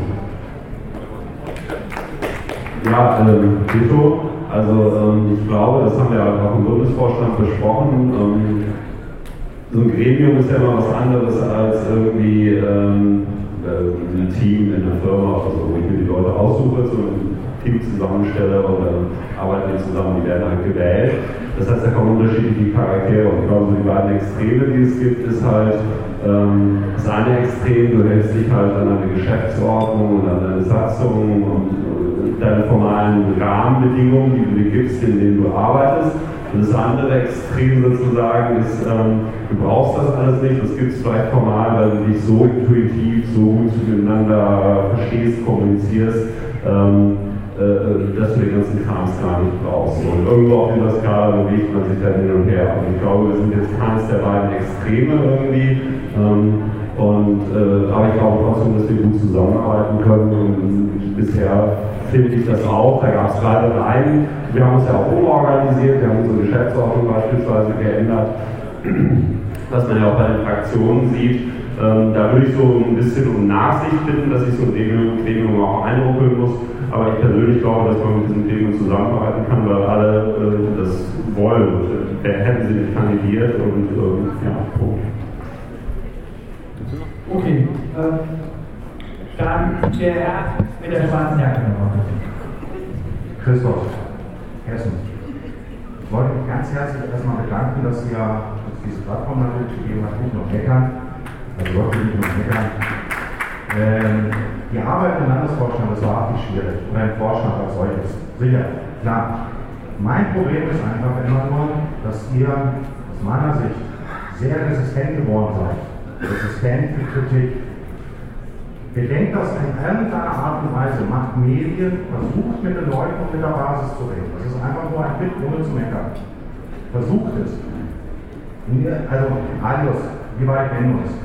Ja, Tito. Also ich glaube, das haben wir auch im Bundesvorstand besprochen. So ein Gremium ist ja immer was anderes als irgendwie ein Team in einer Firma, also wo ich mir die Leute aussuche, so ein Team zusammenstelle oder arbeiten wir zusammen, die werden halt gewählt. Das heißt, da kommen unterschiedliche Charaktere und ich glaube, so die beiden Extreme, die es gibt, ist halt das eine Extrem, du hältst dich halt an eine Geschäftsordnung und an deine Satzung und deine formalen Rahmenbedingungen, die du dir gibst, in denen du arbeitest. Und das andere Extrem sozusagen ist, du brauchst das alles nicht, das gibt es vielleicht formal, weil du dich so intuitiv, so gut miteinander verstehst, kommunizierst, dass du den ganzen Krams gar nicht brauchst. Und irgendwo auf dieser Skala bewegt man sich dann hin und her. Und ich glaube, wir sind jetzt keines der beiden Extreme irgendwie. Aber ich glaube trotzdem, dass wir gut zusammenarbeiten können. Und bisher finde ich das auch. Da gab es leider einen. Wir haben uns ja auch umorganisiert. Wir haben unsere Geschäftsordnung beispielsweise geändert. Was man ja auch bei den Fraktionen sieht. Da würde ich so ein bisschen um Nachsicht bitten, dass ich so ein Gremium auch einruckeln muss. Aber ich persönlich glaube, dass man mit diesem Gremium zusammenarbeiten kann, weil alle das wollen. Wer hätten sie nicht kandidiert und ja, Punkt. Okay, dann der Herr mit der schwarzen Jacke nochmal. Christoph, Hessen. Ich wollte mich ganz herzlich erstmal bedanken, dass ihr uns diese Plattform natürlich gegeben habt, nicht nur meckern. Also wirklich nicht nur meckern. Die Arbeit im Landesvorstand, das war wirklich schwierig. Oder im Vorstand als solches. Sicher, klar. Mein Problem ist einfach immer nur, dass ihr aus meiner Sicht sehr resistent geworden seid. Resistent für Kritik. Bedenkt das in irgendeiner Art und Weise, macht Medien, versucht mit den Leuten und mit der Basis zu reden. Das ist einfach nur ein Bild, ohne zu meckern. Versucht es. Also, Alius, wie weit kennen wir uns?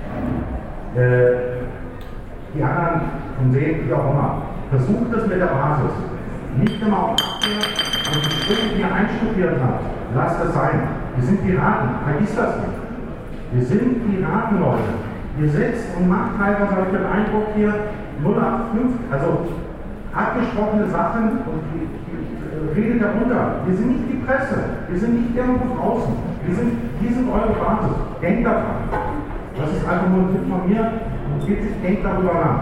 Die anderen vom See, wie auch immer. Versucht es mit der Basis. Nicht immer auf Abwehr und die Stimmen, die ihr einstudiert habt. Lasst es sein. Wir sind Piraten. Vergiss das nicht. Wir sind Piraten, Leute. Ihr sitzt und macht teilweise, habe ich den Eindruck hier, 0815, also abgesprochene Sachen und die redet darunter. Wir sind nicht die Presse. Wir sind nicht irgendwo draußen. Wir sind eure Basis. Denkt daran. Das ist einfach nur ein Tipp von mir. Denkt darüber nach.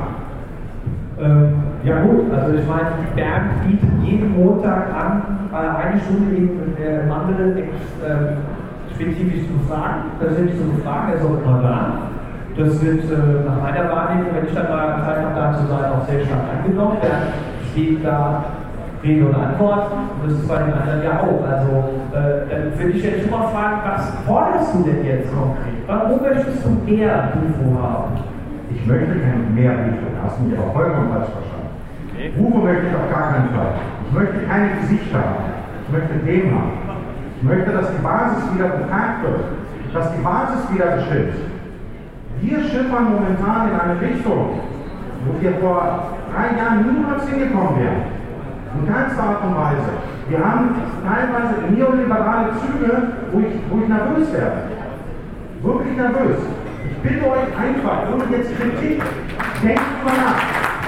Ja gut, also ich meine, Bernd bietet jeden Montag an, eine Stunde in der Mandel spezifisch zu fragen. Das sind so Fragen, der ist auch da. Das wird nach meiner Wahrnehmung, wenn ich dann mal Zeit habe, da zu sein, auch sehr stark angenommen. Bernd steht da Rede und Antwort und das ist bei den anderen ja auch. Also dann würde ich jetzt schon mal fragen, was forderst du denn jetzt konkret? Warum möchtest du mehr UFO haben? Ich möchte kein mehr UFO, hast du mich aber vollkommen falsch verstanden. Okay. UFO möchte ich auf gar keinen Fall. Ich möchte keine Gesichter haben. Ich möchte Themen haben. Ich möchte, dass die Basis wieder befragt wird. Dass die Basis wieder bestimmt. Wir schippern momentan in eine Richtung, wo wir vor 3 Jahren niemals hingekommen wären. In keinster Art und Weise. Wir haben teilweise neoliberale Züge, wo ich nervös werde. Wirklich nervös. Ich bitte euch einfach, ohne jetzt Kritik, denkt mal nach.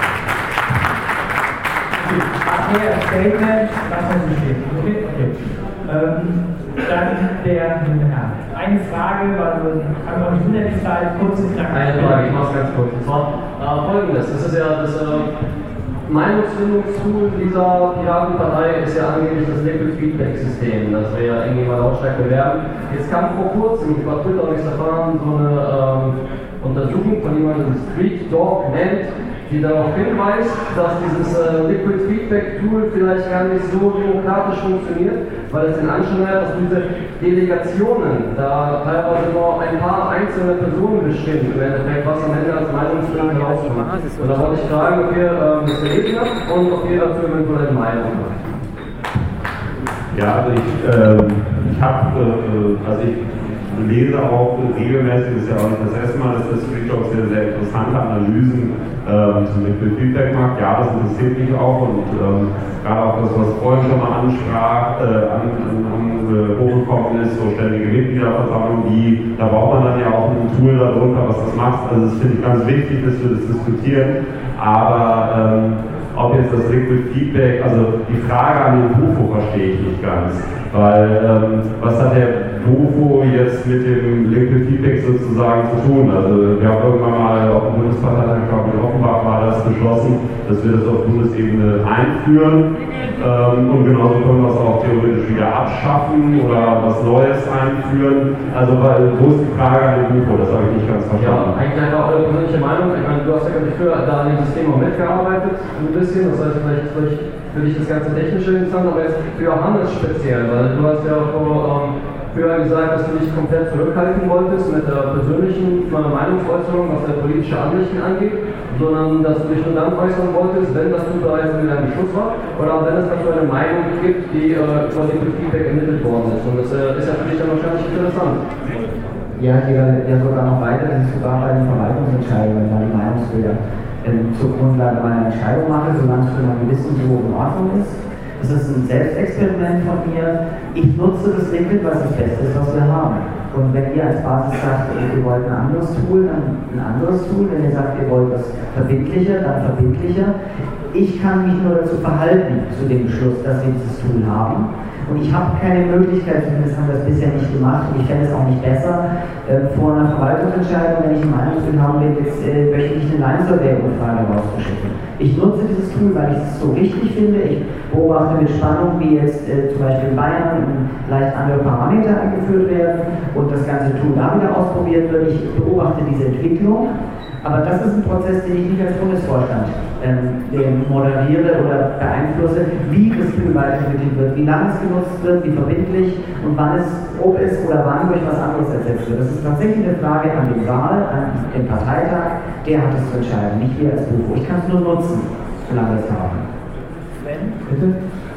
Statement, was hat Sie stehen? Okay. Dann der Herr. Eine Frage, weil wir haben noch nicht unendlich Zeit, kurz und knackig. Eine Frage, ich mache es ganz kurz. Und zwar folgendes: Das ist ja das Meinungsfindungstool dieser Piratenpartei ist ja angeblich das Liquid Feedback System, das wir ja irgendwie mal lautstark bewerben. Jetzt kam vor kurzem, ich war Twitter nichts erfahren, so eine Untersuchung von jemandem, das Street Dog nennt, die darauf hinweist, dass dieses Liquid Feedback Tool vielleicht gar nicht so demokratisch funktioniert, weil es den Anschein hat, dass diese Delegationen da teilweise nur ein paar einzelne Personen bestimmen, im Endeffekt, was am Ende als Meinungsbildung rauskommt. Und da wollte ich fragen, ob ihr das gelesen habt und ob ihr dazu eventuell eine Meinung habt. Ja, also ich lese auch regelmäßig, ist ja auch nicht das erste Mal, dass das Street Dog sehr, sehr interessante Analysen zum Liquid Feedback macht. Ja, das interessiert mich auch und gerade auch das, was vorhin schon mal hochgekommen ist, so ständige Mitgliederversammlung, da braucht man dann ja auch ein Tool darunter, was das macht. Also das finde ich ganz wichtig, dass wir das diskutieren, aber ob jetzt das Liquid Feedback, also die Frage an den BUFO verstehe ich nicht ganz, weil was hat der BUFO jetzt mit dem Liquid Feedback sozusagen zu tun? Also wir haben irgendwann mal auf dem Bundesparteitag, ich glaube in Offenbach war das beschlossen, dass wir das auf Bundesebene einführen und genauso können wir es auch theoretisch wieder abschaffen oder was Neues einführen. Also wo ist die Frage an den BUFO? Das habe ich nicht ganz verstanden. Ja, eigentlich einfach eure persönliche Meinung. Ich meine, du hast ja glaube ich früher da an dem System auch mitgearbeitet, ein bisschen, das heißt vielleicht für dich das ganze Technische interessant, aber jetzt für Johannes speziell, weil du hast ja früher gesagt, dass du dich komplett zurückhalten wolltest mit der persönlichen Meinungsäußerung, was deine politische Ansichten angeht, sondern dass du dich nur dann äußern wolltest, wenn das bereits in deinem Beschluss war oder wenn es dazu eine Meinung gibt, die über Liquid Feedback ermittelt worden ist. Und das ist ja für dich dann wahrscheinlich interessant. Ja, ja sogar noch weiter, dass ich sogar bei den Verwaltungsentscheidungen, weil die Meinungsbilder zur Grundlage meiner Entscheidung mache, solange es für mein Gewissen so in Ordnung ist. Das ist ein Selbstexperiment von mir. Ich nutze das Liquid, was das Beste ist, was wir haben. Und wenn ihr als Basis sagt, ihr wollt ein anderes Tool, dann ein anderes Tool. Wenn ihr sagt, ihr wollt das verbindlicher, dann verbindlicher. Ich kann mich nur dazu verhalten, zu dem Beschluss, dass wir dieses Tool haben. Und ich habe keine Möglichkeit, zumindest haben wir das bisher nicht gemacht, und ich fände es auch nicht besser, vor einer Verwaltungsentscheidung, wenn ich eine Meinungsbild haben will, jetzt wöchentlich eine Line-Survey-Umfrage rauszuschicken. Ich nutze dieses Tool, weil ich es so richtig finde. Ich beobachte mit Spannung, wie jetzt zum Beispiel in Bayern leicht andere Parameter eingeführt werden und das ganze Tool da wieder ausprobiert wird. Ich beobachte diese Entwicklung. Aber das ist ein Prozess, den ich nicht als Bundesvorstand moderiere oder beeinflusse, wie das Tool weiterentwickelt wird, wie lange es genutzt wird, wie verbindlich und wann es, ob es oder wann durch was anderes ersetzt wird. Das ist tatsächlich eine Frage an den Saal, an den Parteitag, der hat es zu entscheiden, nicht wir als BUFO. Ich kann es nur nutzen, solange wir es haben. Sven, bitte?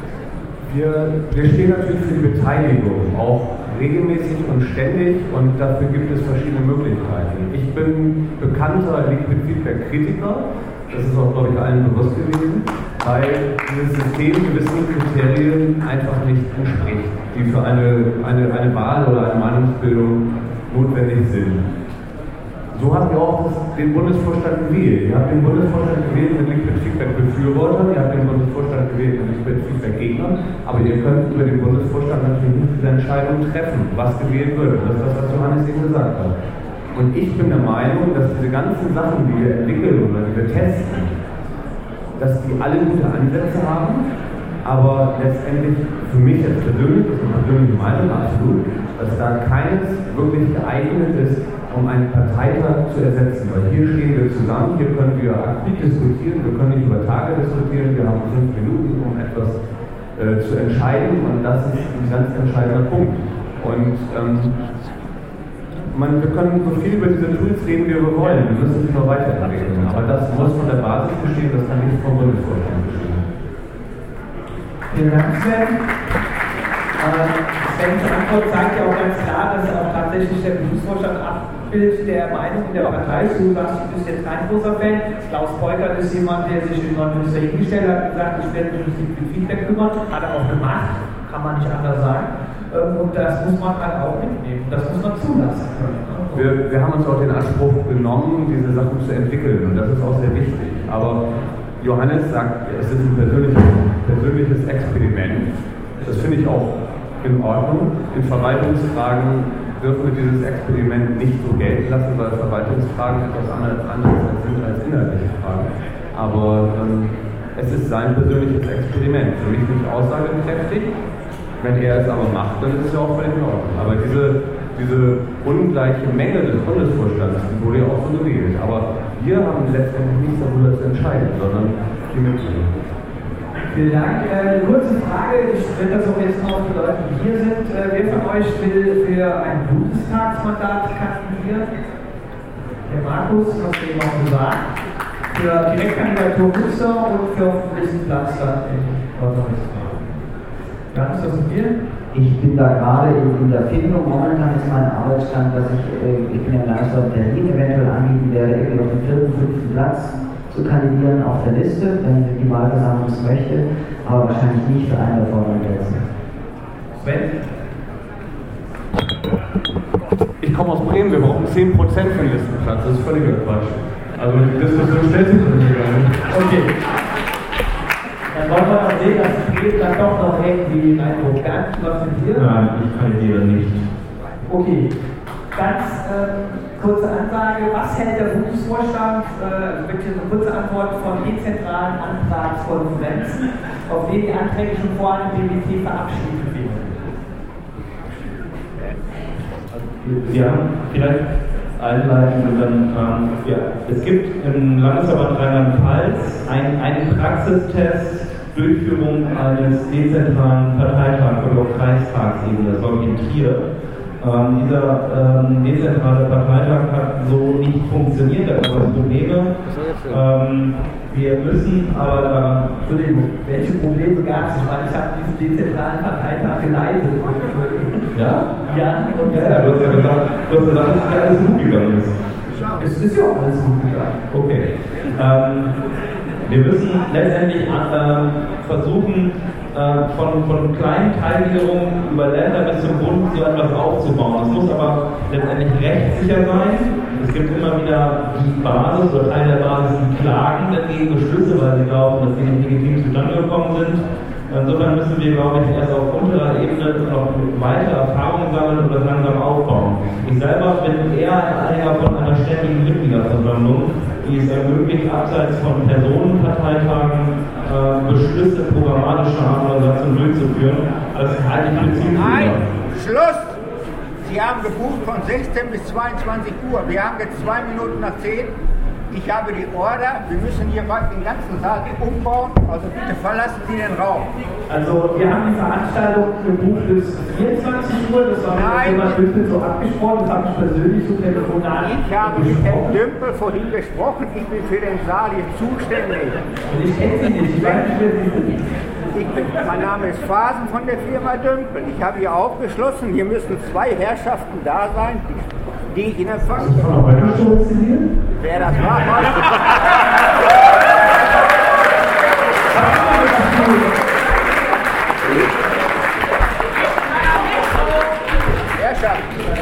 Wir stehen natürlich für die Beteiligung, auch regelmäßig und ständig, und dafür gibt es verschiedene Möglichkeiten. Ich bin bekannter Liquid Feedback Kritiker, das ist auch, glaube ich, allen bewusst gewesen, weil dieses System gewissen Kriterien einfach nicht entspricht, die für eine Wahl oder eine Meinungsbildung notwendig sind. So habt ihr auch den Bundesvorstand gewählt. Ihr habt den Bundesvorstand gewählt mit Liquid Feedback Befürwortern, ihr habt den Bundesvorstand gewählt mit Liquid Feedback Gegnern, aber ihr könnt über den Bundesvorstand natürlich nicht diese Entscheidung treffen, was gewählt wird. Das ist das, was Johannes eben gesagt hat. Und ich bin der Meinung, dass diese ganzen Sachen, die wir entwickeln oder die wir testen, dass die alle gute Ansätze haben, aber letztendlich für mich jetzt persönlich, das ist eine persönliche Meinung, absolut, dass da keines wirklich geeignet ist, um einen Parteitag zu ersetzen. Weil hier stehen wir zusammen, hier können wir aktiv diskutieren, wir können nicht über Tage diskutieren, wir haben 5 Minuten, um etwas zu entscheiden, und das ist ein ganz entscheidender Punkt. Und wir können so viel über diese Tools reden, wie wir wollen, wir müssen sie nur weiterentwickeln, aber das muss von der Basis geschehen, das kann nicht vom Bundesvorstand geschehen. Vielen Dank, Sven. Svens Antwort zeigt ja auch ganz klar, dass auch tatsächlich der Bundesvorstand Bild der Meinung in der Partei. Du sagst, du bist jetzt kein großer Fan. Klaus Beukert ist jemand, der sich in Neumünster hingestellt hat und gesagt, ich werde mich nicht mit Feedback kümmern. Hat er auch gemacht, kann man nicht anders sagen. Und das muss man halt auch mitnehmen. Das muss man zulassen können. Wir haben uns auch den Anspruch genommen, diese Sachen zu entwickeln. Und das ist auch sehr wichtig. Aber Johannes sagt, es ist ein persönliches Experiment. Das finde ich auch in Ordnung. In Verwaltungsfragen dürfen wir dieses Experiment nicht so gelten lassen, weil Verwaltungsfragen etwas anderes sind als inhaltliche Fragen. Aber es ist sein persönliches Experiment. Für mich nicht aussagekräftig. Wenn er es aber macht, dann ist es ja auch völlig in Ordnung. Aber diese ungleiche Menge des Bundesvorstands wurde ja auch so gewählt. Aber wir haben letztendlich nichts darüber zu entscheiden, sondern die Mitglieder. Vielen Dank. Eine kurze Frage, ich werde das auch jetzt noch für Leute, die hier sind. Wer von euch will für ein Bundestagsmandat kandidieren? Der Markus, hast du eben auch gesagt. Für Direktkandidatur Münster und für den nächsten Platz dann in Nordrhein-Westfalen. Ganz was mit dir? Ich bin da gerade in der Findung. Momentan ist mein Arbeitsstand, dass ich bin im Landesverband Berlin eventuell anbieten werde, irgendwie auf den 4., 5. Platz zu kandidieren auf der Liste, wenn die Wahlversammlung es möchte, aber wahrscheinlich nicht für einen der vorderen Plätze. Sven? Ich komme aus Bremen, wir brauchen 10% für den Listenplatz, das ist völliger Quatsch. Also das stellt sich nicht gar nicht. Okay. Dann wollen wir noch sehen, dass es dann doch noch irgendwie in Eindruck. Bernd, was mit dir? Nein, ich kandidiere nicht. Okay. Ganz kurze Ansage, was hält der Bundesvorstand, wirklich eine kurze Antwort von dezentralen Antragskonferenzen, auf denen die Anträge schon vor dem DWT verabschiedet werden? Ja, vielleicht einleiten und dann, es gibt im Landesverband Rheinland-Pfalz einen Praxistest Durchführung eines dezentralen Parteitags oder auf Kreistagsebene, das war in Trier. Dieser dezentrale Parteitag hat so nicht funktioniert, da gab es Probleme. Wir müssen aber Entschuldigung, welche Probleme gab es? Weil ich habe diesen dezentralen Parteitag geleitet. Ja? Ja, und du hast ja gesagt, dass es alles gut gegangen ist. Es ist ja auch alles gut gegangen. Okay. Wir müssen letztendlich versuchen, von kleinen Teilgliederungen über Länder bis zum Bund so etwas aufzubauen. Es muss aber letztendlich rechtssicher sein. Es gibt immer wieder die Basis oder Teil der Basis, die klagen dagegen Beschlüsse, weil sie glauben, dass sie nicht legitim zustande gekommen sind. Insofern müssen wir, glaube ich, erst auf unterer Ebene noch weitere Erfahrungen sammeln und das langsam aufbauen. Ich selber bin eher ein Anhänger von einer ständigen Mitgliederversammlung, die es ermöglicht, abseits von Personenparteitagen Beschlüsse programmatischer Art oder Satzung durchzuführen. Das halte ich für ziemlich. Nein, Schluss! Sie haben gebucht von 16 bis 22 Uhr. Wir haben jetzt 2 Minuten nach 10. Ich habe die Order, wir müssen hier den ganzen Saal umbauen, also bitte verlassen Sie den Raum. Also wir haben die Veranstaltung gebucht bis 24 Uhr, das war mit Herrn Dümpel so abgesprochen, das habe ich persönlich so telefonat. Ich habe mit Herrn Dümpel vorhin gesprochen, ich bin für den Saal hier zuständig. Und ich kenne Sie nicht, ich weiß nicht, wer Sie sind. Mein Name ist Phasen von der Firma Dümpel. Ich habe hier aufgeschlossen, hier müssen 2 Herrschaften da sein, die ich in Empfang nehme. Wer das war, weiß ich. Herrschaften,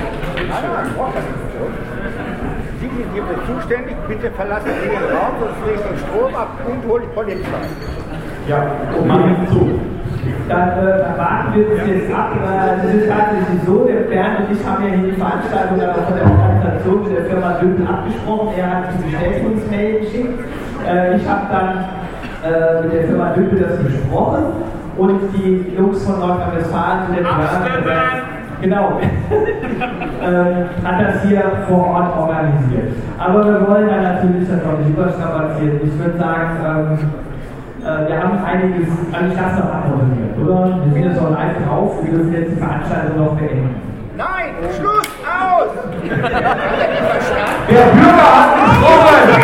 Sie sind hierfür zuständig, bitte verlassen Sie den Raum, sonst drehe ich den Strom ab und hole die Polizei. Ja, machen wir zu. Dann warten wir das jetzt ab. Es ist tatsächlich so, der Bernd und ich haben ja hier die Veranstaltung dann auch von der Organisation mit der Firma Dümpel abgesprochen. Er hat die Bestätigungsmail geschickt. Ich habe dann mit der Firma Dümpel das besprochen und die Jungs von Nordrhein-Westfalen mit der genau, hat das hier vor Ort organisiert. Aber wir wollen dann natürlich das auch nicht überstrapazieren. Ich würde sagen, wir haben einiges, also ich lasse noch abmoderiert, oder? Wir sind jetzt noch live drauf, wir dürfen jetzt die Veranstaltung noch beenden. Nein, Schluss, aus! Der Bürger hat gesprochen!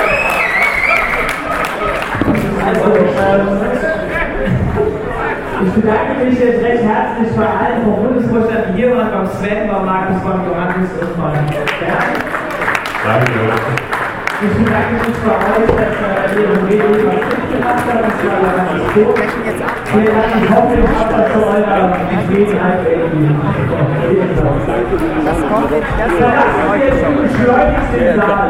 Ich Ich bedanke mich jetzt recht herzlich bei allen vom Bundesvorstand, die hier waren, beim Sven, beim Markus, beim Johannes und beim Bernd. Danke. Ich bedanke mich bei euch, dass ihr im Video was mitgemacht habt. Das war ja ganz gut. Vielen Dank. Ich hoffe, ich habe das zu eurer Zufriedenheit irgendwie. Das kommt jetzt erst mal. Verlassen wir jetzt beschleunigt den Saal.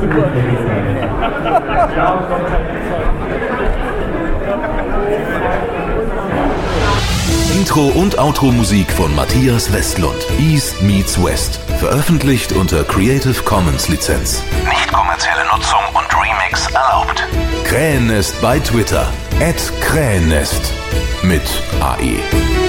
Intro und Outro-Musik von Matthias Westlund. East meets West. Veröffentlicht unter Creative Commons Lizenz. Nicht kommerzielle Nutzung und Remix erlaubt. Krähennest bei Twitter. @Krähennest. Mit AE.